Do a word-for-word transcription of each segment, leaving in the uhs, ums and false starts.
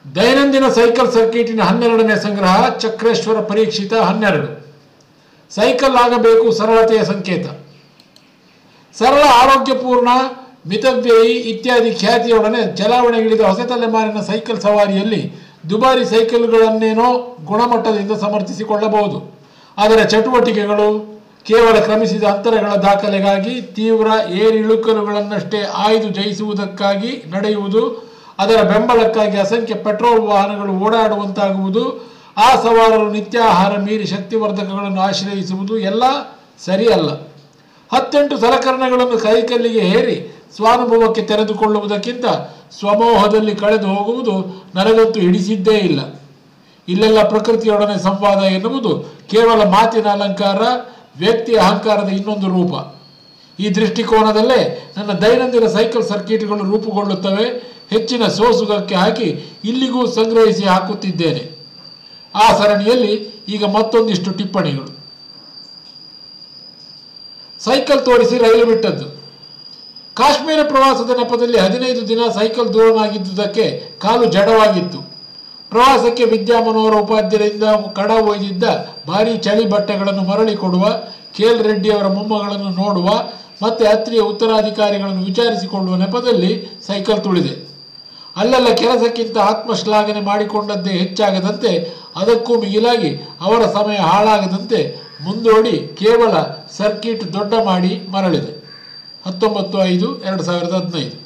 ದೈನಂದಿನ ಸೈಕಲ್ ಸರ್ಕಿಟಿನ ಹನ್ನೆರಡನೇ ಸಂಗ್ರಹ ಚಕ್ರೇಶ್ವರ ಪರೀಕ್ಷಿತ ಹನ್ನೆರಡು. ಸೈಕಲ್ ಆಗಬೇಕು ಸರಳತೆಯ ಸಂಕೇತ. ಸರಳ, ಆರೋಗ್ಯಪೂರ್ಣ, ಮಿತವ್ಯಯಿ ಇತ್ಯಾದಿ ಖ್ಯಾತಿಯೊಡನೆ ಚಲಾವಣೆಗಿಳಿದ ಹೊಸ ತಲೆಮಾರಿನ ಸೈಕಲ್ ಸವಾರಿಯಲ್ಲಿ ದುಬಾರಿ ಸೈಕಲ್ಗಳನ್ನೇನೋ ಗುಣಮಟ್ಟದಿಂದ ಸಮರ್ಥಿಸಿಕೊಳ್ಳಬಹುದು. ಆದರೆ ಚಟುವಟಿಕೆಗಳು ಕೇವಲ ಕ್ರಮಿಸಿದ ಅಂತರಗಳ ದಾಖಲೆಗಾಗಿ, ತೀವ್ರ ಏರಿಳುಕಲುಗಳನ್ನಷ್ಟೇ ಆಯ್ದು ಜಯಿಸುವುದಕ್ಕಾಗಿ ನಡೆಯುವುದು, ಅದರ ಬೆಂಬಲಕ್ಕಾಗಿ ಅಸಂಖ್ಯ ಪೆಟ್ರೋಲ್ ವಾಹನಗಳು ಓಡಾಡುವಂತಾಗುವುದು, ಆ ಸವಾರರು ನಿತ್ಯಾಹಾರ ಮೀರಿ ಶಕ್ತಿವರ್ಧಕಗಳನ್ನು ಆಶ್ರಯಿಸುವುದು ಎಲ್ಲ ಸರಿಯಲ್ಲ. ಹತ್ತೆಂಟು ಸಲಕರಣೆಗಳನ್ನು ಕೈಕಲ್ಲಿಗೆ ಹೇರಿ ಸ್ವಾನುಭವಕ್ಕೆ ತೆರೆದುಕೊಳ್ಳುವುದಕ್ಕಿಂತ ಸ್ವಮೋಹದಲ್ಲಿ ಕಳೆದು ಹೋಗುವುದು ನನಗಂತೂ ಹಿಡಿಸಿದ್ದೇ ಇಲ್ಲ. ಇಲ್ಲೆಲ್ಲ ಪ್ರಕೃತಿಯೊಡನೆ ಸಂವಾದ ಎನ್ನುವುದು ಕೇವಲ ಮಾತಿನ ಅಲಂಕಾರ, ವ್ಯಕ್ತಿ ಅಹಂಕಾರದ ಇನ್ನೊಂದು ರೂಪ. ಈ ದೃಷ್ಟಿಕೋನದಲ್ಲೇ ನನ್ನ ದೈನಂದಿನ ಸೈಕಲ್ ಸರ್ಕಿಟ್ಗಳು ರೂಪುಗೊಳ್ಳುತ್ತವೆ. ಹೆಚ್ಚಿನ ಸೋಸುಗಕ್ಕೆ ಹಾಕಿ ಇಲ್ಲಿಗೂ ಸಂಗ್ರಹಿಸಿ ಹಾಕುತ್ತಿದ್ದೇನೆ. ಆ ಸರಣಿಯಲ್ಲಿ ಈಗ ಮತ್ತೊಂದಿಷ್ಟು ಟಿಪ್ಪಣಿಗಳು. ಸೈಕಲ್ ತೋರಿಸಿ ರೈಲು ಬಿಟ್ಟದ್ದು. ಕಾಶ್ಮೀರ ಪ್ರವಾಸದ ನೆಪದಲ್ಲಿ ಹದಿನೈದು ದಿನ ಸೈಕಲ್ ದೂರನಾಗಿದ್ದುದಕ್ಕೆ ಕಾಲು ಜಡವಾಗಿತ್ತು. ಪ್ರವಾಸಕ್ಕೆ ವಿದ್ಯಾಮನೋಹರ ಉಪಾಧ್ಯರಿಂದ ಕಡ ಒಯ್ದಿದ್ದ ಭಾರೀ ಚಳಿ ಬಟ್ಟೆಗಳನ್ನು ಮರಳಿ ಕೊಡುವ, ಕೇಲ್ ರೆಡ್ಡಿಯವರ ಮೊಮ್ಮಗಳನ್ನು ನೋಡುವ, ಮತ್ತೆ ಅತ್ರಿಯ ಉತ್ತರಾಧಿಕಾರಿಗಳನ್ನು ವಿಚಾರಿಸಿಕೊಳ್ಳುವ ನೆಪದಲ್ಲಿ ಸೈಕಲ್ ತುಳಿದೆ. ಅಲ್ಲೆಲ್ಲ ಕೆಲಸಕ್ಕಿಂತ ಆತ್ಮಶ್ಲಾಘನೆ ಮಾಡಿಕೊಂಡದ್ದೇ ಹೆಚ್ಚಾಗದಂತೆ, ಅದಕ್ಕೂ ಮಿಗಿಲಾಗಿ ಅವರ ಸಮಯ ಹಾಳಾಗದಂತೆ ಮುಂದೋಡಿ ಕೇವಲ ಸರ್ಕಿಟ್ ದೊಡ್ಡ ಮಾಡಿ ಮರಳಿದೆ. ಹತ್ತೊಂಬತ್ತು ಐದು ಎರಡು ಸಾವಿರದ ಹದಿನೈದು.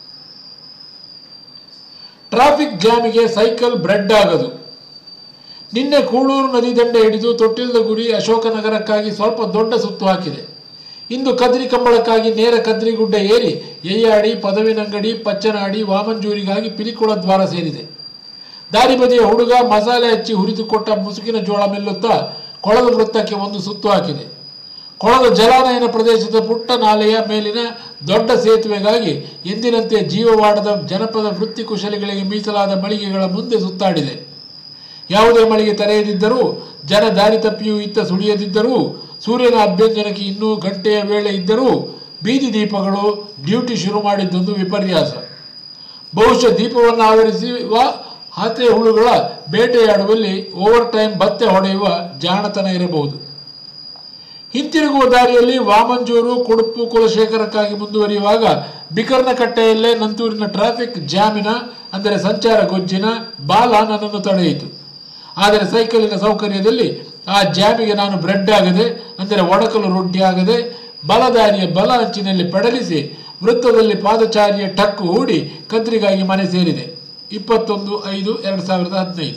ಟ್ರಾಫಿಕ್ ಜಾಮಿಗೆ ಸೈಕಲ್ ಬ್ರೆಡ್ ಆಗದು. ನಿನ್ನೆ ಕೂಳೂರು ನದಿ ದಂಡೆ ಹಿಡಿದು ತೊಟ್ಟಿಲ್ದ ಗುರಿ ಅಶೋಕನಗರಕ್ಕಾಗಿ ಸ್ವಲ್ಪ ದೊಡ್ಡ ಸುತ್ತು ಹಾಕಿದೆ. ಇಂದು ಕದ್ರಿ ಕಂಬಳಕ್ಕಾಗಿ ನೇರ ಕದ್ರಿಗುಡ್ಡ ಏರಿ ಎಯ್ಯಾಡಿ, ಪದವಿನಂಗಡಿ, ಪಚ್ಚನಾಡಿ, ವಾಮಂಜೂರಿಗಾಗಿ ಪಿಲಿಕುಳ ದ್ವಾರ ಸೇರಿದೆ. ದಾರಿ ಬದಿಯ ಹುಡುಗ ಮಸಾಲೆ ಹಚ್ಚಿ ಹುರಿದುಕೊಟ್ಟ ಮುಸುಕಿನ ಜೋಳ ಮೆಲ್ಲುತ್ತಾ ಕೊಳದ ವೃತ್ತಕ್ಕೆ ಒಂದು ಸುತ್ತು ಹಾಕಿದೆ. ಕೊಳದ ಜಲಾನಯನ ಪ್ರದೇಶದ ಪುಟ್ಟ ನಾಲೆಯ ಮೇಲಿನ ದೊಡ್ಡ ಸೇತುವೆಗಾಗಿ ಎಂದಿನಂತೆ ಜೀವವಾಡದ ಜನಪದ ವೃತ್ತಿ ಕುಶಲಿಗಳಿಗೆ ಮೀಸಲಾದ ಮಳಿಗೆಗಳ ಮುಂದೆ ಸುತ್ತಾಡಿದೆ. ಯಾವುದೇ ಮಳಿಗೆ ತೆರೆಯದಿದ್ದರೂ, ಜನ ದಾರಿ ತಪ್ಪಿಯೂ ಇತ್ತ ಸುಳಿಯದಿದ್ದರೂ, ಸೂರ್ಯನ ಅಭ್ಯಂಜನಕ್ಕೆ ಇನ್ನೂ ಗಂಟೆಯ ವೇಳೆ ಇದ್ದರೂ ಬೀದಿ ದೀಪಗಳು ಡ್ಯೂಟಿ ಶುರು ಮಾಡಿದ್ದೊಂದು ವಿಪರ್ಯಾಸ. ಬಹುಶಃ ದೀಪವನ್ನು ಆವರಿಸುವ ಹಾತೆ ಹುಳುಗಳ ಬೇಟೆಯಾಡುವಲ್ಲಿ ಓವರ್ ಟೈಮ್ ಬತ್ತೆ ಹೊಡೆಯುವ ಜಾಣತನ ಇರಬಹುದು. ಹಿಂತಿರುಗುವ ದಾರಿಯಲ್ಲಿ ವಾಮಂಜೂರು, ಕುಡುಪು, ಕುಲಶೇಖರಕ್ಕಾಗಿ ಮುಂದುವರಿಯುವಾಗ ಬಿಕರ್ನಕಟ್ಟೆಯಲ್ಲೇ ನಂತೂರಿನ ಟ್ರಾಫಿಕ್ ಜಾಮಿನ ಅಂದರೆ ಸಂಚಾರ ಗೊಜ್ಜಿನ ಬಾಲ ನನ್ನನ್ನು ತಡೆಯಿತು. ಆದರೆ ಸೈಕಲಿನ ಸೌಕರ್ಯದಲ್ಲಿ ಆ ಜಾಮಿಗೆ ನಾನು ಬ್ರೆಡ್ ಆಗದೆ, ಅಂದರೆ ಒಡಕಲು ರೊಟ್ಟಿ ಆಗದೆ, ಬಲದಾರಿಯ ಬಲ ಅಂಚಿನಲ್ಲಿ ಪೆಡಲಿಸಿ ವೃತ್ತದಲ್ಲಿ ಪಾದಚಾರಿಯ ಟಕ್ಕು ಹೂಡಿ ಕದ್ರಿಗಾಗಿ ಮನೆ ಸೇರಿದೆ. ಇಪ್ಪತ್ತೊಂದು ಐದು ಎರಡು ಸಾವಿರದ ಹದಿನೈದು.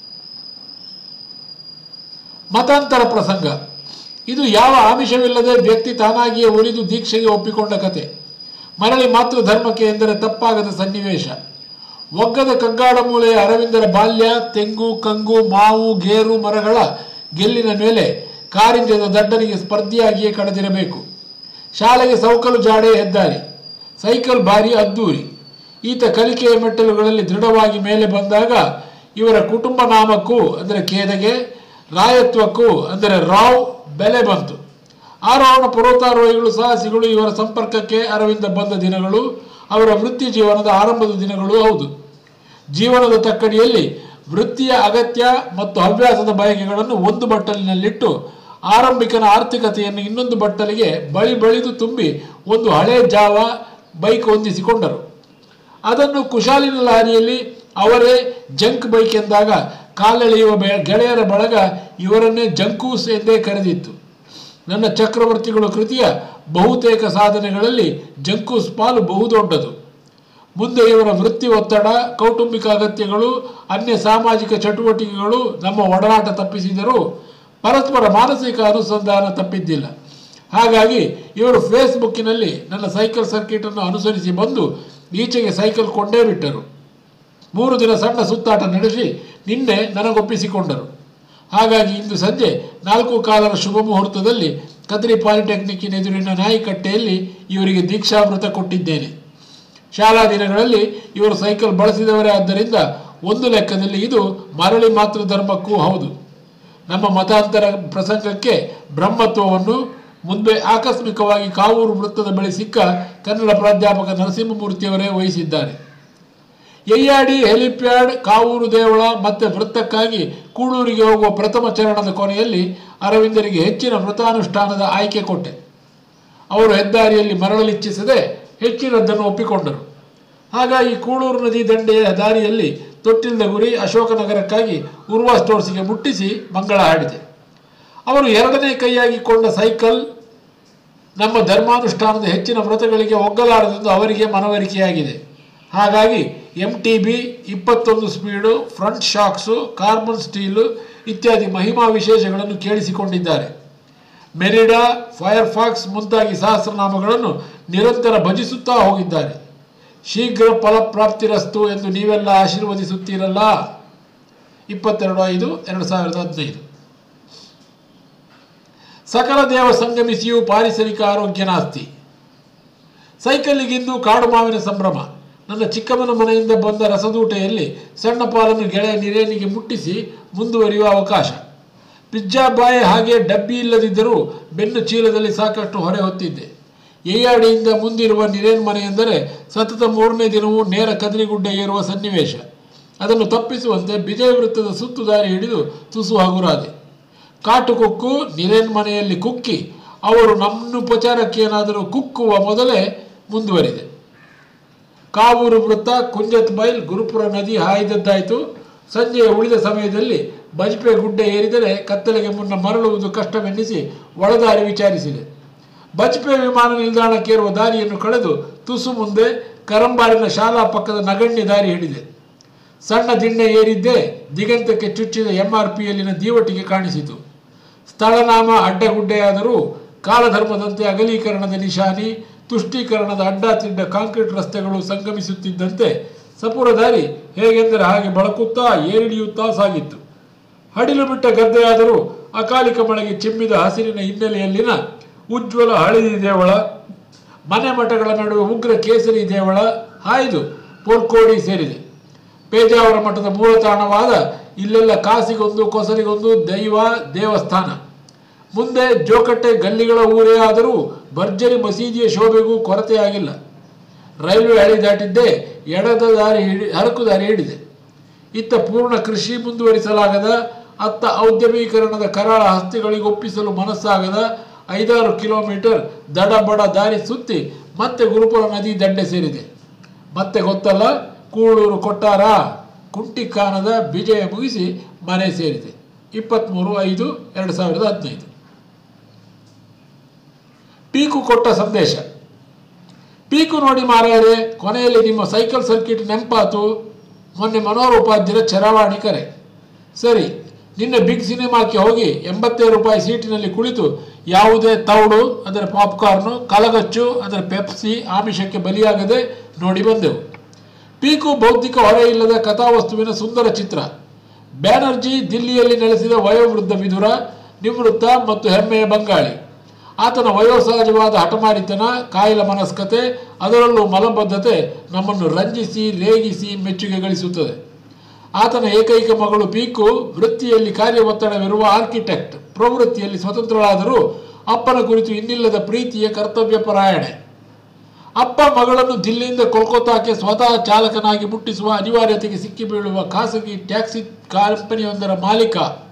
ಮತಾಂತರ ಪ್ರಸಂಗ. ಇದು ಯಾವ ಆಮಿಷವಿಲ್ಲದೆ ವ್ಯಕ್ತಿ ತಾನಾಗಿಯೇ ಉರಿದು ದೀಕ್ಷೆಗೆ ಒಪ್ಪಿಕೊಂಡ ಕತೆ. ಮರಳಿ ಮಾತೃ ಧರ್ಮಕ್ಕೆ ಎಂದರೆ ತಪ್ಪಾಗದ ಸನ್ನಿವೇಶ. ಒಗ್ಗದ ಕಗ್ಗಾಡ ಮೂಲೆಯ ಅರವಿಂದರ ಬಾಲ್ಯ ತೆಂಗು, ಕಂಗು, ಮಾವು, ಗೇರು ಮರಗಳ ಗೆಲ್ಲಿನ ಮೇಲೆ ಕಾರಿಂಜದ ದಡ್ಡನಿಗೆ ಸ್ಪರ್ಧಿಯಾಗಿಯೇ ಕಳೆದಿರಬೇಕು. ಶಾಲೆಗೆ ಸೌಕಲು ಜಾಡೆ ಹೆದ್ದಾರಿ, ಸೈಕಲ್ ಭಾರಿ ಅದ್ದೂರಿ. ಈತ ಕಲಿಕೆಯ ಮೆಟ್ಟಲುಗಳಲ್ಲಿ ದೃಢವಾಗಿ ಮೇಲೆ ಬಂದಾಗ ಇವರ ಕುಟುಂಬ ನಾಮಕ್ಕೂ ಅಂದರೆ ಕೇದಗೆ, ರಾಯತ್ವಕ್ಕೂ ಅಂದರೆ ರಾವ್ ಬೆಲೆ ಬಂತು. ಆರೋಹಣ ಪರ್ವತಾರೋಹಿಗಳು, ಸಾಹಸಿಗಳು ಇವರ ಸಂಪರ್ಕಕ್ಕೆ ಅರವಿಂದ ಬಂದ ದಿನಗಳು ಅವರ ವೃತ್ತಿ ಜೀವನದ ಆರಂಭದ ದಿನಗಳೂ ಹೌದು. ಜೀವನದ ತಕ್ಕಡಿಯಲ್ಲಿ ವೃತ್ತಿಯ ಅಗತ್ಯ ಮತ್ತು ಹವ್ಯಾಸದ ಬಯಕೆಗಳನ್ನು ಒಂದು ಬಟ್ಟಲಿನಲ್ಲಿಟ್ಟು ಆರಂಭಿಕನ ಆರ್ಥಿಕತೆಯನ್ನು ಇನ್ನೊಂದು ಬಟ್ಟಲಿಗೆ ಬಳಿ ಬಳಿದು ತುಂಬಿ ಒಂದು ಹಳೆ ಜಾವ ಬೈಕ್ ಹೊಂದಿಸಿಕೊಂಡರು. ಅದನ್ನು ಕುಶಾಲಿನ ಲಾರಿಯಲ್ಲಿ ಅವರೇ ಜಂಕ್ ಬೈಕ್ ಎಂದಾಗ ಕಾಲೆಳೆಯುವ ಗೆಳೆಯರ ಬಳಗ ಇವರನ್ನೇ ಜಂಕೂಸ್ ಎಂದೇ ಕರೆದಿತ್ತು. ನನ್ನ ಚಕ್ರವರ್ತಿಗಳು ಕೃತಿಯ ಬಹುತೇಕ ಸಾಧನೆಗಳಲ್ಲಿ ಜಂಕೂಸ್ ಪಾಲು ಬಹುದೊಡ್ಡದು. ಮುಂದೆ ಇವರ ವೃತ್ತಿ ಒತ್ತಡ, ಕೌಟುಂಬಿಕ ಅಗತ್ಯಗಳು, ಅನ್ಯ ಸಾಮಾಜಿಕ ಚಟುವಟಿಕೆಗಳು ನಮ್ಮ ಒಡನಾಟ ತಪ್ಪಿಸಿದರೂ ಪರಸ್ಪರ ಮಾನಸಿಕ ಅನುಸಂಧಾನ ತಪ್ಪಿದ್ದಿಲ್ಲ. ಹಾಗಾಗಿ ಇವರು ಫೇಸ್ಬುಕ್ಕಿನಲ್ಲಿ ನನ್ನ ಸೈಕಲ್ ಸರ್ಕಿಟನ್ನು ಅನುಸರಿಸಿ ಬಂದು ಈಚೆಗೆ ಸೈಕಲ್ ಕೊಂಡೇ ಬಿಟ್ಟರು. ಮೂರು ದಿನ ಸಣ್ಣ ಸುತ್ತಾಟ ನಡೆಸಿ ನಿನ್ನೆ ನನಗೊಪ್ಪಿಸಿಕೊಂಡರು. ಹಾಗಾಗಿ ಇಂದು ಸಂಜೆ ನಾಲ್ಕು ಕಾಲರ ಶುಭ ಮುಹೂರ್ತದಲ್ಲಿ ಕದ್ರಿ ಪಾಲಿಟೆಕ್ನಿಕ್ಕಿನ ಎದುರಿನ ನಾಯಿಕಟ್ಟೆಯಲ್ಲಿ ಇವರಿಗೆ ದೀಕ್ಷಾಮೃತ ಕೊಟ್ಟಿದ್ದೇನೆ. ಶಾಲಾ ದಿನಗಳಲ್ಲಿ ಇವರು ಸೈಕಲ್ ಬಳಸಿದವರೇ ಆದ್ದರಿಂದ ಒಂದು ಲೆಕ್ಕದಲ್ಲಿ ಇದು ಮರಳಿ ಮಾತೃ ಧರ್ಮಕ್ಕೂ ಹೌದು. ನಮ್ಮ ಮತಾಂತರ ಪ್ರಸಂಗಕ್ಕೆ ಬ್ರಹ್ಮತ್ವವನ್ನು ಮುಂದೆ ಆಕಸ್ಮಿಕವಾಗಿ ಕಾವೂರು ವೃತ್ತದ ಬಳಿ ಸಿಕ್ಕ ಕನ್ನಡ ಪ್ರಾಧ್ಯಾಪಕ ನರಸಿಂಹಮೂರ್ತಿಯವರೇ ವಹಿಸಿದ್ದಾರೆ. ಯಯ್ಯಾಡಿ ಹೆಲಿಪ್ಯಾಡ್, ಕಾವೂರು ದೇವಳ ಮತ್ತು ವೃತ್ತಕ್ಕಾಗಿ ಕೂಳೂರಿಗೆ ಹೋಗುವ ಪ್ರಥಮ ಚರಣದ ಕೊನೆಯಲ್ಲಿ ಅರವಿಂದರಿಗೆ ಹೆಚ್ಚಿನ ವೃತ್ತಾನುಷ್ಠಾನದ ಆಯ್ಕೆ ಕೊಟ್ಟೆ. ಅವರು ಹೆದ್ದಾರಿಯಲ್ಲಿ ಮರಳಲಿಚ್ಛಿಸದೆ ಹೆಚ್ಚಿನದ್ದನ್ನು ಒಪ್ಪಿಕೊಂಡರು. ಹಾಗಾಗಿ ಕೂಳೂರು ನದಿ ದಂಡೆಯ ದಾರಿಯಲ್ಲಿ ತೊಟ್ಟಿಲ್ದ ಗುರಿ ಅಶೋಕನಗರಕ್ಕಾಗಿ ಉರ್ವಾ ಸ್ಟೋರ್ಸಿಗೆ ಮುಟ್ಟಿಸಿ ಮಂಗಳ ಹಾಡಿದೆ. ಅವರು ಎರಡನೇ ಕೈಯಾಗಿಕೊಂಡ ಸೈಕಲ್ ನಮ್ಮ ಧರ್ಮಾನುಷ್ಠಾನದ ಹೆಚ್ಚಿನ ವ್ರತಗಳಿಗೆ ಒಗ್ಗಲಾರದೆಂದು ಅವರಿಗೆ ಮನವರಿಕೆಯಾಗಿದೆ. ಹಾಗಾಗಿ ಎಂ ಟಿ ಬಿ, ಇಪ್ಪತ್ತೊಂದು speed, front shocks, carbon steel ಇತ್ಯಾದಿ ಮಹಿಮಾ ವಿಶೇಷಗಳನ್ನು ಕೇಳಿಸಿಕೊಂಡಿದ್ದಾರೆ. ಮೆರಿಡಾ, ಫೈರ್ಫಾಕ್ಸ್ ಮುಂತಾಗಿ ಸಹಸ್ರನಾಮಗಳನ್ನು ನಿರಂತರ ಭಜಿಸುತ್ತಾ ಹೋಗಿದ್ದಾರೆ. ಶೀಘ್ರ ಫಲಪ್ರಾಪ್ತಿರಸ್ತು ಎಂದು ನೀವೆಲ್ಲ ಆಶೀರ್ವದಿಸುತ್ತೀರಲ್ಲ. ಇಪ್ಪತ್ತೆರಡು ಐದು ಎರಡು ಸಾವಿರದ ಹದಿನೈದು. ಸಕಲ ದೇವ ಸಂಗಮಿಸಿಯೂ ಪಾರಿಸರಿಕ ಆರೋಗ್ಯ ನಾಸ್ತಿ. ಸೈಕಲ್ಲಿಗಿಂದು ಕಾಡು ಮಾವಿನ ಸಂಭ್ರಮ. ನನ್ನ ಚಿಕ್ಕಮ್ಮನ ಮನೆಯಿಂದ ಬಂದ ರಸದೂಟೆಯಲ್ಲಿ ಸಣ್ಣ ಪಾಲನ್ನು ಗೆಳೆಯ ನಿರೇನಿಗೆ ಮುಟ್ಟಿಸಿ ಮುಂದುವರಿಯುವ ಅವಕಾಶ. ಪಿಜ್ಜಾ ಬಾಯ್ ಹಾಗೆ ಡಬ್ಬಿ ಇಲ್ಲದಿದ್ದರೂ ಬೆನ್ನು ಚೀಲದಲ್ಲಿ ಸಾಕಷ್ಟು ಹೊರೆ ಹೊತ್ತಿದ್ದೆ. ಯಯ್ಯಾಡಿಯಿಂದ ಮುಂದಿರುವ ನಿರೇನ್ ಮನೆ ಎಂದರೆ ಸತತ ಮೂರನೇ ದಿನವೂ ನೇರ ಕದರಿಗುಡ್ಡೆ ಏರುವ ಸನ್ನಿವೇಶ. ಅದನ್ನು ತಪ್ಪಿಸುವಂತೆ ಬಿಜಯ ವೃತ್ತದ ಸುತ್ತು ದಾರಿ ಹಿಡಿದು ತುಸು ಹಗುರಾದೆ. ಕಾಟುಕೊಕ್ಕು ನಿರೇನ್ ಮನೆಯಲ್ಲಿ ಕುಕ್ಕಿ ಅವರು ನಮ್ಮುಪಚಾರಕ್ಕೇನಾದರೂ ಕುಕ್ಕುವ ಮೊದಲೇ ಮುಂದುವರಿದೆ. ಕಾವೂರು ವೃತ್ತ, ಕುಂಜತ್ ಬೈಲ್, ಗುರುಪುರ ನದಿ ಹಾಯ್ದದ್ದಾಯಿತು. ಸಂಜೆಯ ಉಳಿದ ಸಮಯದಲ್ಲಿ ಬಜ್ಪೆ ಗುಡ್ಡೆ ಏರಿದರೆ ಕತ್ತಲೆಗೆ ಮುನ್ನ ಮರಳುವುದು ಕಷ್ಟವೆನ್ನಿಸಿ ಒಳದಾರಿ ವಿಚಾರಿಸಿದೆ. ಬಜ್ಪೆ ವಿಮಾನ ನಿಲ್ದಾಣಕ್ಕೇರುವ ದಾರಿಯನ್ನು ಕಳೆದು ತುಸು ಮುಂದೆ ಕರಂಬಾರಿನ ಶಾಲಾ ಪಕ್ಕದ ನಗಣ್ಯ ದಾರಿ ಹಿಡಿದೆ. ಸಣ್ಣ ದಿಣ್ಣೆ ಏರಿದ್ದೇ ದಿಗಂತಕ್ಕೆ ಚುಚ್ಚಿದ ಎಂ ಆರ್ ಪಿಯಲ್ಲಿನ ದೀವಟಿಗೆ ಕಾಣಿಸಿತು. ಸ್ಥಳನಾಮ ಅಡ್ಡಗುಡ್ಡೆಯಾದರೂ ಕಾಲಧರ್ಮದಂತೆ ಅಗಲೀಕರಣದ ನಿಶಾನಿ, ತುಷ್ಟೀಕರಣದ ಅಡ್ಡಾತಿಡ್ಡ ಕಾಂಕ್ರೀಟ್ ರಸ್ತೆಗಳು ಸಂಗಮಿಸುತ್ತಿದ್ದಂತೆ ಸಪುರ ದಾರಿ ಹೇಗೆಂದರೆ ಹಾಗೆ ಬಳಕುತ್ತಾ ಏರಿಳಿಯುತ್ತಾ ಸಾಗಿತ್ತು. ಹಡಿಲು ಬಿಟ್ಟ ಗದ್ದೆಯಾದರೂ ಅಕಾಲಿಕ ಮಳೆಗೆ ಚಿಮ್ಮಿದ ಹಸಿರಿನ ಹಿನ್ನೆಲೆಯಲ್ಲಿನ ಉಜ್ವಲ ಹಳದಿ ದೇವಳ, ಮನೆ ಮಠಗಳ ನಡುವೆ ಉಗ್ರ ಕೇಸರಿ ದೇವಳ ಹಾಯ್ದು ಪೋರ್ಕೋಡಿ ಸೇರಿದೆ. ಪೇಜಾವರ ಮಠದ ಮೂಲ ತಾಣವಾದ ಇಲ್ಲೆಲ್ಲ ಕಾಸಿಗೊಂದು ಕೊಸರಿಗೊಂದು ದೈವ ದೇವಸ್ಥಾನ. ಮುಂದೆ ಜೋಕಟ್ಟೆ ಗಲ್ಲಿಗಳ ಊರೇ ಆದರೂ ಭರ್ಜರಿ ಮಸೀದಿಯ ಶೋಭೆಗೂ ಕೊರತೆಯಾಗಿಲ್ಲ. ರೈಲ್ವೆ ಹಳಿ ದಾಟಿದ್ದೇ ಎಡದ ದಾರಿ ಹಿಡಿ ಹರಕು ದಾರಿ ಹಿಡಿದೆ. ಇತ್ತ ಪೂರ್ಣ ಕೃಷಿ ಮುಂದುವರಿಸಲಾಗದ, ಅತ್ತ ಔದ್ಯಮೀಕರಣದ ಕರಾಳ ಹಸ್ತಿಗಳಿಗೊಪ್ಪಿಸಲು ಮನಸ್ಸಾಗದ ಐದಾರು ಕಿಲೋಮೀಟರ್ ದಡಬಡ ದಾರಿ ಸುತ್ತಿ ಮತ್ತೆ ಗುರುಪುರ ನದಿ ದಂಡೆ ಸೇರಿದೆ. ಮತ್ತೆ ಗೊತ್ತಲ್ಲ, ಕೂಳೂರು ಕೊಟ್ಟಾರ ಕುಂಟಿಕಾನದ ಬಿಜಯ ಮುಗಿಸಿ ಮನೆ ಸೇರಿದೆ. ಇಪ್ಪತ್ತ್ಮೂರು ಐದು ಎರಡು ಸಾವಿರದ ಹದಿನೈದು. ಪೀಕು ಕೊಟ್ಟ ಸಂದೇಶ. ಪೀಕು ನೋಡಿ ಮಾರಾಯರೆ, ಕೊನೆಯಲ್ಲಿ ನಿಮ್ಮ ಸೈಕಲ್ ಸರ್ಕಿಟ್ ನೆನಪಾತು. ಮೊನ್ನೆ ಮನೋಹರ್ ಉಪಾಧ್ಯರ ಚರವಾಣಿ ಕರೆ. ಸರಿ, ನಿನ್ನೆ ಬಿಗ್ ಸಿನಿಮಾಕ್ಕೆ ಹೋಗಿ ಎಂಬತ್ತೈದು ರೂಪಾಯಿ ಸೀಟಿನಲ್ಲಿ ಕುಳಿತು ಯಾವುದೇ ತೌಡು ಅಂದರೆ ಪಾಪ್ಕಾರ್ನು, ಕಲಗಚ್ಚು ಅಂದರೆ ಪೆಪ್ಸಿ ಆಮಿಷಕ್ಕೆ ಬಲಿಯಾಗದೆ ನೋಡಿ ಬಂದೆವು. ಪೀಕು ಬೌದ್ಧಿಕ ಹೊರೆ ಇಲ್ಲದ ಕಥಾವಸ್ತುವಿನ ಸುಂದರ ಚಿತ್ರ. ಬ್ಯಾನರ್ಜಿ ದಿಲ್ಲಿಯಲ್ಲಿ ನೆಲೆಸಿದ ವಯೋವೃದ್ಧ ವಿದುರ, ನಿವೃತ್ತ ಮತ್ತು ಹೆಮ್ಮೆಯ ಬಂಗಾಳಿ. ಆತನ ವಯೋಸಹಜವಾದ ಹಠಮಾರಿತನ, ಕಾಯಿಲ ಮನಸ್ಕತೆ, ಅದರಲ್ಲೂ ಮಲಬದ್ಧತೆ ನಮ್ಮನ್ನು ರಂಜಿಸಿ ರೇಗಿಸಿ ಮೆಚ್ಚುಗೆ ಗಳಿಸುತ್ತದೆ. ಆತನ ಏಕೈಕ ಮಗಳು ಪೀಕು ವೃತ್ತಿಯಲ್ಲಿ ಕಾರ್ಯ ಒತ್ತಡವಿರುವ ಆರ್ಕಿಟೆಕ್ಟ್, ಪ್ರವೃತ್ತಿಯಲ್ಲಿ ಸ್ವತಂತ್ರಳಾದರೂ ಅಪ್ಪನ ಕುರಿತು ಇನ್ನಿಲ್ಲದ ಪ್ರೀತಿಯ ಕರ್ತವ್ಯ ಪರಾಯಣೆ. ಅಪ್ಪ ಮಗಳನ್ನು ದಿಲ್ಲಿಯಿಂದ ಕೋಲ್ಕತ್ತಾಕ್ಕೆ ಸ್ವತಃ ಚಾಲಕನಾಗಿ ಮುಟ್ಟಿಸುವ ಅನಿವಾರ್ಯತೆಗೆ ಸಿಕ್ಕಿಬೀಳುವ ಖಾಸಗಿ ಟ್ಯಾಕ್ಸಿ ಕಂಪನಿಯೊಂದರ ಮಾಲೀಕ.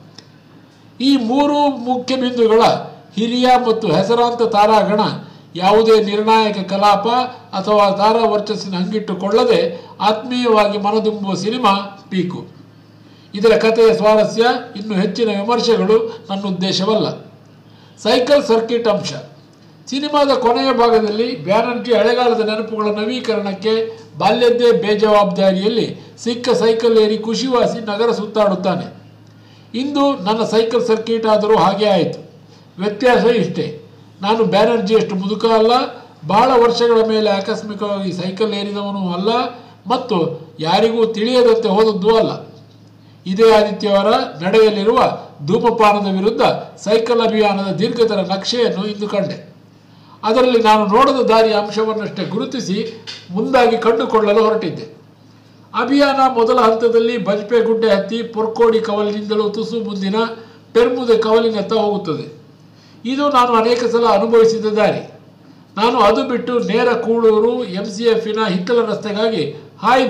ಈ ಮೂರು ಮುಖ್ಯ ಬಿಂದುಗಳ ಹಿರಿಯ ಮತ್ತು ಹೆಸರಾಂತ ತಾರಾಗಣ ಯಾವುದೇ ನಿರ್ಣಾಯಕ ಕಲಾಪ ಅಥವಾ ತಾರಾ ವರ್ಚಸ್ಸಿನ ಹಂಗಿಟ್ಟುಕೊಳ್ಳದೆ ಆತ್ಮೀಯವಾಗಿ ಮನದುಂಬುವ ಸಿನಿಮಾ ಪೀಕು. ಇದರ ಕಥೆಯ ಸ್ವಾರಸ್ಯ, ಇನ್ನು ಹೆಚ್ಚಿನ ವಿಮರ್ಶೆಗಳು ನನ್ನ ಉದ್ದೇಶವಲ್ಲ. ಸೈಕಲ್ ಸರ್ಕಿಟ್ ಅಂಶ. ಸಿನಿಮಾದ ಕೊನೆಯ ಭಾಗದಲ್ಲಿ ಬ್ಯಾನರ್ಜಿ ಹಳೆಗಾಲದ ನೆನಪುಗಳ ನವೀಕರಣಕ್ಕೆ ಬಾಲ್ಯದ್ದೇ ಬೇಜವಾಬ್ದಾರಿಯಲ್ಲಿ ಸಿಕ್ಕ ಸೈಕಲ್ ಏರಿ ಖುಷಿವಾಸಿ ನಗರ ಸುತ್ತಾಡುತ್ತಾನೆ. ಇಂದು ನನ್ನ ಸೈಕಲ್ ಸರ್ಕಿಟ್ ಆದರೂ ಹಾಗೆ ಆಯಿತು. ವ್ಯತ್ಯಾಸ ಇಷ್ಟೇ, ನಾನು ಬ್ಯಾನರ್ಜಿಯಷ್ಟು ಮುದುಕ ಅಲ್ಲ, ಬಹಳ ವರ್ಷಗಳ ಮೇಲೆ ಆಕಸ್ಮಿಕವಾಗಿ ಸೈಕಲ್ ಏರಿದವನೂ ಅಲ್ಲ, ಮತ್ತು ಯಾರಿಗೂ ತಿಳಿಯದಂತೆ ಹೋದದ್ದೂ ಅಲ್ಲ. ಇದೇ ಆದಿತ್ಯವಾರ ನಡೆಯಲಿರುವ ಧೂಮಪಾನದ ವಿರುದ್ಧ ಸೈಕಲ್ ಅಭಿಯಾನದ ದೀರ್ಘತರ ನಕ್ಷೆಯನ್ನು ಇಂದು ಕಂಡೆ. ಅದರಲ್ಲಿ ನಾನು ನೋಡದ ದಾರಿಯ ಅಂಶವನ್ನಷ್ಟೇ ಗುರುತಿಸಿ ಮುಂದಾಗಿ ಕಂಡುಕೊಳ್ಳಲು ಹೊರಟಿದ್ದೆ. ಅಭಿಯಾನ ಮೊದಲ ಹಂತದಲ್ಲಿ ಬಜ್ಪೆ ಗುಡ್ಡೆ ಹತ್ತಿ ಪೊರ್ಕೋಡಿ ಕವಲಿನಿಂದಲೂ ತುಸು ಮುಂದಿನ ಪೆರ್ಮುದೆ ಕವಲಿನತ್ತ ಹೋಗುತ್ತದೆ. ಇದು ನಾನು ಅನೇಕ ಸಲ ಅನುಭವಿಸಿದ ದಾರಿ. ನಾನು ಅದು ಬಿಟ್ಟು ನೇರ ಕೂಳೂರು ಎಂ ಸಿ ಎಫಿನ ಹಿತ್ತಲ ರಸ್ತೆಗಾಗಿ ಹಾಯ್ದು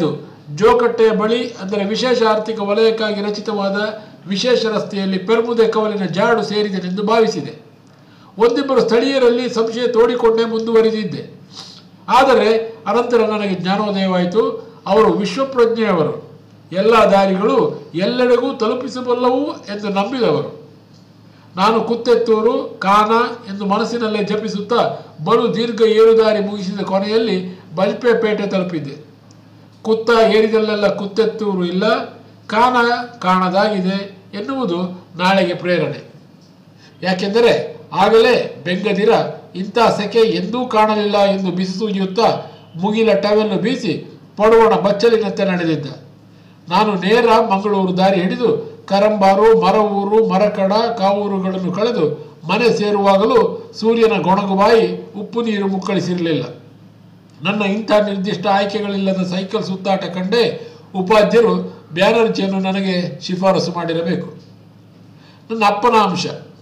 ಜೋಕಟ್ಟೆಯ ಬಳಿ ಅಂದರೆ ವಿಶೇಷ ಆರ್ಥಿಕ ವಲಯಕ್ಕಾಗಿ ರಚಿತವಾದ ವಿಶೇಷ ರಸ್ತೆಯಲ್ಲಿ ಪೆರ್ಮುದೆ ಕವಲಿನ ಜಾಡು ಸೇರಿದೆನೆಂದು ಭಾವಿಸಿದೆ. ಒಂದಿಬ್ಬರು ಸ್ಥಳೀಯರಲ್ಲಿ ಸಂಶಯ ತೋಡಿಕೊಂಡೇ ಮುಂದುವರಿದಿದ್ದೆ. ಆದರೆ ಅನಂತರ ನನಗೆ ಜ್ಞಾನೋದಯವಾಯಿತು. ಅವರು ವಿಶ್ವಪ್ರಜ್ಞೆಯವರು, ಎಲ್ಲ ದಾರಿಗಳು ಎಲ್ಲೆಡೆಗೂ ತಲುಪಿಸಬಲ್ಲವು ಎಂದು ನಂಬಿದವರು. ನಾನು ಕುತ್ತೆತ್ತೂರು, ಕಾನ ಎಂದು ಮನಸ್ಸಿನಲ್ಲೇ ಜಪಿಸುತ್ತಾ ಬಲು ದೀರ್ಘ ಏರುದಾರಿ ಮುಗಿಸಿದ ಕೊನೆಯಲ್ಲಿ ಬಲ್ಪೆಪೇಟೆ ತಲುಪಿದ್ದೆ. ಕುತ್ತ ಏರಿದಲ್ಲೆಲ್ಲ ಕುತ್ತೆತ್ತೂರು ಇಲ್ಲ, ಕಾನ ಕಾಣದಾಗಿದೆ ಎನ್ನುವುದು ನಾಳೆಗೆ ಪ್ರೇರಣೆ. ಯಾಕೆಂದರೆ ಆಗಲೇ ಬೆಂಗದಿರ ಇಂಥ ಸೆಕೆ ಎಂದೂ ಕಾಣಲಿಲ್ಲ ಎಂದು ಬಿಸಿಸುಗಿಯುತ್ತಾ ಮುಗಿಲ ಟವೆಲ್ಲು ಬೀಸಿ ಪಡುವಣ ಬಚ್ಚಲಿನಂತೆ ನಡೆದಿದ್ದ. ನಾನು ನೇರ ಮಂಗಳೂರು ದಾರಿ ಹಿಡಿದು ಕರಂಬಾರು, ಮರವೂರು, ಮರಕಡ, ಕಾವೂರುಗಳನ್ನು ಕಳೆದು ಮನೆ ಸೇರುವಾಗಲೂ ಸೂರ್ಯನ ಗೊಣಗುಬಾಯಿ ಉಪ್ಪು ನೀರು ಮುಕ್ಕಳಿಸಿರಲಿಲ್ಲ. ನನ್ನ ಇಂಥ ನಿರ್ದಿಷ್ಟ ಆಯ್ಕೆಗಳಿಲ್ಲದ ಸೈಕಲ್ ಸುತ್ತಾಟ ಕಂಡೇ ಉಪಾಧ್ಯರು ಬ್ಯಾನರ್ಜಿಯನ್ನು ನನಗೆ ಶಿಫಾರಸು ಮಾಡಿರಬೇಕು. ನನ್ನ ಅಪ್ಪನ ಅಂಶ.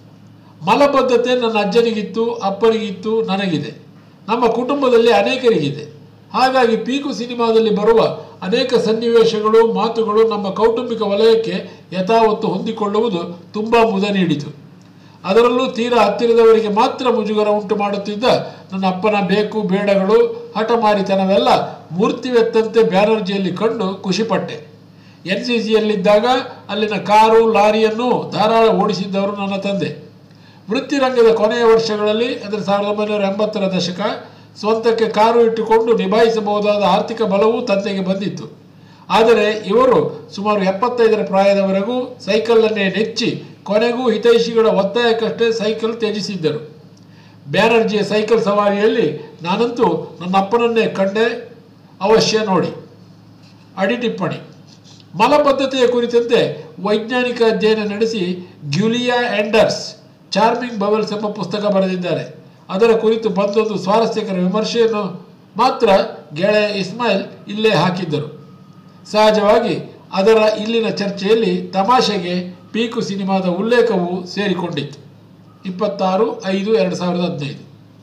ಮಲಬದ್ಧತೆ ನನ್ನ ಅಜ್ಜನಿಗಿತ್ತು, ಅಪ್ಪನಿಗಿತ್ತು, ನನಗಿದೆ, ನಮ್ಮ ಕುಟುಂಬದಲ್ಲಿ ಅನೇಕರಿಗಿದೆ. ಹಾಗಾಗಿ ಪೀಕು ಸಿನಿಮಾದಲ್ಲಿ ಬರುವ ಅನೇಕ ಸನ್ನಿವೇಶಗಳು, ಮಾತುಗಳು ನಮ್ಮ ಕೌಟುಂಬಿಕ ವಲಯಕ್ಕೆ ಯಥಾವತ್ತು ಹೊಂದಿಕೊಳ್ಳುವುದು ತುಂಬ ಮುದ ನೀಡಿತು. ಅದರಲ್ಲೂ ತೀರಾ ಹತ್ತಿರದವರಿಗೆ ಮಾತ್ರ ಮುಜುಗರ ಉಂಟು ಮಾಡುತ್ತಿದ್ದ ನನ್ನ ಅಪ್ಪನ ಬೇಕು ಬೇಡಗಳು, ಹಠಮಾರಿತನವೆಲ್ಲ ಮೂರ್ತಿವೆತ್ತಂತೆ ಬ್ಯಾನರ್ಜಿಯಲ್ಲಿ ಕಂಡು ಖುಷಿಪಟ್ಟೆ. ಎನ್ ಸಿ ಸಿಯಲ್ಲಿದ್ದಾಗ ಅಲ್ಲಿನ ಕಾರು, ಲಾರಿಯನ್ನು ಧಾರಾಳ ಓಡಿಸಿದ್ದವರು ನನ್ನ ತಂದೆ. ವೃತ್ತಿರಂಗದ ಕೊನೆಯ ವರ್ಷಗಳಲ್ಲಿ ಅಂದರೆ ಸಾವಿರದ ಒಂಬೈನೂರ ಎಂಬತ್ತರ ದಶಕ ಸ್ವಂತಕ್ಕೆ ಕಾರು ಇಟ್ಟುಕೊಂಡು ನಿಭಾಯಿಸಬಹುದಾದ ಆರ್ಥಿಕ ಬಲವೂ ತಂದೆಗೆ ಬಂದಿತ್ತು. ಆದರೆ ಇವರು ಸುಮಾರು ಎಪ್ಪತ್ತೈದರ ಪ್ರಾಯದವರೆಗೂ ಸೈಕಲನ್ನೇ ನೆಚ್ಚಿ ಕೊನೆಗೂ ಹಿತೈಷಿಗಳ ಒತ್ತಾಯಕ್ಕಷ್ಟೇ ಸೈಕಲ್ ತ್ಯಜಿಸಿದ್ದರು. ಬ್ಯಾನರ್ಜಿಯ ಸೈಕಲ್ ಸವಾರಿಯಲ್ಲಿ ನಾನಂತೂ ನನ್ನ ಅಪ್ಪನನ್ನೇ ಕಂಡೆ. ಅವಶ್ಯ ನೋಡಿ. ಅಡಿಟಿಪ್ಪಣಿ. ಮಲಬದ್ಧತೆಯ ಕುರಿತಂತೆ ವೈಜ್ಞಾನಿಕ ಅಧ್ಯಯನ ನಡೆಸಿ ಗ್ಯುಲಿಯಾ ಆಂಡರ್ಸ್ ಚಾರ್ಮಿಂಗ್ ಬಬಲ್ಸ್ ಎಂಬ ಪುಸ್ತಕ ಬರೆದಿದ್ದಾರೆ. ಅದರ ಕುರಿತು ಬಂದೊಂದು ಸ್ವಾರಸ್ಯಕರ ವಿಮರ್ಶೆಯನ್ನು ಮಾತ್ರ ಗೆಳೆಯ ಇಸ್ಮಾಯಿಲ್ ಇಲ್ಲೇ ಹಾಕಿದ್ದರು. ಸಹಜವಾಗಿ ಅದರ ಇಲ್ಲಿನ ಚರ್ಚೆಯಲ್ಲಿ ತಮಾಷೆಗೆ ಪೀಕು ಸಿನಿಮಾದ ಉಲ್ಲೇಖವು ಸೇರಿಕೊಂಡಿತ್ತು. ಇಪ್ಪತ್ತಾರು ಐದು ಎರಡು ಸಾವಿರದ ಹದಿನೈದು.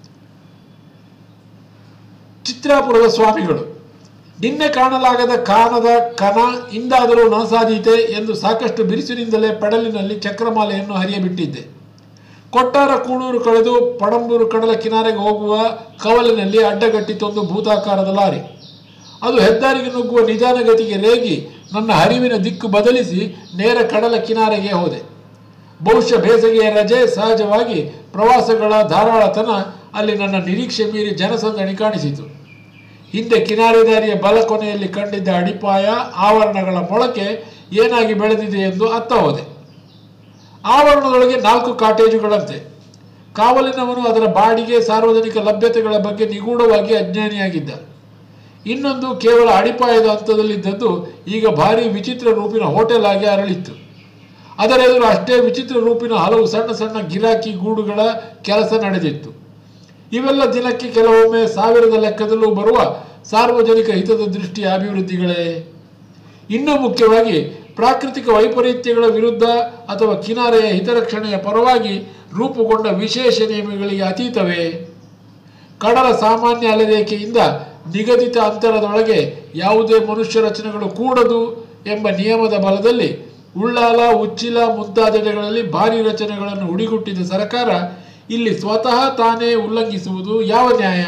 ಚಿತ್ರಾಪುರದ ಸ್ವಾಮಿಗಳು. ನಿನ್ನೆ ಕಾಣಲಾಗದ ಕಾನದ ಕನ ಇಂದಾದರೂ ನನಸಾದೀತೆ ಎಂದು ಸಾಕಷ್ಟು ಬಿರುಸಿನಿಂದಲೇ ಪೆಡಲಿನಲ್ಲಿ ಚಕ್ರಮಾಲೆಯನ್ನು ಹರಿಯಬಿಟ್ಟಿದ್ದೆ. ಕೊಟ್ಟಾರ ಕೂಣೂರು ಕಳೆದು ಪಡಂಬೂರು ಕಡಲ ಕಿನಾರೆಗೆ ಹೋಗುವ ಕವಲಿನಲ್ಲಿ ಅಡ್ಡಗಟ್ಟಿತೊಂದು ಭೂತಾಕಾರದ ಲಾರಿ. ಅದು ಹೆದ್ದಾರಿಗೆ ನುಗ್ಗುವ ನಿಧಾನಗತಿಗೆ ರೇಗಿ ನನ್ನ ಹರಿವಿನ ದಿಕ್ಕು ಬದಲಿಸಿ ನೇರ ಕಡಲ ಕಿನಾರೆಗೆ ಹೋದೆ. ಬಹುಶಃ ಬೇಸಿಗೆಯ ರಜೆ, ಸಹಜವಾಗಿ ಪ್ರವಾಸಗಳ ಧಾರಾಳತನ ಅಲ್ಲಿ ನನ್ನ ನಿರೀಕ್ಷೆ ಮೀರಿ ಜನಸಂದಣಿ ಕಾಣಿಸಿತು. ಹಿಂದೆ ಕಿನಾರೆ ದಾರಿಯ ಬಲ ಕೊನೆಯಲ್ಲಿ ಕಂಡಿದ್ದ ಅಡಿಪಾಯ, ಆವರಣಗಳ ಮೊಳಕೆ ಏನಾಗಿ ಬೆಳೆದಿದೆ ಎಂದು ಅತ್ತ ಹೋದೆ. ಆವರಣದೊಳಗೆ ನಾಲ್ಕು ಕಾಟೇಜುಗಳಂತೆ. ಕಾವಲಿನವನು ಅದರ ಬಾಡಿಗೆ, ಸಾರ್ವಜನಿಕ ಲಭ್ಯತೆಗಳ ಬಗ್ಗೆ ನಿಗೂಢವಾಗಿ ಅಜ್ಞಾನಿಯಾಗಿದ್ದ. ಇನ್ನೊಂದು ಕೇವಲ ಅಡಿಪಾಯದ ಹಂತದಲ್ಲಿದ್ದದ್ದು ಈಗ ಭಾರಿ ವಿಚಿತ್ರ ರೂಪಿನ ಹೋಟೆಲ್ ಆಗಿ ಅರಳಿತ್ತು. ಅದರ ಎದುರು ಅಷ್ಟೇ ವಿಚಿತ್ರ ರೂಪಿನ ಹಲವು ಸಣ್ಣ ಸಣ್ಣ ಗಿರಾಕಿ ಗೂಡುಗಳ ಕೆಲಸ ನಡೆದಿತ್ತು. ಇವೆಲ್ಲ ದಿನಕ್ಕೆ ಕೆಲವೊಮ್ಮೆ ಸಾವಿರದ ಲೆಕ್ಕದಲ್ಲೂ ಬರುವ ಸಾರ್ವಜನಿಕ ಹಿತದ ದೃಷ್ಟಿಯ ಅಭಿವೃದ್ಧಿಗಳೇ. ಇನ್ನೂ ಮುಖ್ಯವಾಗಿ ಪ್ರಾಕೃತಿಕ ವೈಪರೀತ್ಯಗಳ ವಿರುದ್ಧ ಅಥವಾ ಕಿನಾರೆಯ ಹಿತರಕ್ಷಣೆಯ ಪರವಾಗಿ ರೂಪುಗೊಂಡ ವಿಶೇಷ ನಿಯಮಗಳಿಗೆ ಅತೀತವೇ? ಕಡಲ ಸಾಮಾನ್ಯ ಅಲೆರೇಖೆಯಿಂದ ನಿಗದಿತ ಅಂತರದೊಳಗೆ ಯಾವುದೇ ಮನುಷ್ಯ ರಚನೆಗಳು ಕೂಡದು ಎಂಬ ನಿಯಮದ ಬಲದಲ್ಲಿ ಉಳ್ಳಾಲ, ಉಚ್ಚಿಲ ಮುಂತಾದೆಡೆಗಳಲ್ಲಿ ಭಾರಿ ರಚನೆಗಳನ್ನು ಹುಡಿಗುಟ್ಟಿದ ಸರ್ಕಾರ ಇಲ್ಲಿ ಸ್ವತಃ ತಾನೇ ಉಲ್ಲಂಘಿಸುವುದು ಯಾವ ನ್ಯಾಯ?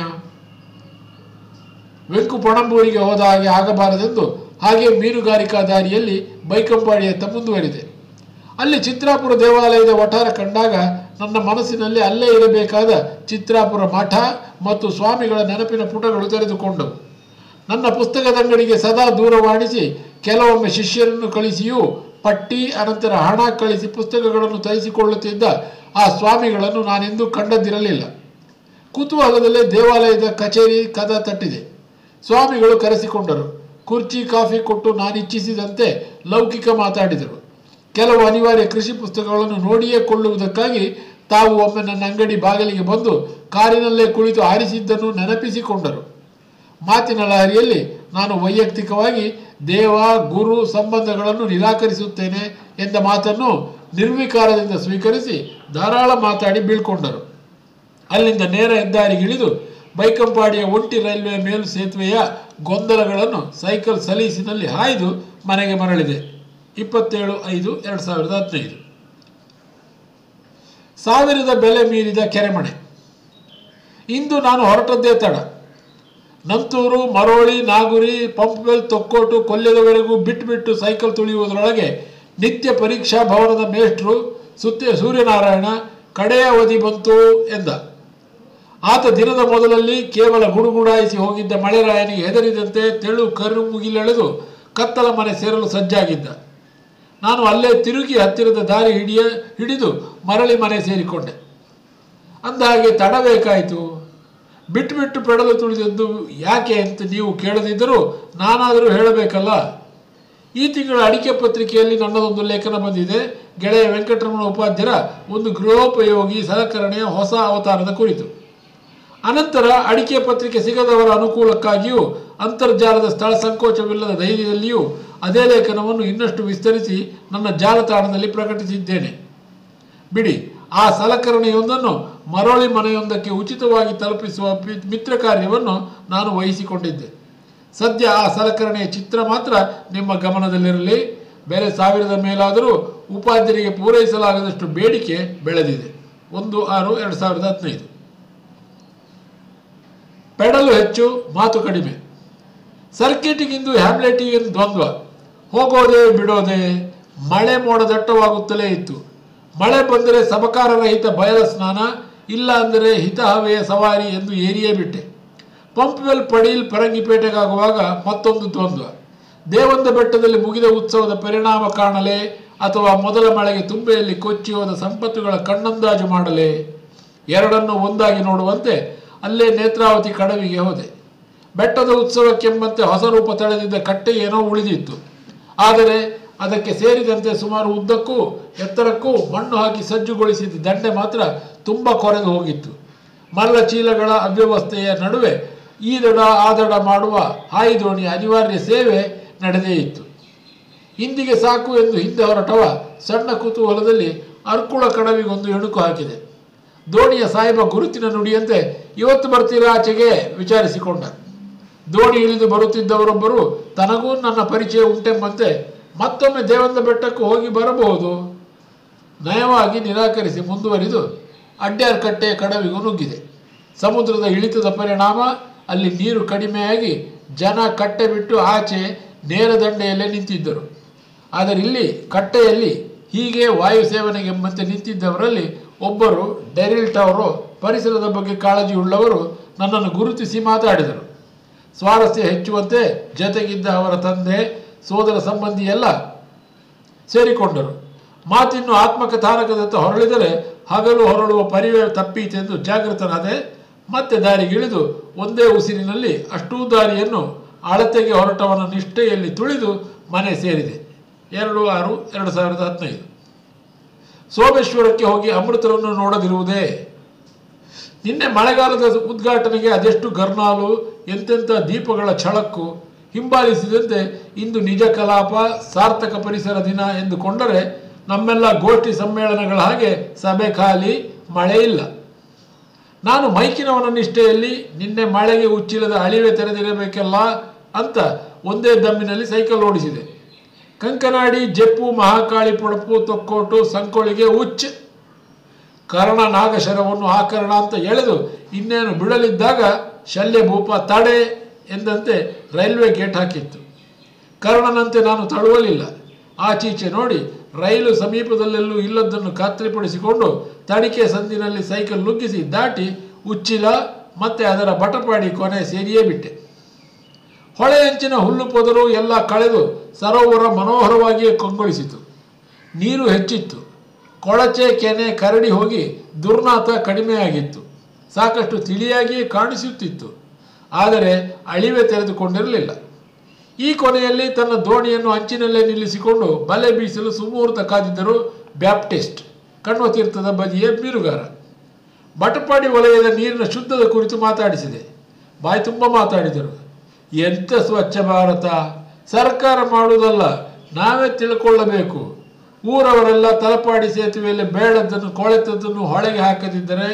ವೆಂಕು ಪಣಂಬೂರಿಗೆ ಹೋದ ಹಾಗೆ ಆಗಬಾರದೆಂದು ಹಾಗೆ ಮೀನುಗಾರಿಕಾ ದಾರಿಯಲ್ಲಿ ಬೈಕಂಪಾಡಿಯತ್ತ ಮುಂದುವರಿದೆ. ಅಲ್ಲಿ ಚಿತ್ರಾಪುರ ದೇವಾಲಯದ ವಠಾರ ಕಂಡಾಗ ನನ್ನ ಮನಸ್ಸಿನಲ್ಲಿ ಅಲ್ಲೇ ಇರಬೇಕಾದ ಚಿತ್ರಾಪುರ ಮಠ ಮತ್ತು ಸ್ವಾಮಿಗಳ ನೆನಪಿನ ಪುಟಗಳು ತೆರೆದುಕೊಂಡವು. ನನ್ನ ಪುಸ್ತಕದಂಗಡಿಗೆ ಸದಾ ದೂರವಾಣಿಸಿ ಕೆಲವೊಮ್ಮೆ ಶಿಷ್ಯರನ್ನು ಕಳಿಸಿಯೂ ಪಟ್ಟಿ ಅನಂತರ ಹಣ ಕಳಿಸಿ ಪುಸ್ತಕಗಳನ್ನು ತರಿಸಿಕೊಳ್ಳುತ್ತಿದ್ದ ಆ ಸ್ವಾಮಿಗಳನ್ನು ನಾನೆಂದೂ ಕಂಡದ್ದಿರಲಿಲ್ಲ. ಕುತೂಹಲದಲ್ಲೇ ದೇವಾಲಯದ ಕಚೇರಿ ಕದ ತಟ್ಟಿದೆ. ಸ್ವಾಮಿಗಳು ಕರೆಸಿಕೊಂಡರು. ಕುರ್ಚಿ, ಕಾಫಿ ಕೊಟ್ಟು ನಾನಿಚ್ಛಿಸಿದಂತೆ ಲೌಕಿಕ ಮಾತಾಡಿದರು. ಕೆಲವು ಅನಿವಾರ್ಯ ಕೃಷಿ ಪುಸ್ತಕಗಳನ್ನು ನೋಡಿಯೇ ಕೊಳ್ಳುವುದಕ್ಕಾಗಿ ತಾವು ಒಮ್ಮೆ ನನ್ನ ಅಂಗಡಿ ಬಾಗಿಲಿಗೆ ಬಂದು ಕಾರಿನಲ್ಲೇ ಕುಳಿತು ಆರಿಸಿದ್ದನ್ನು ನೆನಪಿಸಿಕೊಂಡರು. ಮಾತಿನ ಲಹರಿಯಲ್ಲಿ ನಾನು ವೈಯಕ್ತಿಕವಾಗಿ ದೇವ ಗುರು ಸಂಬಂಧಗಳನ್ನು ನಿರಾಕರಿಸುತ್ತೇನೆ ಎಂದ ಮಾತನ್ನು ನಿರ್ವಿಕಾರದಿಂದ ಸ್ವೀಕರಿಸಿ ಧಾರಾಳ ಮಾತಾಡಿ ಬೀಳ್ಕೊಂಡರು. ಅಲ್ಲಿಂದ ನೇರ ಹೆದ್ದಾರಿಗಿಳಿದು ಬೈಕಂಪಾಡಿಯ ಒಂಟಿ ರೈಲ್ವೆ ಮೇಲು ಸೇತುವೆಯ ಗೊಂದಲಗಳನ್ನು ಸೈಕಲ್ ಸಲೀಸಿನಲ್ಲಿ ಹಾಯ್ದು ಮನೆಗೆ ಮರಳಿದೆ. ಇಪ್ಪತ್ತೇಳು ಐದು ಎರಡು ಸಾವಿರದ ಹದಿನೈದು. ಸಾವಿರದ ಬೆಲೆ ಮೀರಿದ ಕೆರೆಮಣೆ. ಇಂದು ನಾನು ಹೊರಟದ್ದೇ ತಡ. ನಂತೂರು, ಮರೋಳಿ, ನಾಗುರಿ, ಪಂಪ್ವೆಲ್, ತೊಕ್ಕೋಟು, ಕೊಲ್ಯದವರೆಗೂ ಬಿಟ್ಟು ಬಿಟ್ಟು ಸೈಕಲ್ ತುಳಿಯುವುದರೊಳಗೆ ನಿತ್ಯ ಪರೀಕ್ಷಾ ಭವನದ ಮೇಷ್ಟ್ರು ಸುತ್ತ ಸೂರ್ಯನಾರಾಯಣ ಕಡೆಯ ಅವಧಿ ಬಂತು ಎಂದ. ಆತ ದಿನದ ಮೊದಲಲ್ಲಿ ಕೇವಲ ಗುಡುಗುಡಾಯಿಸಿ ಹೋಗಿದ್ದ ಮಳೆರಾಯನಿಗೆ ಹೆದರಿದಂತೆ ತೆಳು ಕರು ಮುಗಿಲೆಳೆದು ಕತ್ತಲ ಮನೆ ಸೇರಲು ಸಜ್ಜಾಗಿದ್ದ. ನಾನು ಅಲ್ಲೇ ತಿರುಗಿ ಹತ್ತಿರದ ದಾರಿ ಹಿಡಿಯ ಹಿಡಿದು ಮರಳಿ ಮನೆ ಸೇರಿಕೊಂಡೆ. ಅಂದಹಾಗೆ ತಡಬೇಕಾಯಿತು. ಬಿಟ್ಟು ಬಿಟ್ಟು ಪೆಡಲು ತುಳಿದದ್ದು ಯಾಕೆ ಅಂತ ನೀವು ಕೇಳದಿದ್ದರೂ ನಾನಾದರೂ ಹೇಳಬೇಕಲ್ಲ. ಈ ತಿಂಗಳ ಅಡಿಕೆ ಪತ್ರಿಕೆಯಲ್ಲಿ ನನ್ನದೊಂದು ಲೇಖನ ಬಂದಿದೆ. ಗೆಳೆಯ ವೆಂಕಟರಮಣ ಉಪಾಧ್ಯರ ಒಂದು ಗೃಹೋಪಯೋಗಿ ಸಲಕರಣೆಯ ಹೊಸ ಅವತಾರದ ಕುರಿತು. ಅನಂತರ ಅಡಿಕೆ ಪತ್ರಿಕೆ ಸಿಗದವರ ಅನುಕೂಲಕ್ಕಾಗಿಯೂ ಅಂತರ್ಜಾಲದ ಸ್ಥಳ ಸಂಕೋಚವಿಲ್ಲದ ಧೈರ್ಯದಲ್ಲಿಯೂ ಅದೇ ಲೇಖನವನ್ನು ಇನ್ನಷ್ಟು ವಿಸ್ತರಿಸಿ ನನ್ನ ಜಾಲತಾಣದಲ್ಲಿ ಪ್ರಕಟಿಸಿದ್ದೇನೆ. ಬಿಡಿ, ಆ ಸಲಕರಣೆಯೊಂದನ್ನು ಮರಳಿ ಮನೆಯೊಂದಕ್ಕೆ ಉಚಿತವಾಗಿ ತಲುಪಿಸುವ ಮಿತ್ರ ಕಾರ್ಯವನ್ನು ನಾನು ವಹಿಸಿಕೊಂಡಿದ್ದೆ. ಸದ್ಯ ಆ ಸಲಕರಣೆಯ ಚಿತ್ರ ಮಾತ್ರ ನಿಮ್ಮ ಗಮನದಲ್ಲಿರಲಿ. ಬೆಲೆ ಸಾವಿರದ ಮೇಲಾದರೂ ಉಪಾಧ್ಯರಿಗೆ ಪೂರೈಸಲಾಗದಷ್ಟು ಬೇಡಿಕೆ ಬೆಳೆದಿದೆ. ಒಂದು ಆರು ಎರಡು ಸಾವಿರದ ಹದಿನೈದು. ಪೆಡಲು ಹೆಚ್ಚು, ಮಾತು ಕಡಿಮೆ. ಸರ್ಕಿಟಿಗಿಂದು ಹ್ಯಾಮ್ಲೆಟಿಗೆ ದ್ವಂದ್ವ. ಹೋಗೋದೇ ಬಿಡೋದೇ. ಮಳೆ ಮೋಡ ದಟ್ಟವಾಗುತ್ತಲೇ ಇತ್ತು. ಮಳೆ ಬಂದರೆ ಸಬಕಾರರಹಿತ ಬಯಲ ಸ್ನಾನ, ಇಲ್ಲ ಅಂದರೆ ಹಿತಹವೆಯ ಸವಾರಿ ಎಂದು ಏರಿಯೇ ಬಿಟ್ಟೆ. ಪಂಪ್ವೆಲ್ ಪಡೀಲ್ ಪರಂಗಿಪೇಟೆಗಾಗುವಾಗ ಮತ್ತೊಂದು ದ್ವಂದ್ವ. ದೇವಂದ ಬೆಟ್ಟದಲ್ಲಿ ಮುಗಿದ ಉತ್ಸವದ ಪರಿಣಾಮ ಕಾಣಲೇ ಅಥವಾ ಮೊದಲ ಮಳೆಗೆ ತುಂಬೆಯಲ್ಲಿ ಕೊಚ್ಚಿ ಹೋದ ಸಂಪತ್ತುಗಳ ಕಣ್ಣಂದಾಜು ಮಾಡಲೇ? ಎರಡನ್ನು ಒಂದಾಗಿ ನೋಡುವಂತೆ ಅಲ್ಲೇ ನೇತ್ರಾವತಿ ಕಡವಿಗೆ ಹೋದೆ. ಬೆಟ್ಟದ ಉತ್ಸವಕ್ಕೆಂಬಂತೆ ಹೊಸ ರೂಪ ತಳೆದಿದ್ದ ಕಟ್ಟೆ ಏನೋ ಉಳಿದಿತ್ತು. ಆದರೆ ಅದಕ್ಕೆ ಸೇರಿದಂತೆ ಸುಮಾರು ಉದ್ದಕ್ಕೂ ಎತ್ತರಕ್ಕೂ ಮಣ್ಣು ಹಾಕಿ ಸಜ್ಜುಗೊಳಿಸಿದ ದಂಡೆ ಮಾತ್ರ ತುಂಬ ಕೊರೆದು ಹೋಗಿತ್ತು. ಮಲ್ಲ ಚೀಲಗಳ ಅವ್ಯವಸ್ಥೆಯ ನಡುವೆ ಈ ದಡ ಆ ದಡ ಮಾಡುವ ಹಾಯಿ ದೋಣಿಯ ಅನಿವಾರ್ಯ ಸೇವೆ ನಡೆದೇ ಇತ್ತು. ಇಂದಿಗೆ ಸಾಕು ಎಂದು ಹಿಂದೆ ಹೊರಟವ ಸಣ್ಣ ಕುತೂಹಲದಲ್ಲಿ ಅರ್ಕುಳ ಕಡವಿಗೊಂದು ಎಣುಕು ಹಾಕಿದೆ. ದೋಣಿಯ ಸಾಹೇಬ ಗುರುತಿನ ನುಡಿಯಂತೆ ಇವತ್ತು ಬರ್ತೀರಾ ಆಚೆಗೆ ವಿಚಾರಿಸಿಕೊಂಡ. ದೋಣಿ ಇಳಿದು ಬರುತ್ತಿದ್ದವರೊಬ್ಬರು ತನಗೂ ನನ್ನ ಪರಿಚಯ ಉಂಟೆಂಬಂತೆ ಮತ್ತೊಮ್ಮೆ ದೇವಂದ ಬೆಟ್ಟಕ್ಕೂ ಹೋಗಿ ಬರಬಹುದು ನಯವಾಗಿ ನಿರಾಕರಿಸಿ ಮುಂದುವರಿದು ಅಡ್ಯಾರ್ ಕಟ್ಟೆಯ ಕಡವಿಗೂ ನುಗ್ಗಿದೆ. ಸಮುದ್ರದ ಇಳಿತದ ಪರಿಣಾಮ ಅಲ್ಲಿ ನೀರು ಕಡಿಮೆಯಾಗಿ ಜನ ಕಟ್ಟೆ ಬಿಟ್ಟು ಆಚೆ ನೇರ ದಂಡೆಯಲ್ಲೇ ನಿಂತಿದ್ದರು. ಆದರೆ ಇಲ್ಲಿ ಕಟ್ಟೆಯಲ್ಲಿ ಹೀಗೆ ವಾಯು ಸೇವನೆಗೆಂಬಂತೆ ನಿಂತಿದ್ದವರಲ್ಲಿ ಒಬ್ಬರು ಡೆರಿಲ್ಟ್ ಅವರು, ಪರಿಸರದ ಬಗ್ಗೆ ಕಾಳಜಿ ಉಳ್ಳವರು, ನನ್ನನ್ನು ಗುರುತಿಸಿ ಮಾತಾಡಿದರು. ಸ್ವಾರಸ್ಯ ಹೆಚ್ಚುವಂತೆ ಜೊತೆಗಿದ್ದ ಅವರ ತಂದೆ, ಸೋದರ ಸಂಬಂಧಿ ಎಲ್ಲ ಸೇರಿಕೊಂಡರು. ಮಾತಿನ್ನು ಆತ್ಮಕಥಾನಕದತ್ತ ಹೊರಳಿದರೆ ಹಗಲು ಹೊರಳುವ ಪರಿವೇ ತಪ್ಪೀತೆಂದು ಜಾಗೃತನಾದೆ. ಮತ್ತೆ ದಾರಿಗಿಳಿದು ಒಂದೇ ಉಸಿರಿನಲ್ಲಿ ಅಷ್ಟೂ ದಾರಿಯನ್ನು ಅಳತೆಗೆ ಹೊರಟವನ ನಿಷ್ಠೆಯಲ್ಲಿ ತುಳಿದು ಮನೆ ಸೇರಿದೆ. ಎರಡು ಆರು ಎರಡು ಸಾವಿರದ ಹದಿನೈದು. ಸೋಮೇಶ್ವರಕ್ಕೆ ಹೋಗಿ ಅಮೃತರನ್ನು ನೋಡದಿರುವುದೇ? ನಿನ್ನೆ ಮಳೆಗಾಲದ ಉದ್ಘಾಟನೆಗೆ ಅದೆಷ್ಟು ಗರ್ನಾಲು, ಎಂತೆಂಥ ದೀಪಗಳ ಛಳಕ್ಕು ಹಿಂಬಾಲಿಸಿದಂತೆ ಇಂದು ನಿಜ ಕಲಾಪ, ಸಾರ್ಥಕ ಪರಿಸರ ದಿನ ಎಂದುಕೊಂಡರೆ ನಮ್ಮೆಲ್ಲ ಗೋಷ್ಠಿ ಸಮ್ಮೇಳನಗಳ ಹಾಗೆ ಸಭೆ ಖಾಲಿ, ಮಳೆ ಇಲ್ಲ. ನಾನು ಮೈಕಿನವನ ನಿಷ್ಠೆಯಲ್ಲಿ ನಿನ್ನೆ ಮಳೆಗೆ ಉಚ್ಚಿಲದ ಅಳಿವೆ ತೆರೆದಿರಬೇಕಲ್ಲ ಅಂತ ಒಂದೇ ದಮ್ಮಿನಲ್ಲಿ ಸೈಕಲ್ ಓಡಿಸಿದೆ. ಕಂಕನಾಡಿ, ಜಪ್ಪು, ಮಹಾಕಾಳಿ, ಪೊಡಪು, ತೊಕ್ಕೋಟು, ಸಂಕೋಳಿಗೆ ಉಚ್ಚ ಕರ್ಣ ನಾಗಶರವನ್ನು ಆಕರಣ ಅಂತ ಎಳೆದು ಇನ್ನೇನು ಬಿಡಲಿದ್ದಾಗ ಶಲ್ಯ ಭೂಪ ತಡೆ ಎಂದಂತೆ ರೈಲ್ವೆ ಗೇಟ್ ಹಾಕಿತ್ತು. ಕರ್ಣನಂತೆ ನಾನು ತಳುವಲಿಲ್ಲ. ಆಚೀಚೆ ನೋಡಿ ರೈಲು ಸಮೀಪದಲ್ಲೆಲ್ಲೂ ಇಲ್ಲದನ್ನು ಖಾತ್ರಿಪಡಿಸಿಕೊಂಡು ತಡಿಕೆ ಸಂದಿನಲ್ಲಿ ಸೈಕಲ್ ನುಗ್ಗಿಸಿ ದಾಟಿ ಉಚ್ಚಿಲ ಮತ್ತೆ ಅದರ ಬಟಪಾಡಿ ಕೊನೆ ಸೇರಿಯೇ ಬಿಟ್ಟೆ. ಹೊಳೆಯಂಚಿನ ಹುಲ್ಲು ಪೊದರು ಎಲ್ಲ ಕಳೆದು ಸರೋವರ ಮನೋಹರವಾಗಿಯೇ ಕಂಗೊಳಿಸಿತು. ನೀರು ಹೆಚ್ಚಿತ್ತು. ಕೊಳಚೆ ಕೆನೆ ಕರಡಿ ಹೋಗಿ ದುರ್ನಾತ ಕಡಿಮೆಯಾಗಿತ್ತು. ಸಾಕಷ್ಟು ತಿಳಿಯಾಗಿಯೇ ಕಾಣಿಸುತ್ತಿತ್ತು. ಆದರೆ ಅಳಿವೆ ತೆರೆದುಕೊಂಡಿರಲಿಲ್ಲ. ಈ ಕೊನೆಯಲ್ಲಿ ತನ್ನ ದೋಣಿಯನ್ನು ಅಂಚಿನಲ್ಲೇ ನಿಲ್ಲಿಸಿಕೊಂಡು ಬಲೆ ಬೀಸಲು ಸುಮುಹೂರ್ತ ಕಾದಿದ್ದರು ಬ್ಯಾಪ್ಟಿಸ್ಟ್, ಕಣ್ವತೀರ್ಥದ ಬದಿಯ ಮೀನುಗಾರ. ಬಟಪಾಡಿ ವಲಯದ ನೀರಿನ ಶುದ್ಧದ ಕುರಿತು ಮಾತಾಡಿಸಿದೆ. ಬಾಯಿ ತುಂಬ ಮಾತಾಡಿದರು. ಎಂಥ ಸ್ವಚ್ಛ ಭಾರತ! ಸರ್ಕಾರ ಮಾಡುವುದಲ್ಲ, ನಾವೇ ತಿಳ್ಕೊಳ್ಳಬೇಕು. ಊರವರೆಲ್ಲ ತಲಪಾಡಿ ಸೇತುವೆಯಲ್ಲಿ ಬೇಡದ್ದನ್ನು ಕೊಳೆತದ್ದನ್ನು ಹೊಳೆಗೆ ಹಾಕದಿದ್ದರೆ